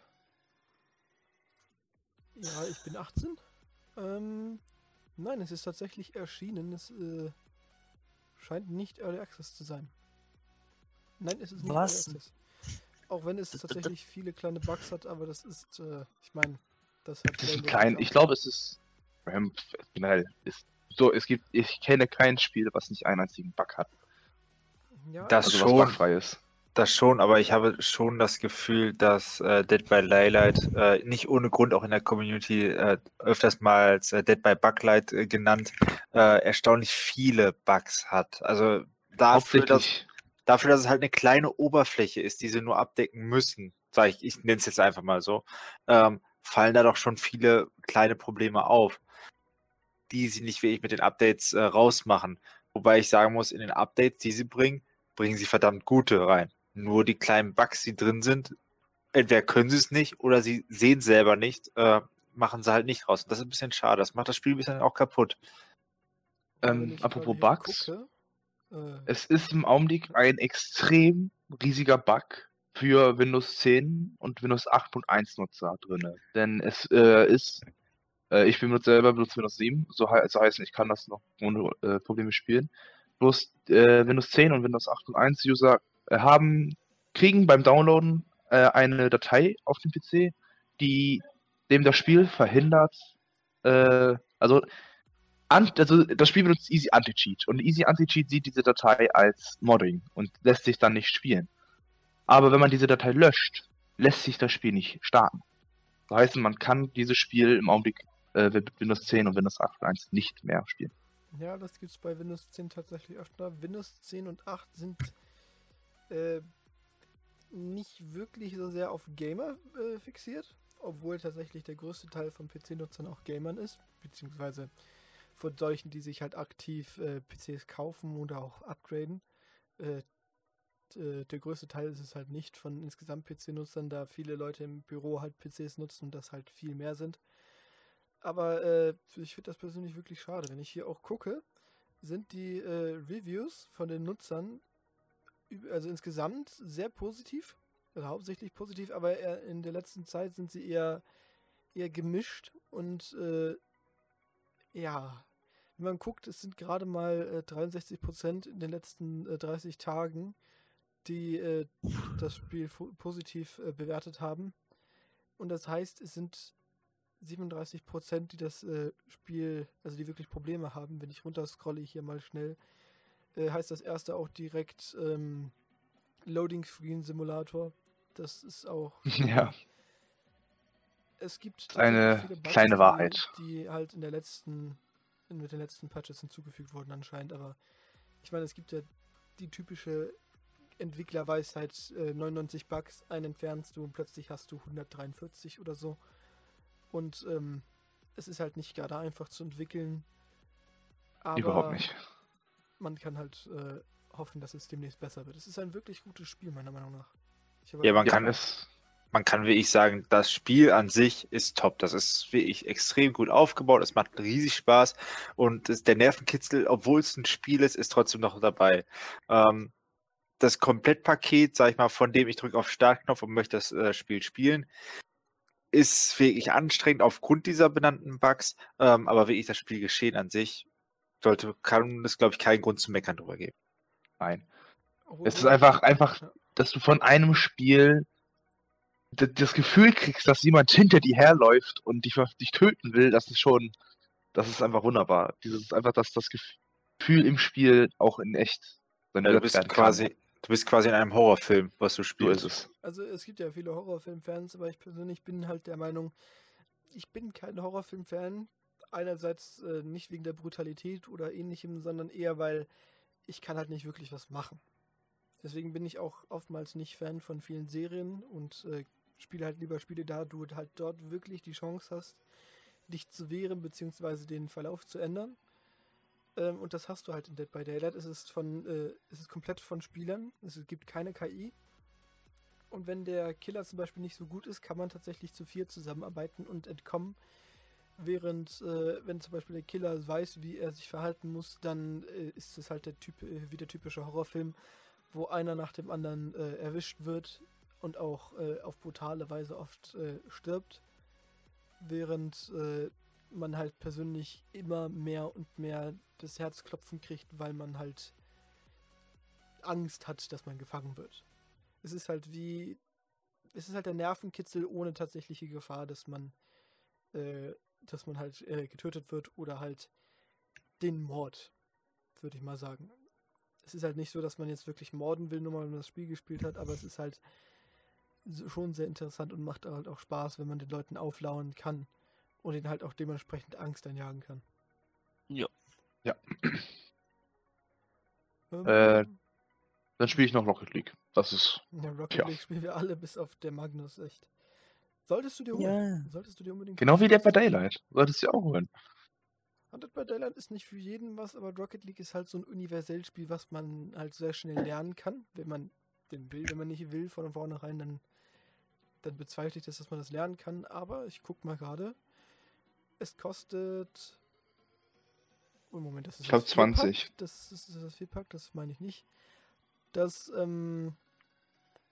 Ja, ich bin achtzehn. Ähm, nein, es ist tatsächlich erschienen. Es äh, scheint nicht Early Access zu sein. Nein, es ist nicht Was? Early Access. Auch wenn es D- d- tatsächlich viele kleine Bugs hat, aber das ist, äh, ich meine, das hat Es ist ein Rainbow klein, Six ich auch. glaube, es ist Ramp generell. Ist so, es gibt, ich kenne kein Spiel, was nicht einen einzigen Bug hat. Ja, Das Also schon. was bugfrei ist. Das schon, aber ich habe schon das Gefühl, dass äh, Dead by Daylight äh, nicht ohne Grund auch in der Community äh, öfters mal als äh, Dead by Buglight äh, genannt, äh, erstaunlich viele Bugs hat. Also dafür dass, Hauptsächlich, dafür, dass es halt eine kleine Oberfläche ist, die sie nur abdecken müssen, sage ich, ich nenne es jetzt einfach mal so, ähm, fallen da doch schon viele kleine Probleme auf, die sie nicht wirklich mit den Updates äh, rausmachen. Wobei ich sagen muss, in den Updates, die sie bringen, bringen sie verdammt gute rein. Nur die kleinen Bugs, die drin sind, entweder können sie es nicht oder sie sehen es selber nicht, äh, machen sie halt nicht raus. Und das ist ein bisschen schade. Das macht das Spiel ein bisschen auch kaputt. aber ähm, wenn ich apropos gerade hier Bugs, gucke, äh, es ist im Augenblick ein extrem riesiger Bug für Windows zehn und Windows acht Punkt eins Nutzer drin. Denn es äh, ist Äh, ich benutze selber benutze Windows sieben, so, he so heißt, ich kann das noch ohne äh, Probleme spielen. Bloß äh, Windows zehn und Windows acht Punkt eins User äh, haben, kriegen beim Downloaden äh, eine Datei auf dem P C, die dem das Spiel verhindert, äh, also, an, also das Spiel benutzt Easy Anti-Cheat und Easy Anti-Cheat sieht diese Datei als Modding und lässt sich dann nicht spielen. Aber wenn man diese Datei löscht, lässt sich das Spiel nicht starten. Das heißt, man kann dieses Spiel im Augenblick äh, mit Windows zehn und Windows acht Punkt eins nicht mehr spielen. Ja, das gibt es bei Windows zehn tatsächlich öfter. Windows zehn und acht sind äh, nicht wirklich so sehr auf Gamer äh, fixiert, obwohl tatsächlich der größte Teil von P C-Nutzern auch Gamern ist, beziehungsweise von solchen, die sich halt aktiv äh, P Cs kaufen oder auch upgraden. Äh, d- der größte Teil ist es halt nicht von insgesamt P C-Nutzern, da viele Leute im Büro halt P Cs nutzen und das halt viel mehr sind. Aber äh, ich finde das persönlich wirklich schade. Wenn ich hier auch gucke, sind die äh, Reviews von den Nutzern üb- also insgesamt sehr positiv, also hauptsächlich positiv, aber eher in der letzten Zeit sind sie eher, eher gemischt und äh, ja, wenn man guckt, es sind gerade mal äh, dreiundsechzig Prozent in den letzten äh, dreißig Tagen, die äh, das Spiel fu- positiv äh, bewertet haben. Und das heißt, es sind siebenunddreißig Prozent, die das äh, Spiel, also die wirklich Probleme haben. Wenn ich runterscrolle hier mal schnell, äh, heißt das erste auch direkt ähm, Loading Screen Simulator. Das ist auch. Ja, Es gibt ist eine tatsächlich viele Bugs, kleine die, Wahrheit. die halt in der letzten, in, mit den letzten Patches hinzugefügt wurden anscheinend, aber ich meine, es gibt ja die typische Entwicklerweisheit, äh, neunundneunzig Bugs, einen entfernst du und plötzlich hast du hundertdreiundvierzig oder so. Und ähm, es ist halt nicht gerade einfach zu entwickeln, aber Überhaupt nicht. man kann halt äh, hoffen, dass es demnächst besser wird. Es ist ein wirklich gutes Spiel, meiner Meinung nach. Ich habe Ja, man halt- kann Ja, es, Man kann wirklich sagen, das Spiel an sich ist top. Das ist wirklich extrem gut aufgebaut. Es macht riesig Spaß. Und es, der Nervenkitzel, obwohl es ein Spiel ist, ist trotzdem noch dabei. Ähm, das Komplettpaket, sag ich mal, von dem ich drücke auf Startknopf und möchte das äh, Spiel spielen, ist wirklich anstrengend aufgrund dieser benannten Bugs. Ähm, aber wirklich das Spielgeschehen an sich sollte, kann es, glaube ich, keinen Grund zu meckern drüber geben. nein. obwohl- Es ist einfach, einfach, Ja. dass du von einem Spiel d- das Gefühl kriegst, dass jemand hinter dir herläuft und dich, dich töten will, das ist schon, das ist einfach wunderbar. Dieses einfach, dass das Gefühl im Spiel auch in echt dann Ja, du ersetzt bist werden kann. quasi, du bist quasi in einem Horrorfilm, was du So spielst. ist es. Also es gibt ja viele Horrorfilm-Fans, aber ich persönlich bin halt der Meinung, ich bin kein Horrorfilm-Fan. Einerseits äh, nicht wegen der Brutalität oder ähnlichem, sondern eher, weil ich kann halt nicht wirklich was machen. Deswegen bin ich auch oftmals nicht Fan von vielen Serien und äh, spiele halt lieber Spiele, da du halt dort wirklich die Chance hast, dich zu wehren bzw. den Verlauf zu ändern. Ähm, und das hast du halt in Dead by Daylight. Es ist von, äh, es ist komplett von Spielern. Es gibt keine K I. Und wenn der Killer zum Beispiel nicht so gut ist, kann man tatsächlich zu viert zusammenarbeiten und entkommen. Während, äh, wenn zum Beispiel der Killer weiß, wie er sich verhalten muss, dann äh, ist es halt der Typ, äh, wie der typische Horrorfilm, wo einer nach dem anderen äh, erwischt wird und auch äh, auf brutale Weise oft äh, stirbt. Während äh, man halt persönlich immer mehr und mehr das Herzklopfen kriegt, weil man halt Angst hat, dass man gefangen wird. Es ist halt wie, es ist halt der Nervenkitzel ohne tatsächliche Gefahr, dass man, äh, dass man halt äh, getötet wird oder halt den Mord, würde ich mal sagen. Es ist halt nicht so, dass man jetzt wirklich morden will, nur weil man das Spiel gespielt hat, aber es ist halt so- schon sehr interessant und macht halt auch Spaß, wenn man den Leuten auflauern kann und ihnen halt auch dementsprechend Angst einjagen kann. Ja. Ja. Ähm, Äh, Dann spiele ich noch Rocket League. Das ist, ja, Rocket tja. League spielen wir alle, bis auf der Magnus, echt. Solltest du dir holen. Ja. Solltest du dir unbedingt genau wie holen. Dead by Daylight. Solltest du ja auch holen. Und Dead by Daylight ist nicht für jeden was, aber Rocket League ist halt so ein Universellspiel, was man halt sehr schnell lernen kann, wenn man den will. Wenn man nicht will von vornherein, dann, dann bezweifle ich das, dass man das lernen kann. Aber ich guck mal gerade. Es kostet. Oh, Moment, das ist Ich glaub das Vierpack. zwanzig. Das ist das Vierpack, das meine ich nicht. Das, ähm.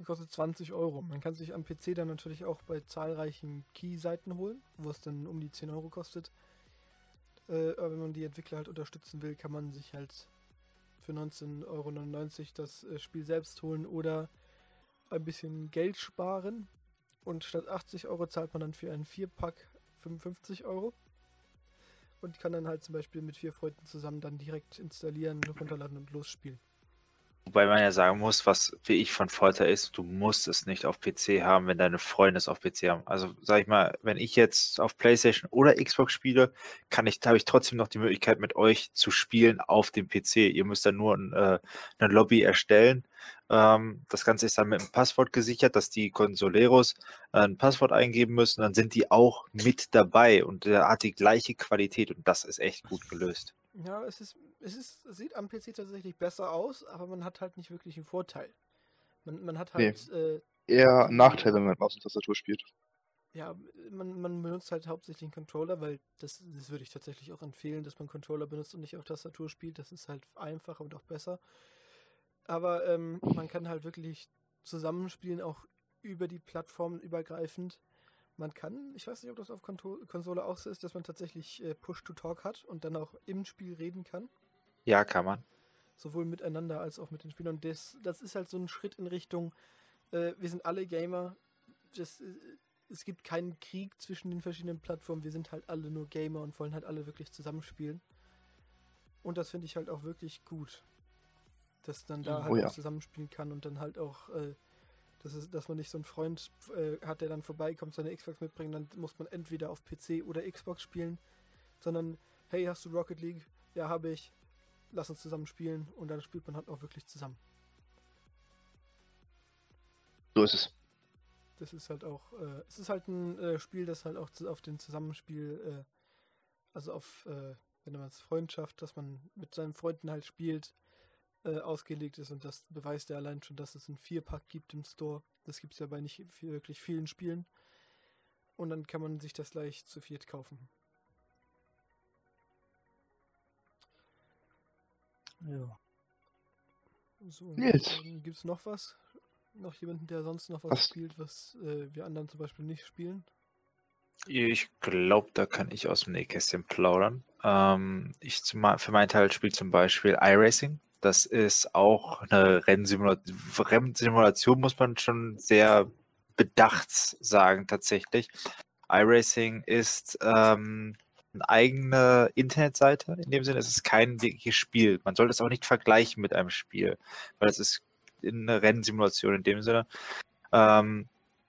kostet zwanzig Euro. Man kann sich am P C dann natürlich auch bei zahlreichen Key-Seiten holen, wo es dann um die zehn Euro kostet. Äh, aber wenn man die Entwickler halt unterstützen will, kann man sich halt für neunzehn Euro neunundneunzig das äh, Spiel selbst holen oder ein bisschen Geld sparen. Und statt achtzig Euro zahlt man dann für einen vier-Pack fünfundfünfzig Euro. Und kann dann halt zum Beispiel mit vier Freunden zusammen dann direkt installieren, runterladen und losspielen. Wobei man ja sagen muss, was wie ich von Vorteil ist, du musst es nicht auf P C haben, wenn deine Freunde es auf P C haben. Also sag ich mal, wenn ich jetzt auf PlayStation oder Xbox spiele, kann ich, habe ich trotzdem noch die Möglichkeit mit euch zu spielen auf dem P C. Ihr müsst dann nur ein, äh, eine Lobby erstellen. Ähm, das Ganze ist dann mit einem Passwort gesichert, dass die Consoleros äh, ein Passwort eingeben müssen. Dann sind die auch mit dabei und der hat die gleiche Qualität und das ist echt gut gelöst. Ja, es ist, es ist, es sieht am P C tatsächlich besser aus, aber man hat halt nicht wirklich einen Vorteil. Man, man hat halt, äh, Eher die- Nachteil, wenn man mit Maus und Tastatur spielt. ja, man, man benutzt halt hauptsächlich einen Controller, weil das, das würde ich tatsächlich auch empfehlen, dass man Controller benutzt und nicht auf Tastatur spielt. Das ist halt einfacher und auch besser. Aber ähm, man kann halt wirklich zusammenspielen, auch über die Plattformen übergreifend. Man kann, ich weiß nicht, ob das auf Konto- Konsole auch so ist, dass man tatsächlich äh, Push-to-Talk hat und dann auch im Spiel reden kann. Ja, kann man. Sowohl miteinander als auch mit den Spielern. Und das, das ist halt so ein Schritt in Richtung, äh, wir sind alle Gamer. Das, äh, es gibt keinen Krieg zwischen den verschiedenen Plattformen. Wir sind halt alle nur Gamer und wollen halt alle wirklich zusammenspielen. Und das finde ich halt auch wirklich gut. Dass dann da Mhm. halt Oh ja. auch zusammenspielen kann und dann halt auch, äh, dass, es, dass man nicht so einen Freund äh, hat, der dann vorbeikommt, seine Xbox mitbringt, dann muss man entweder auf P C oder Xbox spielen, sondern, hey, hast du Rocket League? Ja, habe ich. Lass uns zusammen spielen und dann spielt man halt auch wirklich zusammen. So ist es. Das ist halt auch, äh, es ist halt ein äh, Spiel, das halt auch zu, auf den Zusammenspiel, äh, also auf, äh, wenn man es Freundschaft, dass man mit seinen Freunden halt spielt, äh, ausgelegt ist und das beweist ja allein schon, dass es einen Vier-Pack gibt im Store. Das gibt es ja bei nicht viel- wirklich vielen Spielen. Und dann kann man sich das gleich zu viert kaufen. Ja. So, Nils. gibt es noch was? Noch jemanden, der sonst noch was Was? spielt, was äh, wir anderen zum Beispiel nicht spielen? Ich glaube, da kann ich aus dem Nähkästchen plaudern. Ähm, ich zum, für meinen Teil spiele zum Beispiel iRacing. Das ist auch eine Rennsimulation, Rennsimulation muss man schon sehr bedacht sagen, tatsächlich. iRacing ist ähm, eine eigene Internetseite. In dem Sinne, es ist kein wirkliches Spiel. Man sollte es auch nicht vergleichen mit einem Spiel, weil es ist eine Rennsimulation in dem Sinne. Ähm,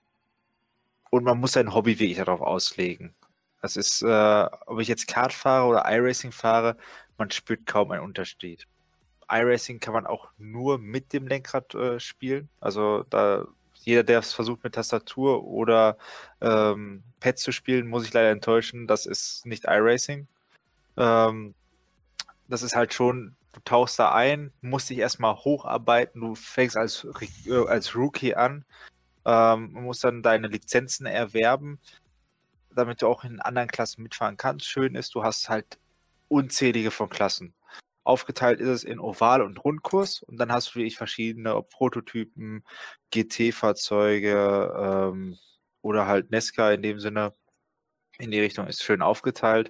und man muss sein Hobby wirklich darauf auslegen. Das ist, äh, ob ich jetzt Kart fahre oder iRacing fahre, man spürt kaum einen Unterschied. iRacing kann man auch nur mit dem Lenkrad äh, spielen. Also da jeder, der es versucht mit Tastatur oder ähm, Pad zu spielen, muss ich leider enttäuschen. Das ist nicht iRacing. Ähm, das ist halt schon, du tauchst da ein, musst dich erstmal hocharbeiten, du fängst als, äh, als Rookie an. Ähm, man muss dann deine Lizenzen erwerben, damit du auch in anderen Klassen mitfahren kannst. Schön ist, du hast halt unzählige von Klassen. Aufgeteilt ist es in Oval- und Rundkurs und dann hast du wirklich verschiedene Prototypen, G T-Fahrzeuge ähm, oder halt Nesca in dem Sinne. In die Richtung ist schön aufgeteilt.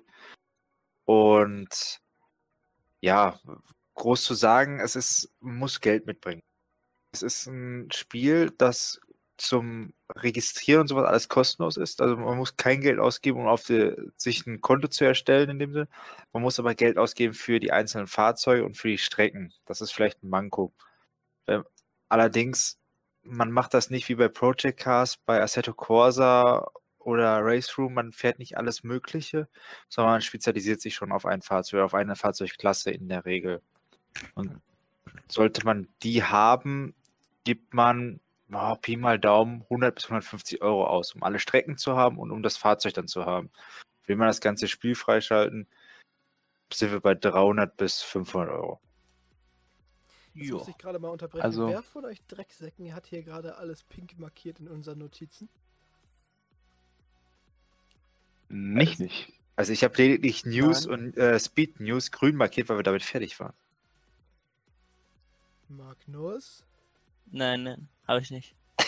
Und ja, groß zu sagen, es ist, man muss Geld mitbringen. Es ist ein Spiel, das zum Registrieren und sowas alles kostenlos ist. Also man muss kein Geld ausgeben, um auf die, sich ein Konto zu erstellen in dem Sinne. Man muss aber Geld ausgeben für die einzelnen Fahrzeuge und für die Strecken. Das ist vielleicht ein Manko. Ähm, allerdings, man macht das nicht wie bei Project Cars, bei Assetto Corsa oder Race Room. Man fährt nicht alles Mögliche, sondern man spezialisiert sich schon auf ein Fahrzeug, auf eine Fahrzeugklasse in der Regel. Und sollte man die haben, gibt man oh, Pi mal Daumen hundert bis hundertfünfzig Euro aus, um alle Strecken zu haben und um das Fahrzeug dann zu haben. Will man das ganze Spiel freischalten, sind wir bei dreihundert bis fünfhundert Euro. Jetzt Ja. muss ich gerade mal unterbrechen. Also- Wer von euch Drecksäcken hat hier gerade alles pink markiert in unseren Notizen? Nicht, nicht. Also ich habe lediglich News Nein. und äh, Speed News grün markiert, weil wir damit fertig waren. Magnus? Nein, nein, habe ich nicht.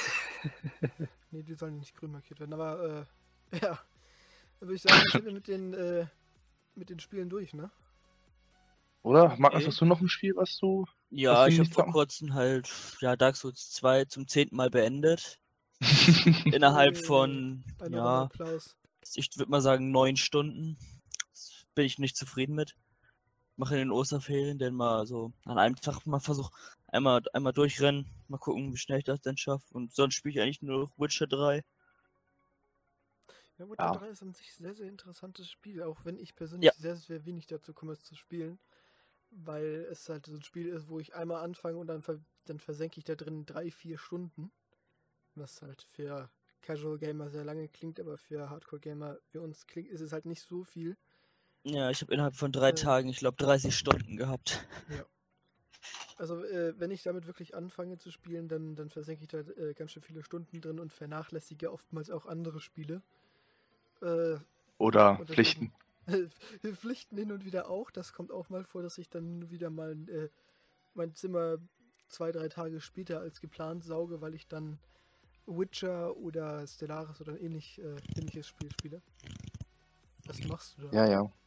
Nee, die sollen nicht grün markiert werden, aber äh, ja. Dann würde ich sagen, sind wir mit den, äh, mit den Spielen durch, ne? Oder? Magnus, Okay. hast du noch ein Spiel, was du. Ja, Was will ich ich habe nicht vor sagen? kurzem halt ja, Dark Souls zwei zum zehnten Mal beendet. Innerhalb Yay. von, Ein Runde ja, Applaus. ich würde mal sagen neun Stunden. Bin ich nicht zufrieden mit. Mache in den Osterferien, denn mal so an einem Tag mal versuch einmal, einmal durchrennen, mal gucken, wie schnell ich das denn schaffe. Und sonst spiele ich eigentlich nur noch Witcher drei. Ja, Witcher Ja. drei ist an sich ein sehr, sehr interessantes Spiel, auch wenn ich persönlich sehr, sehr wenig dazu komme, es zu spielen. Weil es halt so ein Spiel ist, wo ich einmal anfange und dann, ver dann versenke ich da drin drei, vier Stunden. Was halt für Casual Gamer sehr lange klingt, aber für Hardcore Gamer wie uns klingt, ist es halt nicht so viel. Ja, ich habe innerhalb von drei Äh. Tagen, ich glaube, dreißig Stunden gehabt. Also, äh, wenn ich damit wirklich anfange zu spielen, dann, dann versenke ich da äh, ganz schön viele Stunden drin und vernachlässige oftmals auch andere Spiele. Äh, Oder Und Pflichten. deswegen- Pflichten hin und wieder auch. Das kommt auch mal vor, dass ich dann wieder mal äh, mein Zimmer zwei, drei Tage später als geplant sauge, weil ich dann Witcher oder Stellaris oder ein ähnlich, äh, ähnliches Spiel spiele. Was machst du da, Ja, ja.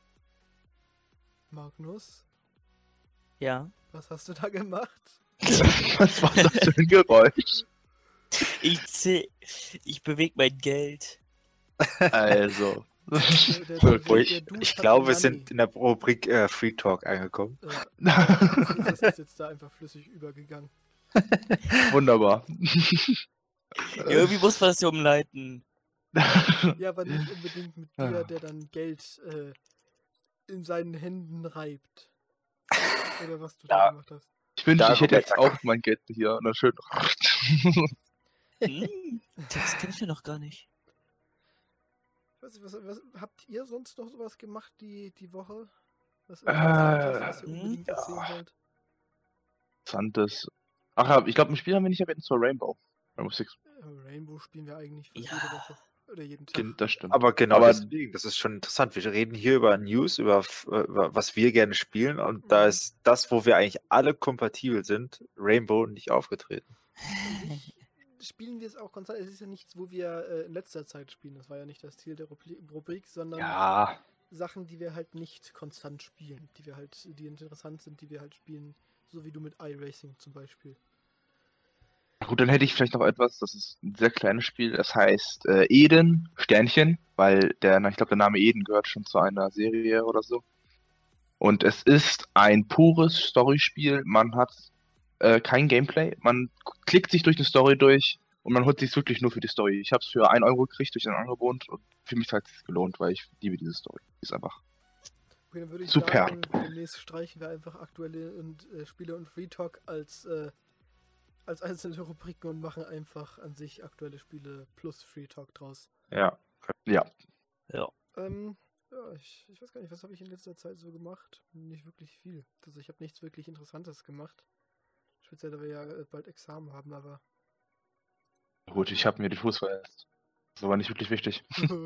Magnus? Ja. Was hast du da gemacht? Was war das für ein Geräusch? Ich zäh, ich bewege mein Geld. Also. Der, der, Gut, der, Ich, der Dude ich hat glaube, wir Money. sind in der Rubrik äh, Free Talk angekommen. Ja, das ist, das ist jetzt da einfach flüssig übergegangen. Wunderbar. Irgendwie muss man das ja umleiten. Ja, aber nicht unbedingt mit Ah. dir, der dann Geld äh, in seinen Händen reibt. Oder was du da Ja. gemacht hast. Ich wünschte, ich hätte Darüber- jetzt auch mein Geld hier und dann schön. Hm, das kenne ich ja noch gar nicht. Ich weiß nicht, was, was, habt ihr sonst noch sowas gemacht die, die Woche? Was, Äh, was, was ihr hm, unbedingt ja. erzählen wollt? Interessantes. Ach ja, ich glaube, ein Spiel haben wir nicht erwähnt, zwar Rainbow. Rainbow Six. Äh, Rainbow spielen wir eigentlich fast Ja. jede Woche. Oder jeden Tag. Gen- Das stimmt. Aber genau Aber- deswegen, das ist schon interessant. Wir reden hier über News, über, f- äh, über was wir gerne spielen und da Mhm. ist das, wo wir eigentlich alle kompatibel sind, Rainbow nicht aufgetreten. Spielen wir es auch konstant? Es ist ja nichts, wo wir äh, in letzter Zeit spielen. Das war ja nicht das Ziel der Rubri- Rubrik, sondern Ja. Sachen, die wir halt nicht konstant spielen. Die wir halt, die interessant sind, die wir halt spielen. So wie du mit iRacing zum Beispiel. Gut, dann hätte ich vielleicht noch etwas, das ist ein sehr kleines Spiel, es heißt äh, Eden, Sternchen, weil der, na, ich glaube, der Name Eden gehört schon zu einer Serie oder so. Und es ist ein pures Storyspiel, man hat äh, kein Gameplay, man klickt sich durch eine Story durch und man holt sich wirklich nur für die Story. Ich habe es für ein Euro gekriegt durch ein Angebot und für mich hat es gelohnt, weil ich liebe diese Story. Die ist einfach. Okay, dann würde ich Super. sagen, demnächst streichen wir einfach aktuelle und, äh, Spiele und Free Talk als, äh, als einzelne Rubriken und machen einfach an sich aktuelle Spiele plus Free Talk draus. Ja. Ja. Ähm, ja, ich, ich weiß gar nicht, was habe ich in letzter Zeit so gemacht? Nicht wirklich viel. Also ich habe nichts wirklich Interessantes gemacht. Speziell, da wir ja äh, bald Examen haben, aber. Gut, ich habe mir den Fuß verletzt. Das war nicht wirklich wichtig.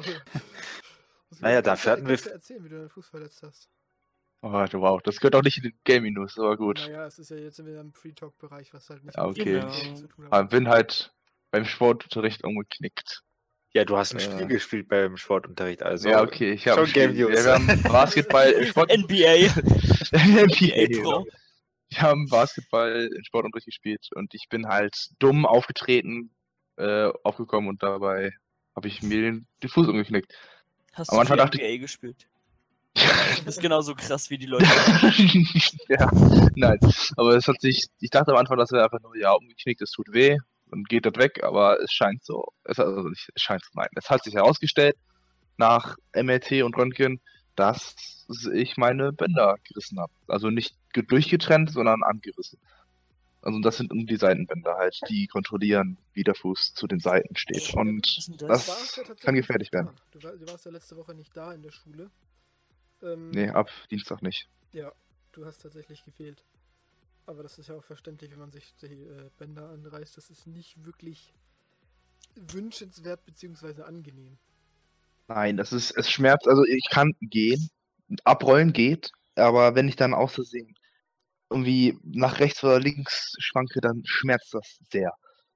Was- Naja, kannst du- dafür hatten wir kannst du erzählen, wie du deinen Fuß verletzt hast. Oh, wow, das gehört auch nicht in den Gaming News, aber gut. Naja, es ist ja jetzt wieder im Free Talk Bereich, was halt nicht Ja, mit okay. Gaming zu tun Aber hat. bin halt beim Sportunterricht umgeknickt. Ja, du hast ein Äh. Spiel gespielt beim Sportunterricht, also. ja, okay, ich habe schon Game News. Wir haben Basketball, Sport, N B A. N B A, N B A genau. Pro. Wir haben Basketball in Sportunterricht gespielt und ich bin halt dumm aufgetreten, äh, aufgekommen und dabei habe ich mir den, den Fuß umgeknickt. Hast Am du Anfang für dachte N B A gespielt? Du bist genauso krass wie die Leute. ja, nein, aber es hat sich, ich dachte am Anfang, das wäre einfach nur, ja, umgeknickt, es tut weh und geht das weg, aber es scheint so, es, also nicht, es scheint so, nein, es hat sich herausgestellt, nach M R T und Röntgen, dass ich meine Bänder gerissen habe. Also nicht ge- durchgetrennt, sondern angerissen. Also das sind die Seitenbänder halt, die kontrollieren, wie der Fuß zu den Seiten steht. Und Was ist denn das Du warst ja kann tatsächlich gefährlich nicht werden. da. Du, war, du warst ja letzte Woche nicht da in der Schule. Ähm, Nee, ab Dienstag nicht. Ja, du hast tatsächlich gefehlt. Aber das ist ja auch verständlich, wenn man sich die äh, Bänder anreißt. Das ist nicht wirklich wünschenswert bzw. angenehm. Nein, das ist, es schmerzt, also ich kann gehen, abrollen geht, aber wenn ich dann aus Versehen irgendwie nach rechts oder links schwanke, dann schmerzt das sehr.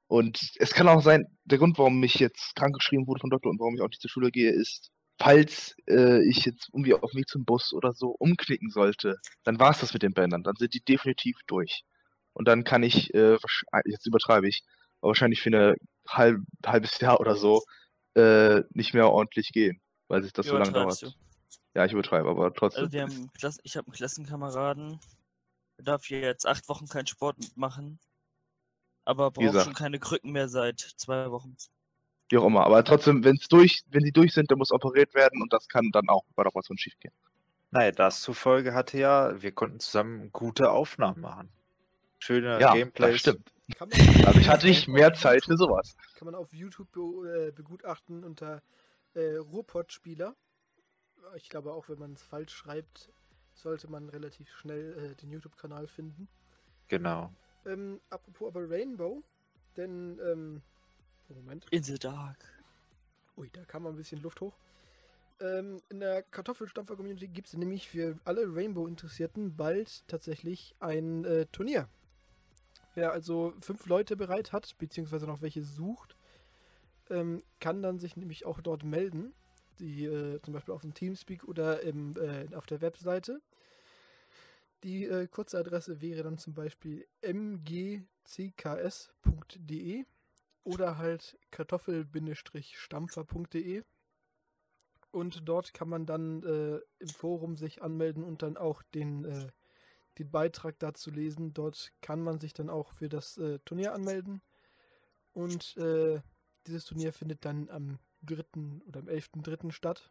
Und es kann auch sein, der Grund, warum ich jetzt krankgeschrieben wurde von Doktor und warum ich auch nicht zur Schule gehe, ist, falls äh, ich jetzt irgendwie auf dem Weg zum Bus oder so umknicken sollte, dann war es das mit den Bändern. Dann sind die definitiv durch. Und dann kann ich, äh, wahrsch- jetzt übertreibe ich, aber wahrscheinlich für ein halb, halbes Jahr oder so äh, nicht mehr ordentlich gehen, weil sich das so lange dauert. Übertreibst Ja, ich übertreibe, aber trotzdem. Also wir haben einen Klass ich habe einen Klassenkameraden, der darf jetzt acht Wochen keinen Sport machen, aber Wie braucht gesagt. schon keine Krücken mehr seit zwei Wochen. Wie auch immer. Aber trotzdem, wenn's durch, wenn sie durch sind, dann muss operiert werden und das kann dann auch bei der Operation schief gehen. Naja, das zufolge hatte ja, wir konnten zusammen gute Aufnahmen machen. Schöne Ja, Gameplays. das stimmt. Kann man, Also ich hatte nicht auf mehr Zeit für YouTube- sowas. Kann man auf YouTube be äh, begutachten unter äh, Ruhrpott-Spieler. Ich glaube auch, wenn man es falsch schreibt, sollte man relativ schnell äh, den YouTube-Kanal finden. Genau. Ähm, apropos aber Rainbow, denn, ähm, oh, Moment, In the Dark. ui, da kam mal ein bisschen Luft hoch. Ähm, in der Kartoffelstampfer-Community gibt es nämlich für alle Rainbow-Interessierten bald tatsächlich ein äh, Turnier. Wer also fünf Leute bereit hat, beziehungsweise noch welche sucht, ähm, kann dann sich nämlich auch dort melden. Die äh, zum Beispiel auf dem Teamspeak oder im, äh, auf der Webseite. Die äh, kurze Adresse wäre dann zum Beispiel m g c k s punkt d e oder halt kartoffel-stampfer punkt d e. Und dort kann man dann äh, im Forum sich anmelden und dann auch den, äh, den Beitrag dazu lesen. Dort kann man sich dann auch für das äh, Turnier anmelden. Und äh, dieses Turnier findet dann am dritten oder am elften dritten statt.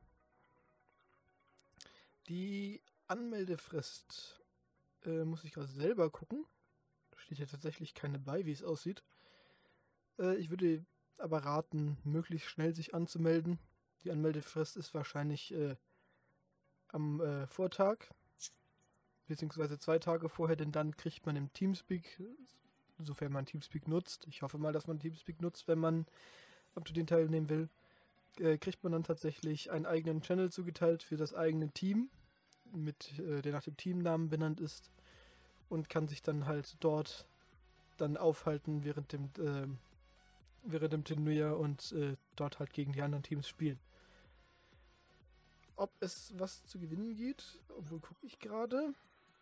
Die Anmeldefrist äh, muss ich gerade selber gucken. Da steht ja tatsächlich keine bei, wie es aussieht. Äh, ich würde aber raten, möglichst schnell sich anzumelden. Die Anmeldefrist ist wahrscheinlich äh, am äh, Vortag, beziehungsweise zwei Tage vorher, denn dann kriegt man im Teamspeak, sofern man Teamspeak nutzt, ich hoffe mal, dass man Teamspeak nutzt, wenn man up to den teilnehmen will, äh, kriegt man dann tatsächlich einen eigenen Channel zugeteilt für das eigene Team, mit, äh, der nach dem Teamnamen benannt ist und kann sich dann halt dort dann aufhalten während dem, äh, während dem Turnier und äh, dort halt gegen die anderen Teams spielen. Ob es was zu gewinnen geht, obwohl gucke ich gerade.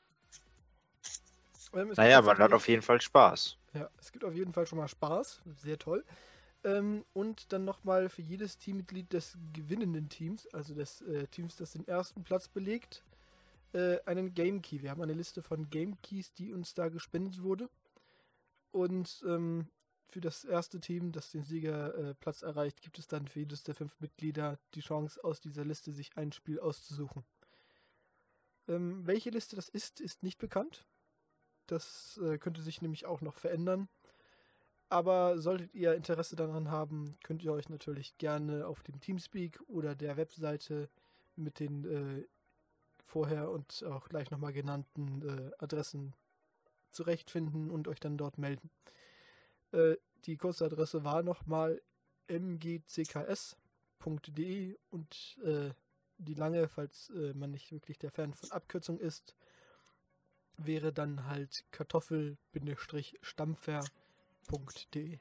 Ähm, es Naja, gibt man hat tatsächlich- auf jeden Fall Spaß. Ja, es gibt auf jeden Fall schon mal Spaß. Sehr toll. Ähm, und dann nochmal für jedes Teammitglied des gewinnenden Teams, also des äh, Teams, das den ersten Platz belegt, äh, einen Game Key. Wir haben eine Liste von Game Keys, die uns da gespendet wurde. Und ähm, für das erste Team, das den Siegerplatz äh, erreicht, gibt es dann für jedes der fünf Mitglieder die Chance, aus dieser Liste sich ein Spiel auszusuchen. Ähm, welche Liste das ist, ist nicht bekannt. Das äh, könnte sich nämlich auch noch verändern. Aber solltet ihr Interesse daran haben, könnt ihr euch natürlich gerne auf dem Teamspeak oder der Webseite mit den äh, vorher und auch gleich nochmal genannten äh, Adressen zurechtfinden und euch dann dort melden. Äh, die kurze Adresse war nochmal m g c k s punkt d e und äh, die lange, falls äh, man nicht wirklich der Fan von Abkürzung ist, wäre dann halt kartoffel-stampfer punkt d e.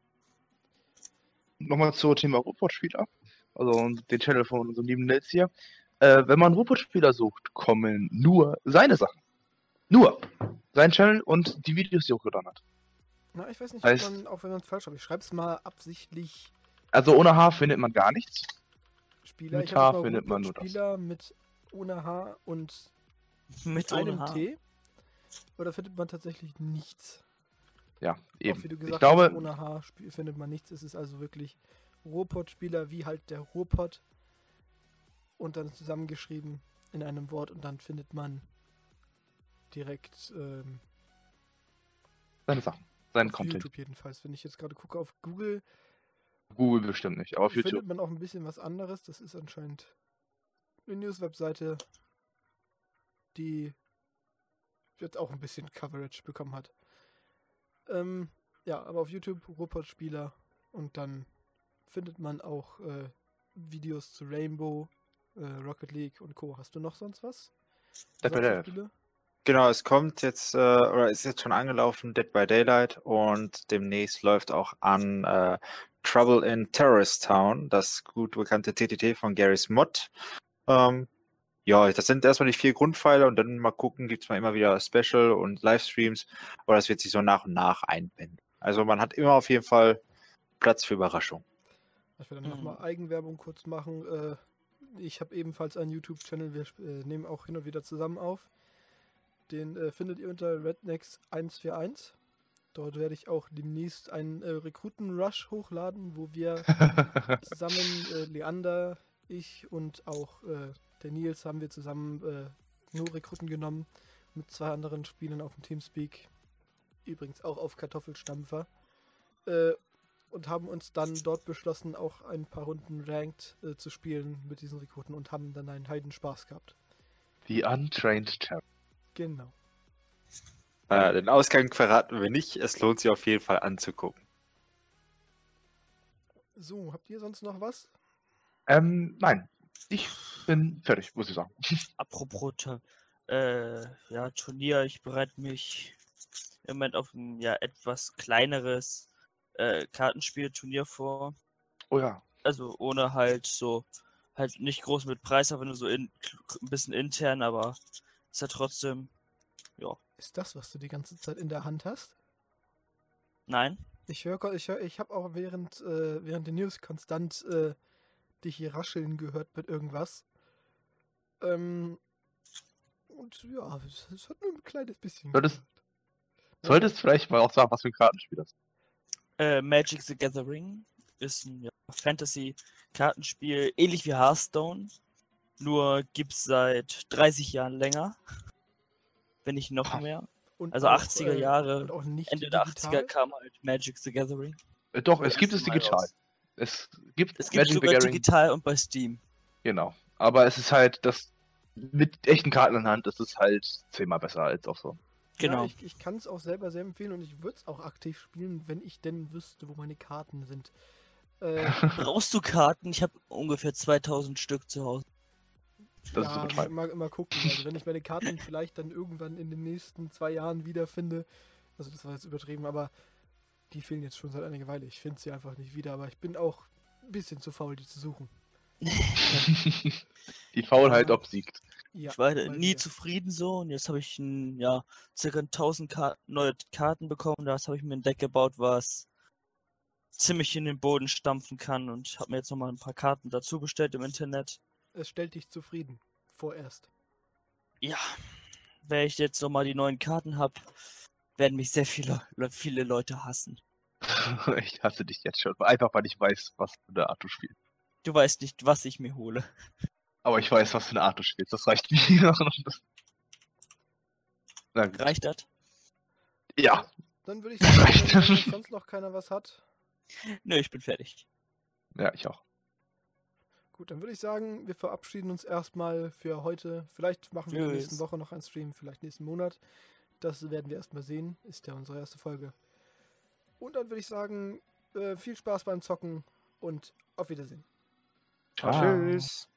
Nochmal zum Thema Ruhrpott-Spieler, also den Channel von unserem lieben Nils hier. Äh, wenn man Ruhrpott-Spieler sucht, kommen nur seine Sachen. Nur sein Channel und die Videos, die er hochgeladen hat. Na, ich weiß nicht, Heißt- ob man, auch wenn man es falsch schreibt, ich schreibe es mal absichtlich Also ohne H findet man gar nichts. Spieler. Mit Ich habe H mal findet man nur das. Spieler mit ohne H und Mit einem ohne H. T. Oder findet man tatsächlich nichts? Ja, eben. Auch wie du Ich gesagt glaube, hast, ohne H sp- findet man nichts. Es ist also wirklich Ruhrpott-Spieler wie halt der Ruhrpott. Und dann zusammengeschrieben in einem Wort und dann findet man direkt ähm, seine Sachen, sein auf Content. YouTube jedenfalls. Wenn ich jetzt gerade gucke auf Google, Google bestimmt nicht, aber auf findet YouTube. man auch ein bisschen was anderes. Das ist anscheinend eine News-Webseite, die jetzt auch ein bisschen Coverage bekommen hat. Ähm, ja, aber auf YouTube Ruhrpott-Spieler und dann findet man auch äh, Videos zu Rainbow, äh, Rocket League und Co. Hast du noch sonst was? Dead by Sonst noch Daylight. Spiele? Genau, es kommt jetzt, äh, oder ist jetzt schon angelaufen, Dead by Daylight, und demnächst läuft auch an äh, Trouble in Terrorist Town, das gut bekannte T T T von Garry's Mod. Ähm, ja, das sind erstmal die vier Grundpfeiler und dann mal gucken, gibt es mal immer wieder Special und Livestreams, aber das wird sich so nach und nach einbinden. Also man hat immer auf jeden Fall Platz für Überraschung. Ich will dann Mhm. nochmal Eigenwerbung kurz machen. Äh, ich habe ebenfalls einen YouTube-Channel, wir äh, nehmen auch hin und wieder zusammen auf. Den äh, findet ihr unter Rednecks eins vier eins. Dort werde ich auch demnächst einen äh, Rekruten-Rush hochladen, wo wir zusammen, äh, Leander, ich und auch äh, der Nils, haben wir zusammen äh, nur Rekruten genommen mit zwei anderen Spielern auf dem Teamspeak. Übrigens auch auf Kartoffelstampfer. Äh, und haben uns dann dort beschlossen, auch ein paar Runden Ranked äh, zu spielen mit diesen Rekruten und haben dann einen Heidenspaß gehabt. Die Untrained Terror. Genau. Äh, den Ausgang verraten wir nicht, es lohnt sich auf jeden Fall anzugucken. So, habt ihr sonst noch was? Ähm, nein. Ich bin fertig, muss ich sagen. Apropos Tu- äh, ja, Turnier, ich bereite mich im Moment auf ein ja etwas kleineres äh, Kartenspiel-Turnier vor. Oh ja. Also ohne halt so, halt nicht groß mit Preis, aber nur so in, ein bisschen intern, aber ist ja trotzdem, ja, Ist das, was du die ganze Zeit in der Hand hast? nein. Ich höre, ich, hör, ich habe auch während, äh, während der News konstant äh, dich hier rascheln gehört mit irgendwas. Ähm, und ja, es, es hat nur ein kleines bisschen. Solltest, gehört. solltest vielleicht mal auch sagen, was für ein Kartenspiel das ist. Äh, Magic the Gathering ist ein ja, Fantasy-Kartenspiel, ähnlich wie Hearthstone, nur gibt's seit dreißig Jahren länger, wenn nicht noch Ah. mehr. Und Also auch, achtziger äh, Jahre, und auch nicht Ende der digital. achtziger kam halt Magic the Gathering. Äh, doch, es Das gibt es erste Mal digital. raus. Es gibt Es gibt Magic the sogar Gathering. digital und bei Steam. Genau. Aber es ist halt das mit echten Karten in Hand, das ist halt zehnmal besser als auch so. Genau. Ja, ich, ich kann es auch selber sehr empfehlen und ich würde es auch aktiv spielen, wenn ich denn wüsste, wo meine Karten sind. Äh, Brauchst du Karten? Ich habe ungefähr zweitausend Stück zu Hause. Das ist ja, übertreiben. mal, mal gucken. Also wenn ich meine Karten vielleicht dann irgendwann in den nächsten zwei Jahren wiederfinde, also das war jetzt übertrieben, aber die fehlen jetzt schon seit einer Weile. Ich finde sie einfach nicht wieder, aber ich bin auch ein bisschen zu faul, die zu suchen. Die Faulheit Ja. obsiegt. Ja, Ich war mal nie wieder. zufrieden so und jetzt habe ich ein, ja, circa tausend Kar neue Karten bekommen. Das habe ich mir ein Deck gebaut, was ziemlich in den Boden stampfen kann und habe mir jetzt nochmal ein paar Karten dazu bestellt im Internet. Es stellt dich zufrieden. Vorerst. Ja, wenn ich jetzt nochmal die neuen Karten habe, werden mich sehr viele, Le- viele Leute hassen. Ich hasse dich jetzt schon. Einfach weil ich weiß, was für eine Art du spielst. Du weißt nicht, was ich mir hole. Aber ich weiß, was für eine Art du spielst. Das reicht mir. Na gut. Reicht das? Ja. Dann würde ich sagen, wenn, wenn jetzt sonst noch keiner was hat, Nö, ich bin fertig. Ja, ich auch. gut, dann würde ich sagen, wir verabschieden uns erstmal für heute. Vielleicht machen wir in der nächsten Tschüss. Woche noch einen Stream, vielleicht nächsten Monat. Das werden wir erstmal sehen. Ist ja unsere erste Folge. Und dann würde ich sagen, äh, viel Spaß beim Zocken und auf Wiedersehen. Ciao. Tschüss.